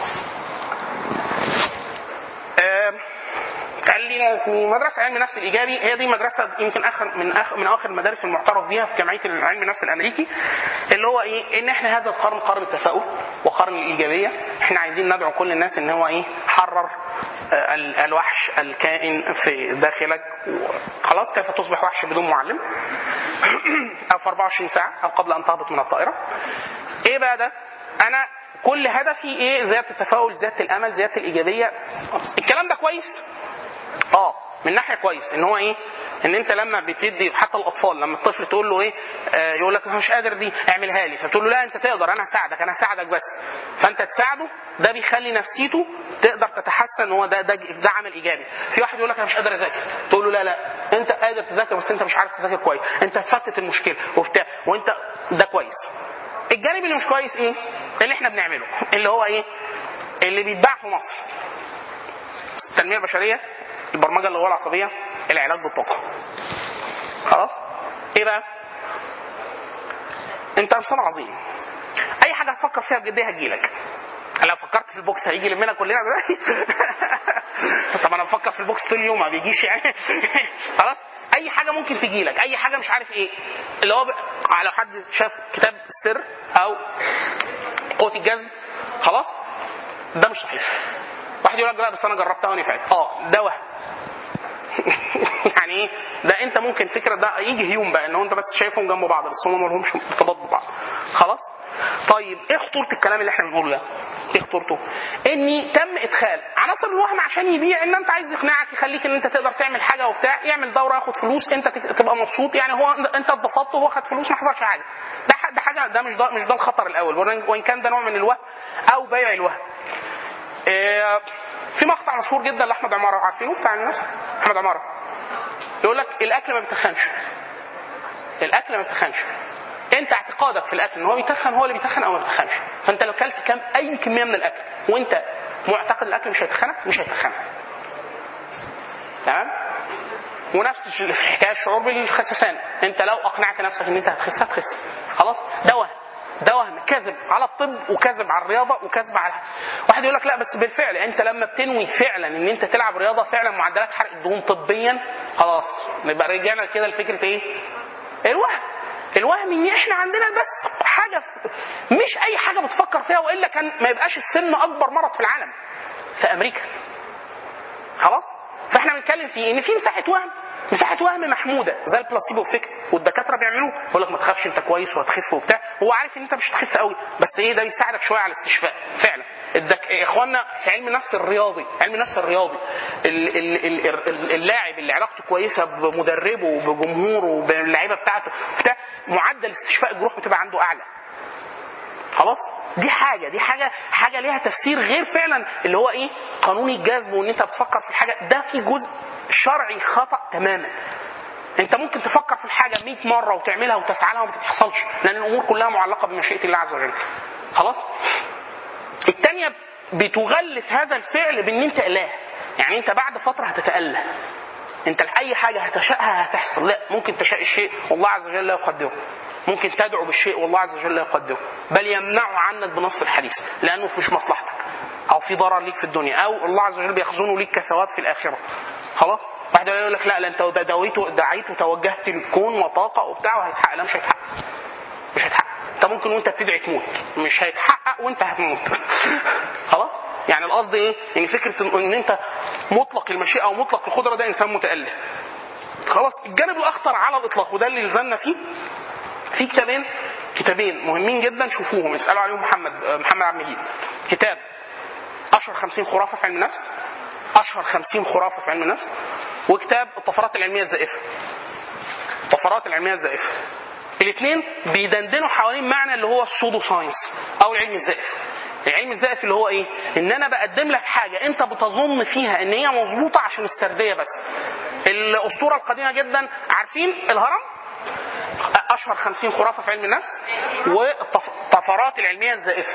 قال لي في مدرسه علم النفس الايجابي، هي دي مدرسه يمكن من اخر المدارس المعترف بها في جمعيه علم النفس الامريكي، اللي هو ايه؟ ان احنا هذا القرن قرن التفاؤل وقرن الايجابيه. احنا عايزين ندعو كل الناس ان هو ايه؟ حرر الوحش الكائن في داخلك. خلاص. كيف تصبح وحش بدون معلم؟ او في 24 ساعه او قبل ان تهبط من الطائره. ايه بقى ده؟ انا كل هدفي ايه؟ زياده التفاؤل، زياده الامل، زياده الايجابيه. الكلام ده كويس من ناحيه كويس ان هو ايه؟ ان انت لما بتدي حتى الاطفال لما الطفل تقول له ايه يقول لك انا مش قادر دي اعملها لي، فتقول له لا انت تقدر انا هساعدك بس، فانت تساعده، ده بيخلي نفسيته تقدر تتحسن، هو ده عمل ايجابي. في واحد يقول لك انا مش قادر اذاكر، تقول له لا انت قادر تذاكر بس انت مش عارف تذاكر كويس، انت هتفتت المشكله وبتاع، وانت ده كويس. الجانب اللي مش كويس ايه؟ اللي احنا بنعمله اللي هو ايه؟ اللي بيتباع في مصر، التنميه البشريه، البرمجه اللغويه العصبيه، العلاج بالطاقه. خلاص؟ ايه بقى؟ انت انسان عظيم، اي حاجه هتفكر فيها بجديه هتجيلك. لو فكرت في البوكس هيجي لمنا كلنا دلوقتي. طب انا بفكر في البوكس طول اليوم ما بيجيش يعني. خلاص؟ اي حاجه ممكن تجيلك، اي حاجه مش عارف ايه، اللي هو لو حد شاف كتاب السر او قوة الجذب، خلاص ده مش صحيح. واحد يقول لك لا بس انا جربتها ونفعت، ده وهم. يعني ايه؟ ده انت ممكن فكره ده يجي هيوم بقى ان انت بس شايفهم جنب بعض بس هم ما لهمش ارتباط ببعض. خلاص؟ طيب ايه خطوره الكلام اللي احنا بنقوله ده؟ ايه خطورته؟ ان تم ادخال عناصر الوهم عشان يبيع، ان انت عايز يقنعك يخليك ان انت تقدر تعمل حاجه وبتاع، يعمل دوره ياخد فلوس، انت تبقى مبسوط، يعني هو انت اتبسطت وهو خد فلوس ما حصلش حاجه. ده حاجه، ده مش ده الخطر الاول، وان كان ده نوع من الوهم او بيع الوهم. في مقطع مشهور جدا لاحمد عماره، عارفينه بتاع الناس؟ احمد عماره يقول لك الاكل ما بيتخنش، الاكل ما بيتخنش، انت اعتقادك في الاكل ان هو بيتخن هو اللي بيتخن او ما بيتخنش. فانت لو كلت اي كميه من الاكل وانت معتقد الاكل مش هيتخنك مش هيتخنك. تمام؟ ونفس الحكايه الشعور بالخسسان، انت لو اقنعت نفسك ان انت هتخس هتخس. خلاص؟ ده وهم كذب على الطب وكذب على الرياضه وكذب على واحد يقول لك لا بس بالفعل انت لما بتنوي فعلا ان انت تلعب رياضه فعلا معدلات حرق الدهون طبيا، خلاص نبقى رجعنا كده لفكره ايه؟ الوهم ان احنا عندنا بس حاجه مش اي حاجه بتفكر فيها، والا كان ما يبقاش السن اكبر مرض في العالم في امريكا. خلاص؟ فاحنا بنتكلم في ان في مساحه وهم محموده زي البلاسيبو افكت، والدكاتره بيعملوه، يقول لك ما تخافش انت كويس وهتخف وبتاع، هو عارف ان انت مش هتخف قوي بس ايه ده بيساعدك شويه على الاستشفاء. فعلا يا اخوانا في علم النفس الرياضي، اللاعب اللي علاقته كويسه بمدربه وبجمهوره وباللعيبه بتاعته بتاع، معدل استشفاء الجروح بتبقى عنده اعلى. خلاص؟ دي حاجه ليها تفسير غير فعلا اللي هو ايه؟ قانون الجذب، وان انت بتفكر في الحاجه ده في جزء شرعي خطأ تماما. انت ممكن تفكر في الحاجه 100 مره وتعملها وتسعى لها وما تحصلش، لان الامور كلها معلقه بمشيئه الله عز وجل. خلاص؟ الثانيه بتغلف هذا الفعل بان انت اله، يعني انت بعد فتره هتتأله، انت اي حاجه هتشاءها هتحصل. لا، ممكن تشاء الشيء والله عز وجل لا يقدره، ممكن تدعو بالشيء والله عز وجل لا يقدره، بل يمنعه عنك بنص الحديث لانه مش مصلحتك او في ضرر ليك في الدنيا، او الله عز وجل بيخزنه ليك كثواب في الاخره. خلاص؟ واحد يقول لك لا انت دعيت وتوجهت للكون وطاقه وبتاع وهيتحقق. لا، مش هيتحقق. انت ممكن وانت بتدعي تموت، مش هيتحقق وانت هتموت. خلاص؟ يعني القصد ايه؟ يعني فكره ان انت مطلق المشيئه او مطلق القدره ده انسان متأله. خلاص؟ الجانب الاخطر على الاطلاق وده اللي لزمنا فيه، في كتابين مهمين جدا، شوفوهم اسالوا عليهم محمد عبد المجيد. كتاب اشهر 50 خرافه في علم النفس، اشهر 50 خرافه في علم النفس، وكتاب الطفرات العلميه الزائفه. الاثنين بيدندنوا حوالين معنى اللي هو السودو ساينس او العلم الزائف. العلم الزائف اللي هو ايه؟ ان انا بقدم لك حاجه انت بتظن فيها ان هي مظبوطه عشان السرديه بس. الاسطوره القديمه جدا، عارفين الهرم؟ اشهر 50 خرافه في علم النفس، والطفرات العلميه الزائفه.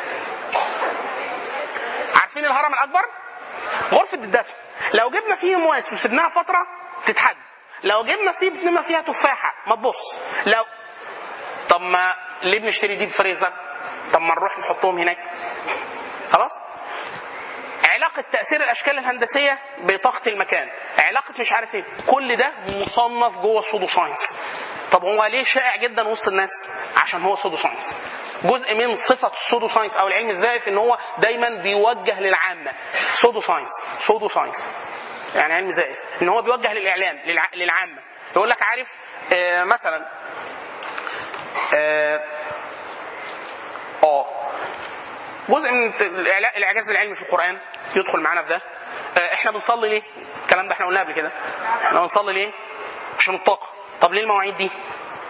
عارفين الهرم الاكبر؟ غرفه الدفن. لو جبنا فيه مواس وسبناها فتره تتحد، لو جبنا سيبنا فيها تفاحه ما تبص. طب ما ليه بنشتري دي بفريزر؟ طب ما نروح نحطهم هناك. خلاص؟ علاقه تاثير الاشكال الهندسيه بطاقه المكان، علاقه مش عارف ايه، كل ده مصنف جوه السودو ساينس. طب هو ليه شائع جدا وسط الناس؟ عشان هو سودو ساينس. جزء من صفه السودو ساينس او العلم الزائف ان هو دايما بيوجه للعامه. سودو ساينس يعني علم زائف، ان هو بيوجه للاعلام للعامه. يقول لك عارف مثلا جزء من الاعجاز العلمي في القران يدخل معانا في ده. احنا بنصلي ليه؟ الكلام ده احنا قلناه قبل كده. احنا بنصلي ليه؟ عشان الطاقه. طب ليه المواعيد دي؟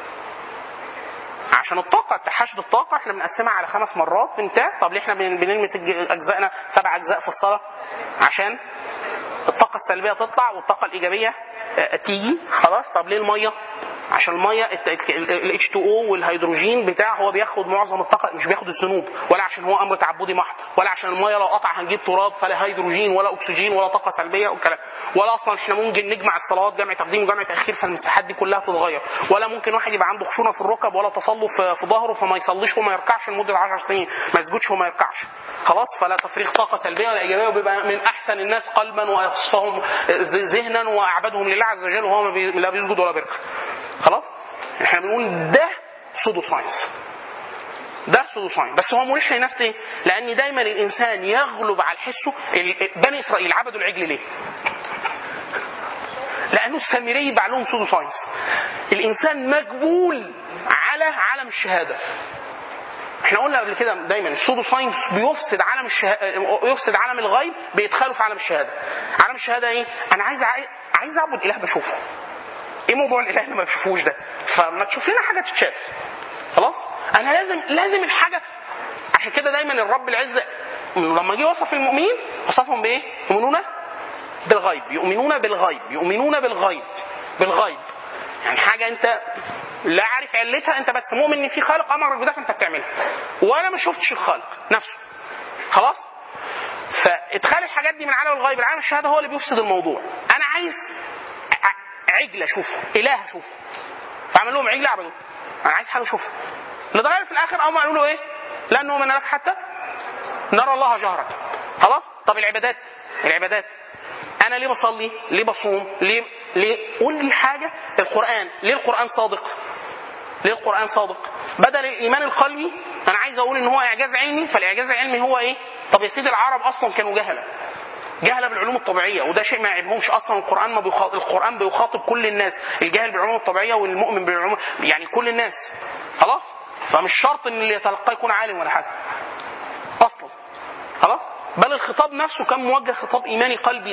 عشان الطاقه، تحشد الطاقه احنا بنقسمها على 5 مرات بنتاع. طب ليه احنا بنلمس اجزائنا 7 اجزاء في الصلاه؟ عشان الطاقه السلبيه تطلع والطاقه الايجابيه تيجي. خلاص. طب ليه الميه؟ عشان الميه ال H2O والهيدروجين بتاع هو بياخد معظم الطاقه، مش بياخد الذنوب، ولا عشان هو امر تعبدي محض، ولا عشان الميه لو قطع هنجيب تراب فلا هيدروجين ولا اكسجين ولا طاقه سلبيه والكلام، ولا اصلا احنا ممكن نجمع الصلوات جمع تقديم وجمع تاخير فالمساحات دي كلها تتغير، ولا ممكن واحد يبقى عنده خشونه في الركب ولا تصلب في ظهره فما يصليش وما يركعش لمده 10 سنين، ما يسجدش وما يركعش. خلاص. فلا تفريغ طاقه سلبيه ولا ايجابيه، وبيبقى من احسن الناس قلبا واصفهم ذهنا واعبدهم لله عز وجل وهو لا بيسجد ولا بيركع. خلاص. احنا بنقول ده سودو ساينس، ده سودو ساينس، بس هو مريح لنفسه ايه؟ لان دايما الانسان يغلب على حسه. بني اسرائيل عبدوا العجل ليه؟ لانه السامري باع لهم سودو ساينس. الانسان مجبول على عالم الشهاده. احنا قلنا قبل كده دايما السودو ساينس بيفسد عالم يفسد عالم الغيب بيدخله في عالم الشهاده. عالم الشهاده ايه؟ انا عايز اعبد اله بشوفه. ايه موضوع الاله اللي ما بشوفوش ده؟ فما تشوف لنا حاجه تتشاف. خلاص. انا لازم الحاجه. عشان كده دايما الرب العزه لما جه وصف المؤمنين وصفهم بايه؟ يؤمنون بالغيب، يؤمنون بالغيب، يؤمنون بالغيب. يعني حاجه انت لا عارف علتها، انت بس مؤمن ان في خالق امرك بده فانت بتعملها، وانا ما شفتش الخالق نفسه. خلاص. فادخال الحاجات دي من عالم الغيب لعالم الشهاده هو اللي بيفسد الموضوع. انا عايز عجل اشوفه، اله اشوفه، فعمل لهم عجل عبدوه. انا عايز حاجه اشوفها. لدرجه في الاخر اول ما قالوا له ايه؟ لا نؤمن لك حتى نرى الله جهرة. خلاص. طب العبادات انا ليه بصلي؟ ليه بصوم؟ ليه قول لي حاجه. القران ليه القران صادق؟ بدل الايمان القلبي انا عايز اقول ان هو اعجاز علمي، فالاعجاز العلمي هو ايه؟ طب يا سيدي العرب اصلا كانوا جهله بالعلوم الطبيعيه، وده شيء ما يعيبهمش اصلا. القران بيخاطب كل الناس، الجاهل بالعلوم الطبيعيه والمؤمن بالعلوم، يعني كل الناس. خلاص. فمش شرط ان اللي يتلقاه يكون عالم ولا حاجه اصلا. خلاص. بل الخطاب نفسه كان موجه خطاب ايماني قلبي،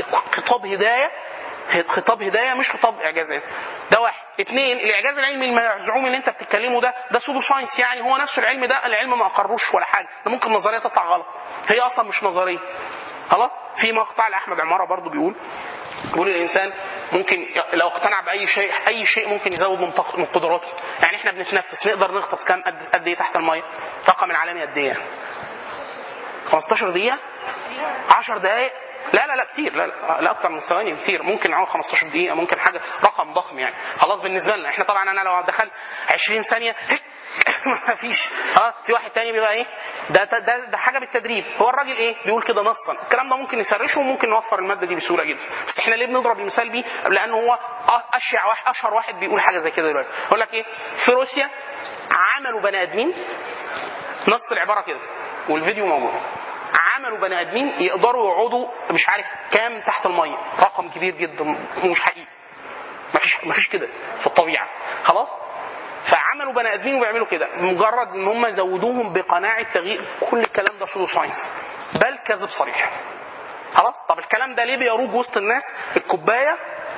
خطاب هدايه مش خطاب اعجاز علمي. ده واحد. 2 الاعجاز العلمي المزعوم اللي انت بتتكلمه ده سودو ساينس. يعني هو نفسه العلم ده العلم ما اقروش ولا حاجه، ده ممكن نظريه تطلع غلط، هي اصلا مش نظريه. خلاص. في مقطع لاحمد عماره برضو بيقول الانسان ممكن لو اقتنع باي شيء ممكن يزود من قدراته. يعني احنا بنتنفس نقدر نغطس كام قد ايه تحت الميه؟ رقم العالمي قد ايه؟ 15 دقيقه، 10 دقائق. لا كتير. لا اكتر من ثواني كتير. ممكن نعوم 15 دقيقه، ممكن حاجه رقم ضخم يعني. خلاص. بالنسبه لنا احنا طبعا انا لو دخلت 20 ثانيه ما فيش. في واحد تاني بيبقى ايه؟ ده حاجه بالتدريب. هو الراجل ايه بيقول كده نصا. الكلام ده ممكن نسرشه وممكن نوفر الماده دي بسهوله جدا، بس احنا ليه بنضرب المثال بيه؟ لانه هو اشهر واحد بيقول حاجه زي كده دلوقتي. يقول لك ايه؟ في روسيا عملوا بني ادمين، نص العباره كده والفيديو موجود، عملوا بني ادمين يقدروا يقعدوا مش عارف كام تحت الميه، رقم كبير جدا مش حقيقي، مفيش كده في الطبيعه. خلاص. فعملوا بني ادمين وبيعملوا كده مجرد ان هم زودوهم بقناعه تغيير. كل الكلام ده سودو ساينس، بل كذب صريح. خلاص. طب الكلام ده ليه بيروج وسط الناس؟ الكوبايه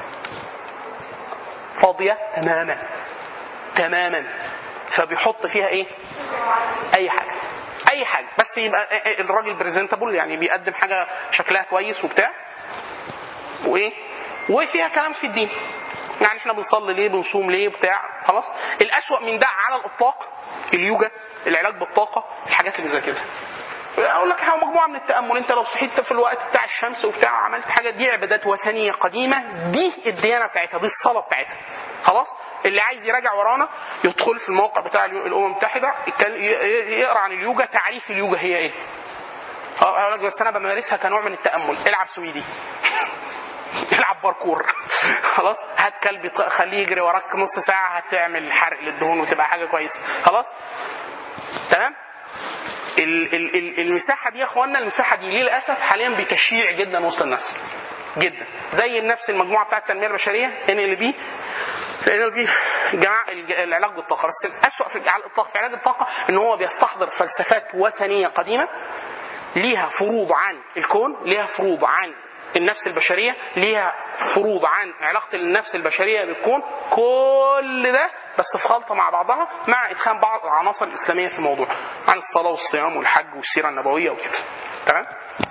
فاضيه تماما فبيحط فيها ايه؟ اي حاجه بس يبقى الراجل بريزنتابل، يعني بيقدم حاجه شكلها كويس وبتاع وايه وفيها كلام في الدين. يعني احنا بنصلي ليه، بنصوم ليه بتاع. خلاص. الأسوأ من ده على الإطلاق اليوجا، العلاج بالطاقه، الحاجات اللي زي كده. اقول لك حاجه، مجموعه من التامل. انت لو صحيت في الوقت بتاع الشمس وبتاع عملت حاجه، دي عبادات وثنيه قديمه، دي الديانه بتاعتها، دي الصلاه بتاعتها. خلاص. اللي عايز يراجع ورانا يدخل في الموقع بتاع الامم المتحده يقرا عن اليوجا، تعريف اليوجا هي ايه. اقول لك بس انا بمارسها كنوع من التامل. العب سويدي العب باركور. خلاص. هات كلب خليه يجري وراك نص ساعه، هتعمل حرق للدهون وتبقى حاجه كويسه. خلاص. تمام. المساحه دي يا اخوانا، المساحه دي للاسف حاليا بتشيع جدا وسط الناس جدا، زي نفس المجموعه بتاعه التنميه البشريه NLP جماعه العلاج بالطاقه. بس الاسوء على الاطلاق في علاج الطاقه ان هو بيستحضر فلسفات وثنيه قديمه ليها فروض عن الكون، ليها فروض عن النفس البشريه، ليها فروض عن علاقه النفس البشريه بالكون، كل ده بس في خلطه مع بعضها مع ادخال بعض العناصر الاسلاميه في الموضوع، عن الصلاه والصيام والحج والسيره النبويه وكده. تمام؟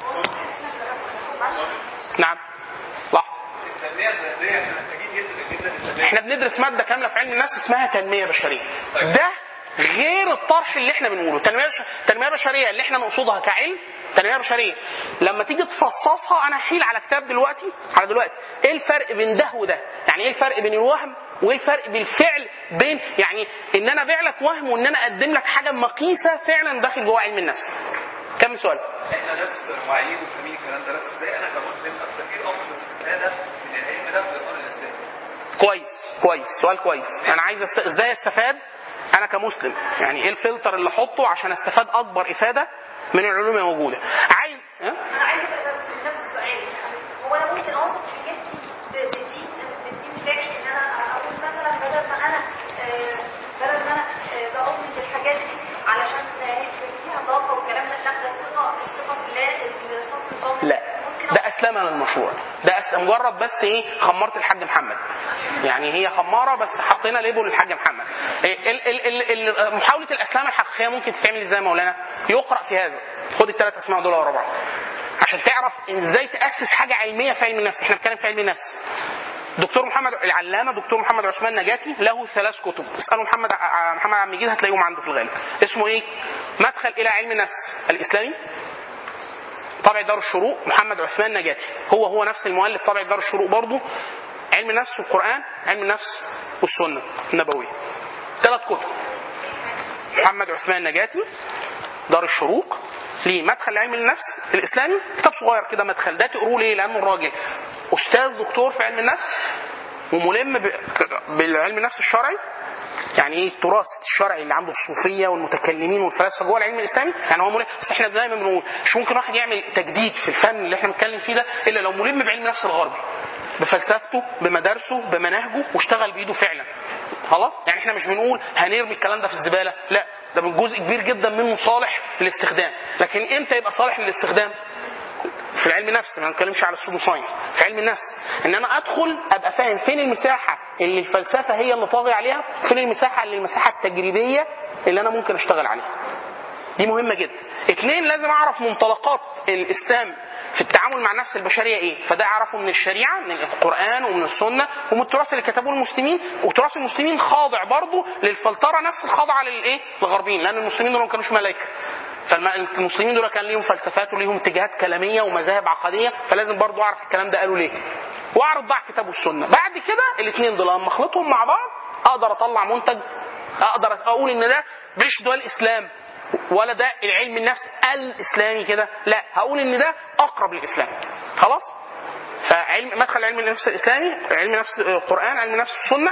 نعم. لحظه، التنميه الذاتيه احنا محتاجين جدا احنا بندرس ماده كامله في علم النفس اسمها تنميه بشريه. ده غير الطرح اللي احنا بنقوله. تنميه بشريه اللي احنا نقصدها كعلم، تنميه بشريه لما تيجي تفصصها، انا هحيل على كتاب دلوقتي ايه الفرق بين ده وده، يعني ايه الفرق بين الوهم وايه الفرق بالفعل، بين يعني ان انا ابيع لك وهم وان انا اقدم لك حاجه مقيسه فعلا داخل جوه علم النفس. كم سؤال؟ احنا ناس واعيين وفاهمين الكلام ده، بس ازاي انا كمسلم استفيد افضل استفاده من العلم ده في القرآن الاسلامي؟ كويس، سؤال كويس. انا عايز ازاي استفاد انا كمسلم، يعني ايه الفلتر اللي احطه عشان استفاد اكبر افاده من العلوم الموجوده. عايز انا عايزه نفس السؤال. هو انا ممكن اقول في نفسي بالدين بتاعي ان انا اقول مثلا بدل ما انا بؤمن بالحاجات دي علشان فيها طاقه والكلام ده، لا ده الثقه بالله الفصل الضامن. لا، ده اسلم المشروع، ده مجرد بس ايه، خمرت الحاج محمد، يعني هي خماره بس حطينا ليبل للحاج محمد. محاوله الاسلام الحقيقيه ممكن تتعمل ازاي مولانا؟ يقرا في هذا، خد الثلاث اسماء دول ورا بعض عشان تعرف ازاي تاسس حاجه علميه في علم النفس. احنا بنتكلم في علم النفس. دكتور محمد العلامه دكتور محمد عثمان نجاتي له 3 كتب، اسالوا محمد عبد المجيد هتلاقيهم عنده في الغالب. اسمه ايه؟ مدخل الى علم النفس الاسلامي، طبع دار الشروق، محمد عثمان نجاتي، هو نفس المؤلف طبع دار الشروق برضه، علم النفس والقرآن، علم النفس والسنة النبوية. 3 كتب. محمد عثمان نجاتي دار الشروق، ليه مدخل لعلم النفس الإسلامي، كتاب صغير كده مدخل، ده تقروه ليه؟ لأنه الراجل أستاذ دكتور في علم النفس وملم بالعلم النفس الشرعي، يعني ايه التراث الشرعي اللي عنده الصوفيه والمتكلمين والفلاسفه جوه العلم الاسلامي، يعني هو ملم. بس احنا دايما بنقول مش ممكن واحد يعمل تجديد في الفن اللي احنا بنتكلم فيه ده الا لو ملم بعلم النفس الغربي، بفلسفته بمدارسه بمناهجه، واشتغل بايده فعلا. خلاص؟ يعني احنا مش بنقول هنرمي الكلام ده في الزباله، لا، ده من جزء كبير جدا منه صالح للاستخدام. لكن امتى يبقى صالح للاستخدام؟ في العلم النفس، ما نتكلمش على السودو ساينس، في علم النفس ان انا ادخل ابقى فاهم فين المساحه اللي الفلسفه هي اللي طاغيه عليها، فين المساحه التجريبيه اللي انا ممكن اشتغل عليها. دي مهمه جدا. 2، لازم اعرف منطلقات الاسلام في التعامل مع النفس البشريه ايه، فده اعرفه من الشريعه، من القران ومن السنه ومن التراث اللي كتبوه المسلمين. وتراث المسلمين خاضع برضه للفلتره نفس الخاضعه للايه، للغربيين، لان المسلمين دول ما كانوش ملائكه، فالمسلمين دول كان ليهم فلسفات وليهم اتجاهات كلاميه ومذاهب عقديه، فلازم برضو اعرف الكلام ده قالوا ليه، واعرف بقى الكتاب والسنه. بعد كده الاثنين دول لما اخلطهم مع بعض اقدر اطلع منتج، اقدر اقول ان ده مش ده الاسلام ولا ده العلم النفس الاسلامي كده، لا، هقول ان ده اقرب للاسلام. خلاص؟ مدخل علم النفس الاسلامي، علم نفس القران، علم نفس السنه،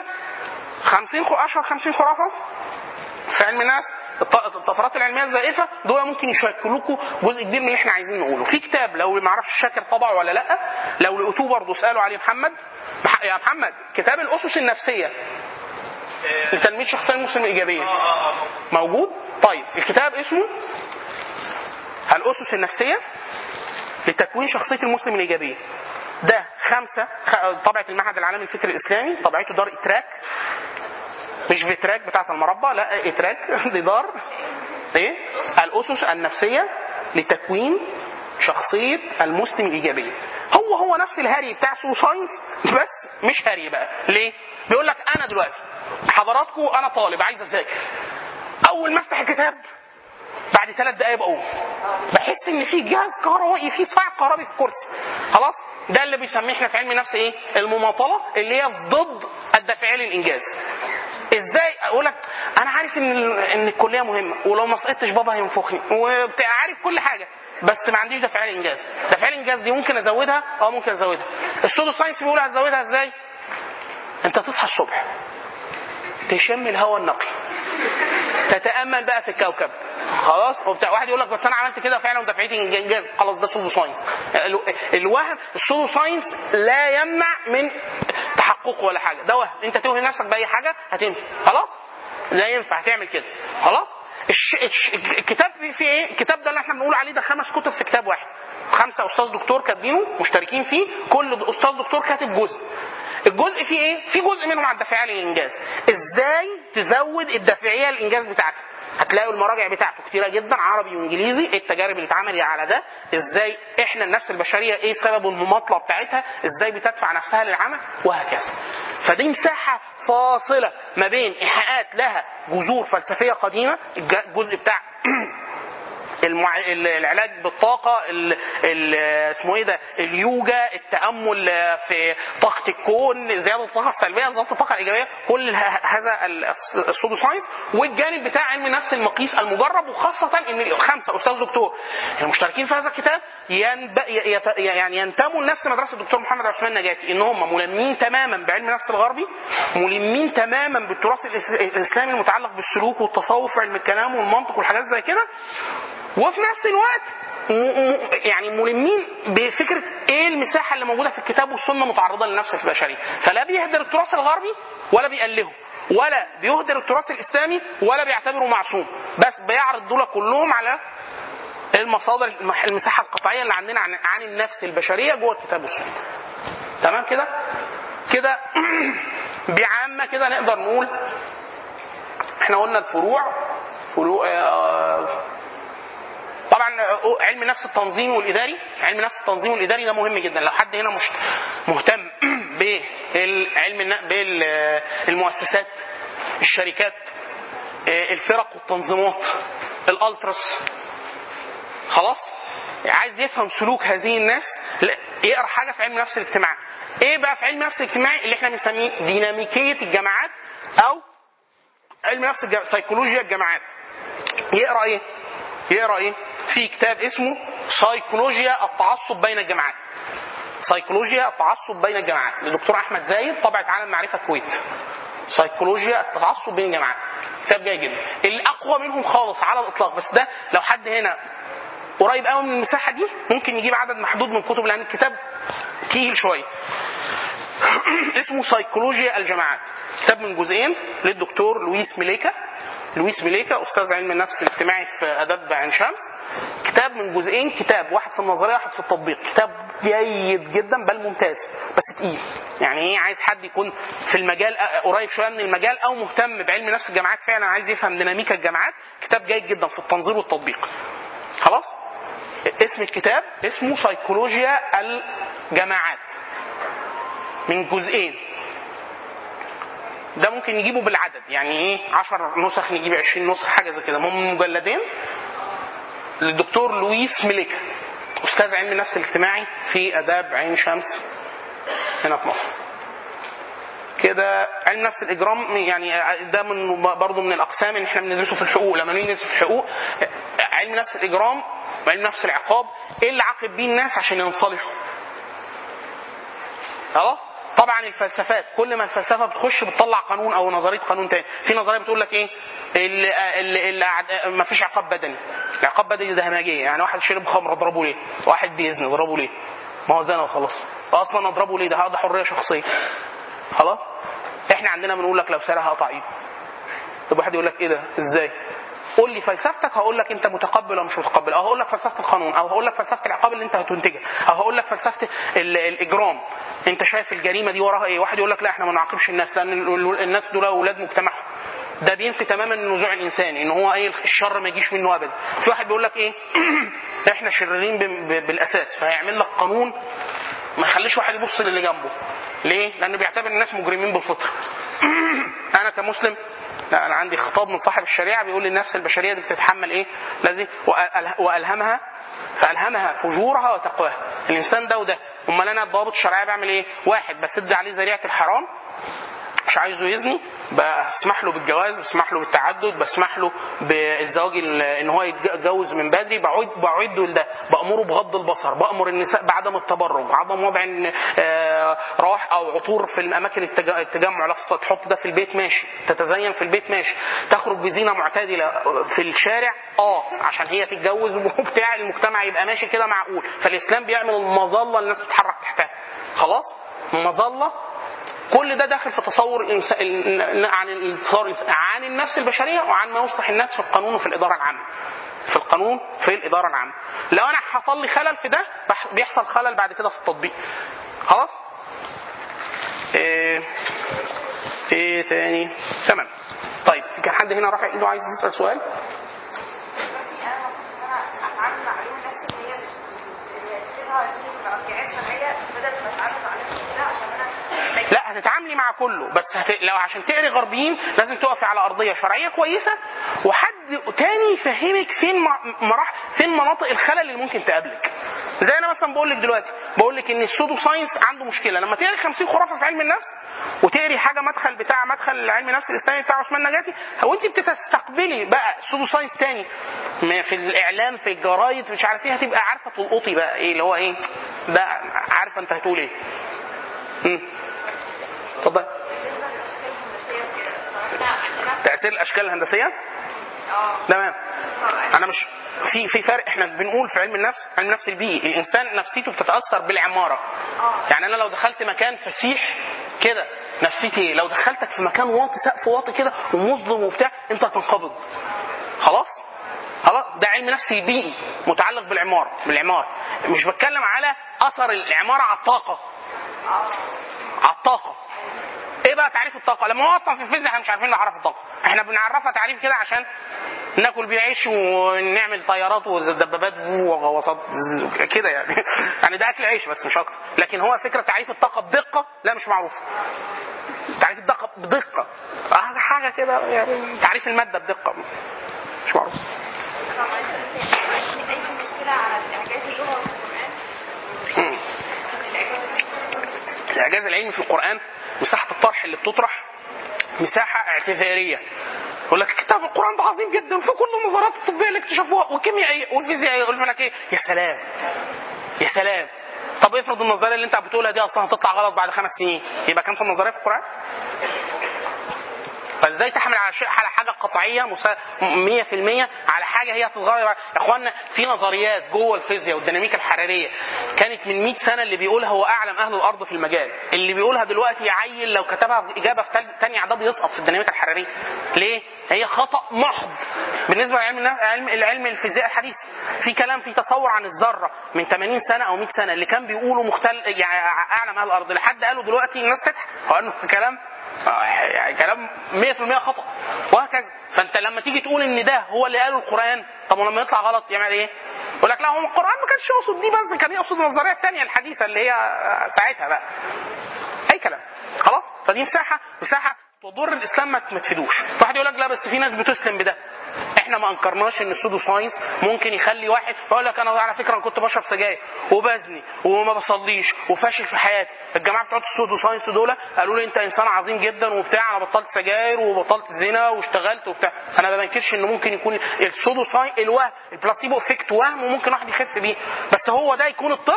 50 خرافه في علم النفس. الطفرات العلميه الزائفه دول ممكن يشكلوا لكم جزء كبير من اللي احنا عايزين نقوله. في كتاب لو ما اعرفش شاكر طبعه ولا لا، لو لقيتوه برضه اسالوا عليه يا محمد، كتاب الاسس النفسيه لتنميه شخصيه المسلم الايجابيه موجود. طيب الكتاب اسمه الاسس النفسيه لتكوين شخصيه المسلم الايجابيه، ده 5 طبعه المعهد العالمي للفكر الاسلامي، طبعته دار اتراك، مش فيتراك بتاعت المربى، لا اتراك دي دار ايه، الاسس النفسيه لتكوين شخصيه المسلم الايجابيه. هو نفس الهري بتاع سو ساينس، بس مش هري بقى. ليه؟ بيقول لك انا دلوقتي حضراتكم انا طالب عايز اذاكر، اول ما افتح الكتاب بعد 3 دقايق بقوم بحس ان في جهاز كهربائي، في صاع كهربائي في الكرسي. خلاص؟ ده اللي بيسميه احنا في علم النفس ايه، المماطله، اللي هي ضد الدافعيه للانجاز. ازاي اقول لك انا عارف ان الكليه مهمه، ولو ما سقطتش بابا هينفخني، وعارف كل حاجه، بس ما عنديش دافعيه للانجاز. دافعيه للانجاز دي ممكن ازودها، ممكن ازودها. السودو ساينس بيقول هتزودها ازاي؟ انت تصحى الصبح تشم الهواء النقي، تتامل بقى في الكوكب، خلاص، واحد يقول لك بس انا عملت كده فعلا ودفعتي انجاز، خلاص ده سودو ساينس. الوهم السودو ساينس لا يمنع من تحققه ولا حاجه، ده وهم، انت توهم نفسك باي حاجه هتنفع، خلاص، لا ينفع تعمل كده، خلاص. الكتاب فيه ايه؟ الكتاب ده اللي احنا بنقول عليه ده 5 كتب في كتاب واحد، 5 استاذ دكتور كاتبينه مشتركين فيه، كل استاذ دكتور كاتب جزء. الجزء فيه ايه؟ في جزء منهم على الدافعيه للانجاز، ازاي تزود الدافعيه للانجاز بتاعتك. هتلاقوا المراجع بتاعته كتيره جدا، عربي وانجليزي، التجارب اللي اتعملت على ده، ازاي احنا النفس البشريه ايه سبب المماطله بتاعتها، ازاي بتدفع نفسها للعمل، وهكذا. فدي مساحه فاصله ما بين ايحاءات لها جذور فلسفيه قديمه، الجزء بتاع العلاج بالطاقه، اسمه ايه ده، اليوجا، التامل في طاقه الكون، زياده الطاقه السلبيه، زياده الطاقه الايجابيه، كل هذا السودو ساينس، والجانب بتاع علم النفس المقيس المجرب. وخاصه ان 5 استاذ دكتور المشتركين في هذا الكتاب يعني ينتموا لنفس مدرسه الدكتور محمد عثمان نجاتي، ان هم ملمين تماما بعلم النفس الغربي، ملمين تماما بالتراث الاسلامي المتعلق بالسلوك والتصوف وعلم الكلام والمنطق والحاجات زي كده، وفي نفس الوقت يعني ملمين بفكره ايه المساحه اللي موجوده في الكتاب والسنه متعرضه للنفس البشري. فلا بيهدر التراث الغربي ولا بيألهه، ولا بيهدر التراث الاسلامي ولا بيعتبره معصوم، بس بيعرض دول كلهم على المصادر، المساحه القطعيه اللي عندنا عن النفس البشريه جوه الكتاب والسنه. تمام كده كده بعامه كده نقدر نقول احنا قلنا الفروع. طبعا علم النفس التنظيمي والاداري، علم النفس التنظيمي والاداري ده مهم جدا. لو حد هنا مش مهتم بالمؤسسات، الشركات، الفرق والتنظيمات، الالتراس، خلاص عايز يفهم سلوك هذه الناس، يقرا حاجه في علم النفس الاجتماعي. ايه بقى في علم النفس الاجتماعي اللي احنا بنسميه ديناميكيه الجماعات او علم نفس سيكولوجيا الجماعات؟ يقرا ايه؟ يقرا ايه؟ في كتاب اسمه سيكولوجيا التعصب بين الجماعات. سيكولوجيا التعصب بين الجماعات للدكتور احمد زايد، طبعة عالم معرفة الكويت. سيكولوجيا التعصب بين الجماعات، كتاب جيد جدا، الاقوى منهم خالص على الاطلاق. بس ده لو حد هنا قريب قوي من المساحه دي ممكن يجيب عدد محدود من الكتب، لان الكتاب تقيل شويه. اسمه سيكولوجيا الجماعات، كتاب من جزئين للدكتور لويس ميليكا استاذ علم النفس الاجتماعي في اداب عين شمس. كتاب من جزئين، كتاب واحد في النظريه واحد في التطبيق، كتاب جيد جدا بل ممتاز بس تقيل. يعني ايه؟ عايز حد يكون في المجال قريب شويه من المجال او مهتم بعلم نفس الجماعات فعلا، عايز يفهم ديناميكا الجماعات، كتاب جيد جدا في التنظير والتطبيق. خلاص، اسم الكتاب اسمه سيكولوجيا الجماعات، من جزئين. ده ممكن نجيبه بالعدد، يعني ايه 10 نسخ، نجيب 20 نسخ، حاجه زي كده. هم مجلدين للدكتور لويس ميليكا استاذ علم النفس الاجتماعي في اداب عين شمس هنا في مصر. كده علم نفس الاجرام يعني ده من برضه من الاقسام اللي احنا بندرسه في الحقوق. لما ندرس في الحقوق علم نفس الاجرام وعلم نفس العقاب، ايه اللي عاقب بيه الناس عشان ينصلحوا. خلاص. طبعا الفلسفات كل ما الفلسفه بتخش بتطلع قانون او نظريه قانون تاني. في نظريه بتقول لك ايه؟ ما فيش عقاب بدني. العقاب بدني ده همجيه، يعني واحد شرب خمر اضربه ليه؟ واحد بيزني اضربه ليه؟ ما هو زنا وخلاص. اصلا اضربه ليه؟ ده حريه شخصيه. خلاص. احنا عندنا بنقول لك لو سرق هقطع ايده. طب واحد يقول لك ايه ده؟ ازاي؟ قول لي فلسفتك، هقول لك انت متقبل ولا مش متقبل، او هقول لك فلسفه القانون، او هقول لك فلسفه العقاب اللي انت هتنتجها، او هقول لك فلسفه الاجرام، انت شايف الجريمه دي وراها ايه. واحد يقول لك لا احنا ما نعاقبش الناس لان الناس دول اولاد مجتمعهم. ده بينفي تماما النزوع الانساني، ان هو ايه الشر ما يجيش منه ابدا. في واحد بيقول لك ايه احنا شريرين بالاساس، فهيعمل لك قانون ما يخليش واحد يبص للي جنبه. ليه؟ لانه بيعتبر الناس مجرمين بالفطره. انا كمسلم لا، انا عندي خطاب من صاحب الشريعه بيقول لي النفس البشريه دي بتتحمل ايه؟ لازم فالهمها فجورها وتقواها. الانسان ده وده. امال انا الضوابط الشرعيه بعمل ايه؟ واحد بسد عليه ذريعه الحرام، مش عايزه يزني، بسمح له بالجواز، بسمح له بالتعدد، بسمح له بالزواج ان هو يتجوز من بدري، بعده لده، بامره بغض البصر، بامر النساء بعدم التبرج، عدم وضع روح او عطور في الاماكن التجمع، لا تحط ده في البيت ماشي، تتزين في البيت ماشي، تخرج بزينه معتدله في الشارع عشان هي تتجوز وبتاع المجتمع يبقى ماشي كده معقول. فالاسلام بيعمل المظله الناس تتحرك تحتها. خلاص، مظله كل ده داخل في تصور عن التصور عن النفس البشريه وعن ما يصلح الناس في القانون وفي الاداره العامه. في القانون في الاداره العامه. لو انا حصل لي خلل في ده بيحصل خلل بعد كده في التطبيق. خلاص؟ ايه تاني؟ تمام. طيب كان حد هنا رافع ايده عايز يسال سؤال؟ لا هتتعاملي مع كله، بس لو عشان تقري غربيين لازم تقفي على ارضيه شرعيه كويسه وحد تاني يفهمك فين مناطق الخلل اللي ممكن تقابلك. زي انا مثلا بقول لك دلوقتي، بقول لك ان السودو ساينس عنده مشكله. لما تقري 50 خرافه في علم النفس وتقري حاجه مدخل علم النفس الاسلامي بتاع عثمان نجاتي، هو انت بتستقبلي بقى سودو ساينس تاني في الاعلام في الجرايد مش عارف ايه، هتبقى عارفه تلقطي بقى ايه اللي هو ايه ده، عارفه انت هتقول ايه. اتفضل. تأثير الاشكال الهندسيه. تمام. انا مش في فرق. احنا بنقول في علم النفس البيئي الانسان نفسيته بتتاثر بالعماره. يعني انا لو دخلت مكان فسيح كده نفسيتي، لو دخلتك في مكان واطي سقف واطي كده ومظلم وبتاع انت هتنقبض. خلاص ده علم نفسي بيئي متعلق بالعماره. مش بتكلم على اثر العماره على الطاقه. ايه بقى تعريف الطاقه؟ لما هو اصلا في الفيزياء احنا مش عارفين نعرف الطاقه، احنا بنعرفها تعريف كده عشان ناكل بيه عيش ونعمل طيارات ودبابات وغواصات كده يعني ده اكل عيش بس مش اكتر. لكن هو فكره تعريف الطاقه بدقه لا مش معروف. تعريف الطاقه بدقه حاجه كده يعني، تعريف الماده بدقه مش معروف. اي مشكله على الاعجاز اللغوي في القران؟ الاعجاز العلمي في القران مساحه الطرح اللي بتطرح مساحه اعتذاريه. يقول لك كتاب القران ده عظيم جدا في كل النظريات الطبيه اللي اكتشفوها والكيميائيه والفيزيائيه، يقول لك ايه يا سلام. طب افرض النظريه اللي انت بتقولها دي اصلا هتطلع غلط بعد 5 سنين، يبقى كام في النظريه في القران؟ فازاي تحمل على حاجه قطعيه 100% على حاجه هي هتتغير؟ يا اخوانا في نظريات جوه الفيزياء والديناميكا الحراريه كانت من 100 سنه اللي بيقولها هو اعلم اهل الارض في المجال، اللي بيقولها دلوقتي عيل لو كتبها اجابه في ثانيه اعداد يسقط في الديناميكا الحراريه. ليه؟ هي خطا محض بالنسبه لعلم الفيزياء الحديث. في كلام في تصور عن الذره من 80 سنه او 100 سنه اللي كان بيقولوا يعني اعلم اهل الارض لحد قالوا دلوقتي الناس تضحك، هو انه كلام يعني كلام 100% خطأ وهكذا. فانت لما تيجي تقول ان ده هو اللي قاله القرآن، طب ولما يطلع غلط يعمل ايه؟ يقول لك لا هو القرآن ما كانش يقصد دي بس، كان يقصد النظرية الثانية الحديثة اللي هي ساعتها بقى اي كلام. خلاص؟ فدي مساحة تضر الاسلام ما تفيدوش. واحد يقول لك لا بس في ناس بتسلم بده. احنا ما انكرناش ان السودو ساينس ممكن يخلي واحد يقول لك انا على فكره انا كنت بشرب سجاير وبزني وما بصليش وفاشل في حياتي. الجماعه بتوع السودو ساينس دول قالوا لي انت انسان عظيم جدا وبتاع، انا بطلت سجاير وبطلت زنا واشتغلت وبتاع. انا ما بنكرش ان ممكن يكون السودو ساينس الوهم البلاسيبو افكت وهم وممكن واحد يخف بيه، بس هو ده يكون الطب؟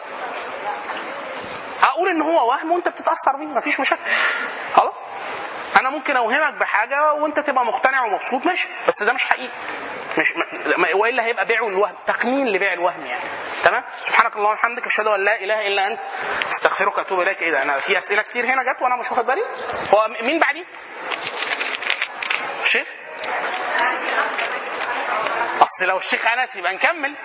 اقول ان هو وهم وانت بتتاثر بيه مفيش مشاكل. خلاص انا ممكن اوهمك بحاجه وانت تبقى مقتنع ومبسوط ماشي، بس ده مش حقيقي. مش والا هيبقى بيع الوهم، تقنين لبيع الوهم يعني. تمام. سبحانك اللهم وبحمدك اشهد ان لا اله الا انت استغفرك واتوب اليك. ايه ده انا في اسئله كتير هنا جت وانا مش واخد بالي. هو مين بعدي؟ الشيخ؟ اصل لو الشيخ انس يبقى نكمل.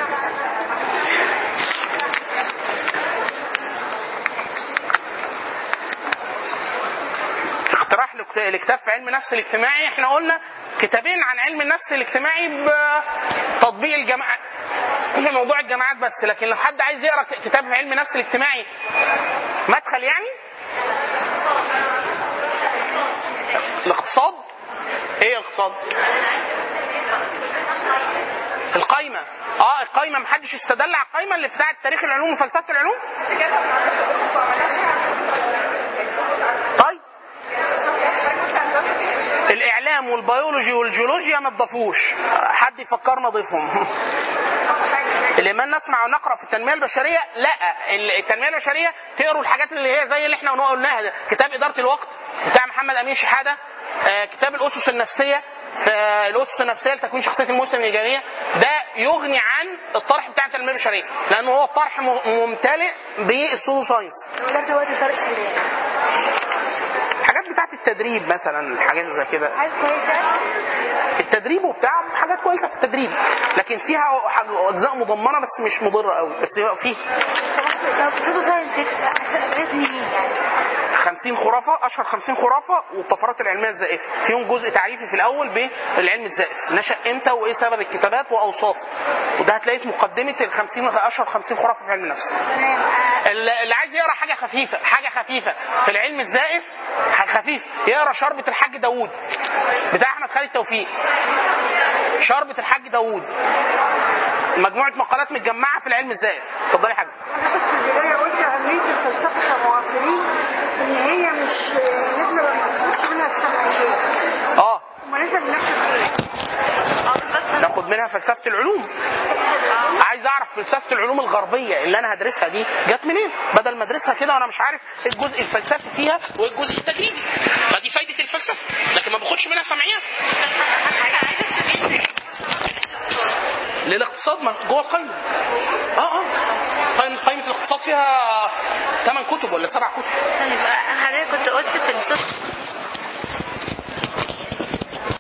اقتراح لكتاب في علم النفس الاجتماعي. احنا قلنا كتابين عن علم النفس الاجتماعي بتطبيق الجماعات في موضوع الجماعات بس، لكن لو حد عايز يقرا كتاب في علم النفس الاجتماعي مدخل يعني الاقتصاد. ايه الاقتصاد؟ القايمه. القايمه محدش استدل على القايمه اللي بتاعت تاريخ العلوم وفلسفه العلوم. طيب الاعلام والبيولوجي والجيولوجيا ما تضافوش، حد يفكرنا ضيفهم. اللي ما نسمع ونقرا في التنميه البشريه، لا التنميه البشريه تقروا الحاجات اللي هي زي اللي احنا قلناها ده. كتاب اداره الوقت بتاع محمد امين شحاده، كتاب الاسس النفسيه في الاسس النفسيه لتكوين شخصيه المسلم الايجابيه، ده يغني عن الطرح بتاع التنميه البشريه، لانه هو الطرح ممتلئ بالسودو ساينس. ولكن وقت طارق حلال الحاجات بتاعت التدريب مثلا، حاجات زي كده، حاجة كويسة. التدريب وبتاع حاجات كويسه في التدريب، لكن فيها اجزاء مضمنه بس مش مضره قوي، بس فيه لو بتدو ساينس اسمي يعني 50 خرافه، اشهر 50 خرافه والطفرات العلميه الزائفه، فيهم جزء تعريفي في الاول بالعلم الزائف، نشأ امتى وايه سبب الكتابات واوصافه، وده هتلاقيه في مقدمه ال 50 اشهر 50 خرافه في علم النفس. اللي عايز يقرا حاجه خفيفه في العلم الزائف خفيف، يقرا شربة الحاج داوود بتاع احمد خالد توفيق. شربة الحاج داوود مجموعه مقالات متجمعه في العلم الزائف. اتفضلي يا حاج. في البداية قلت أهمية الفلسفة كمعاصرين إن هي مش نسبة ما تاخدش منها السمعيات. أمال أنت بنفسك إيه؟ ناخد منها فلسفة العلوم. عايز اعرف فلسفة العلوم الغربية اللي انا هدرسها دي جت منين، بدل ما ادرسها كده وانا مش عارف ايه الجزء الفلسفي فيها وايه الجزء التجريبي. فدي فايدة الفلسفة، لكن ما باخدش منها سمعيات. للاقتصاد ما جوه القائمة. قائمة الاقتصاد فيها 8 كتب ولا 7 كتب. طيب حضرتك كنت قلت في الصف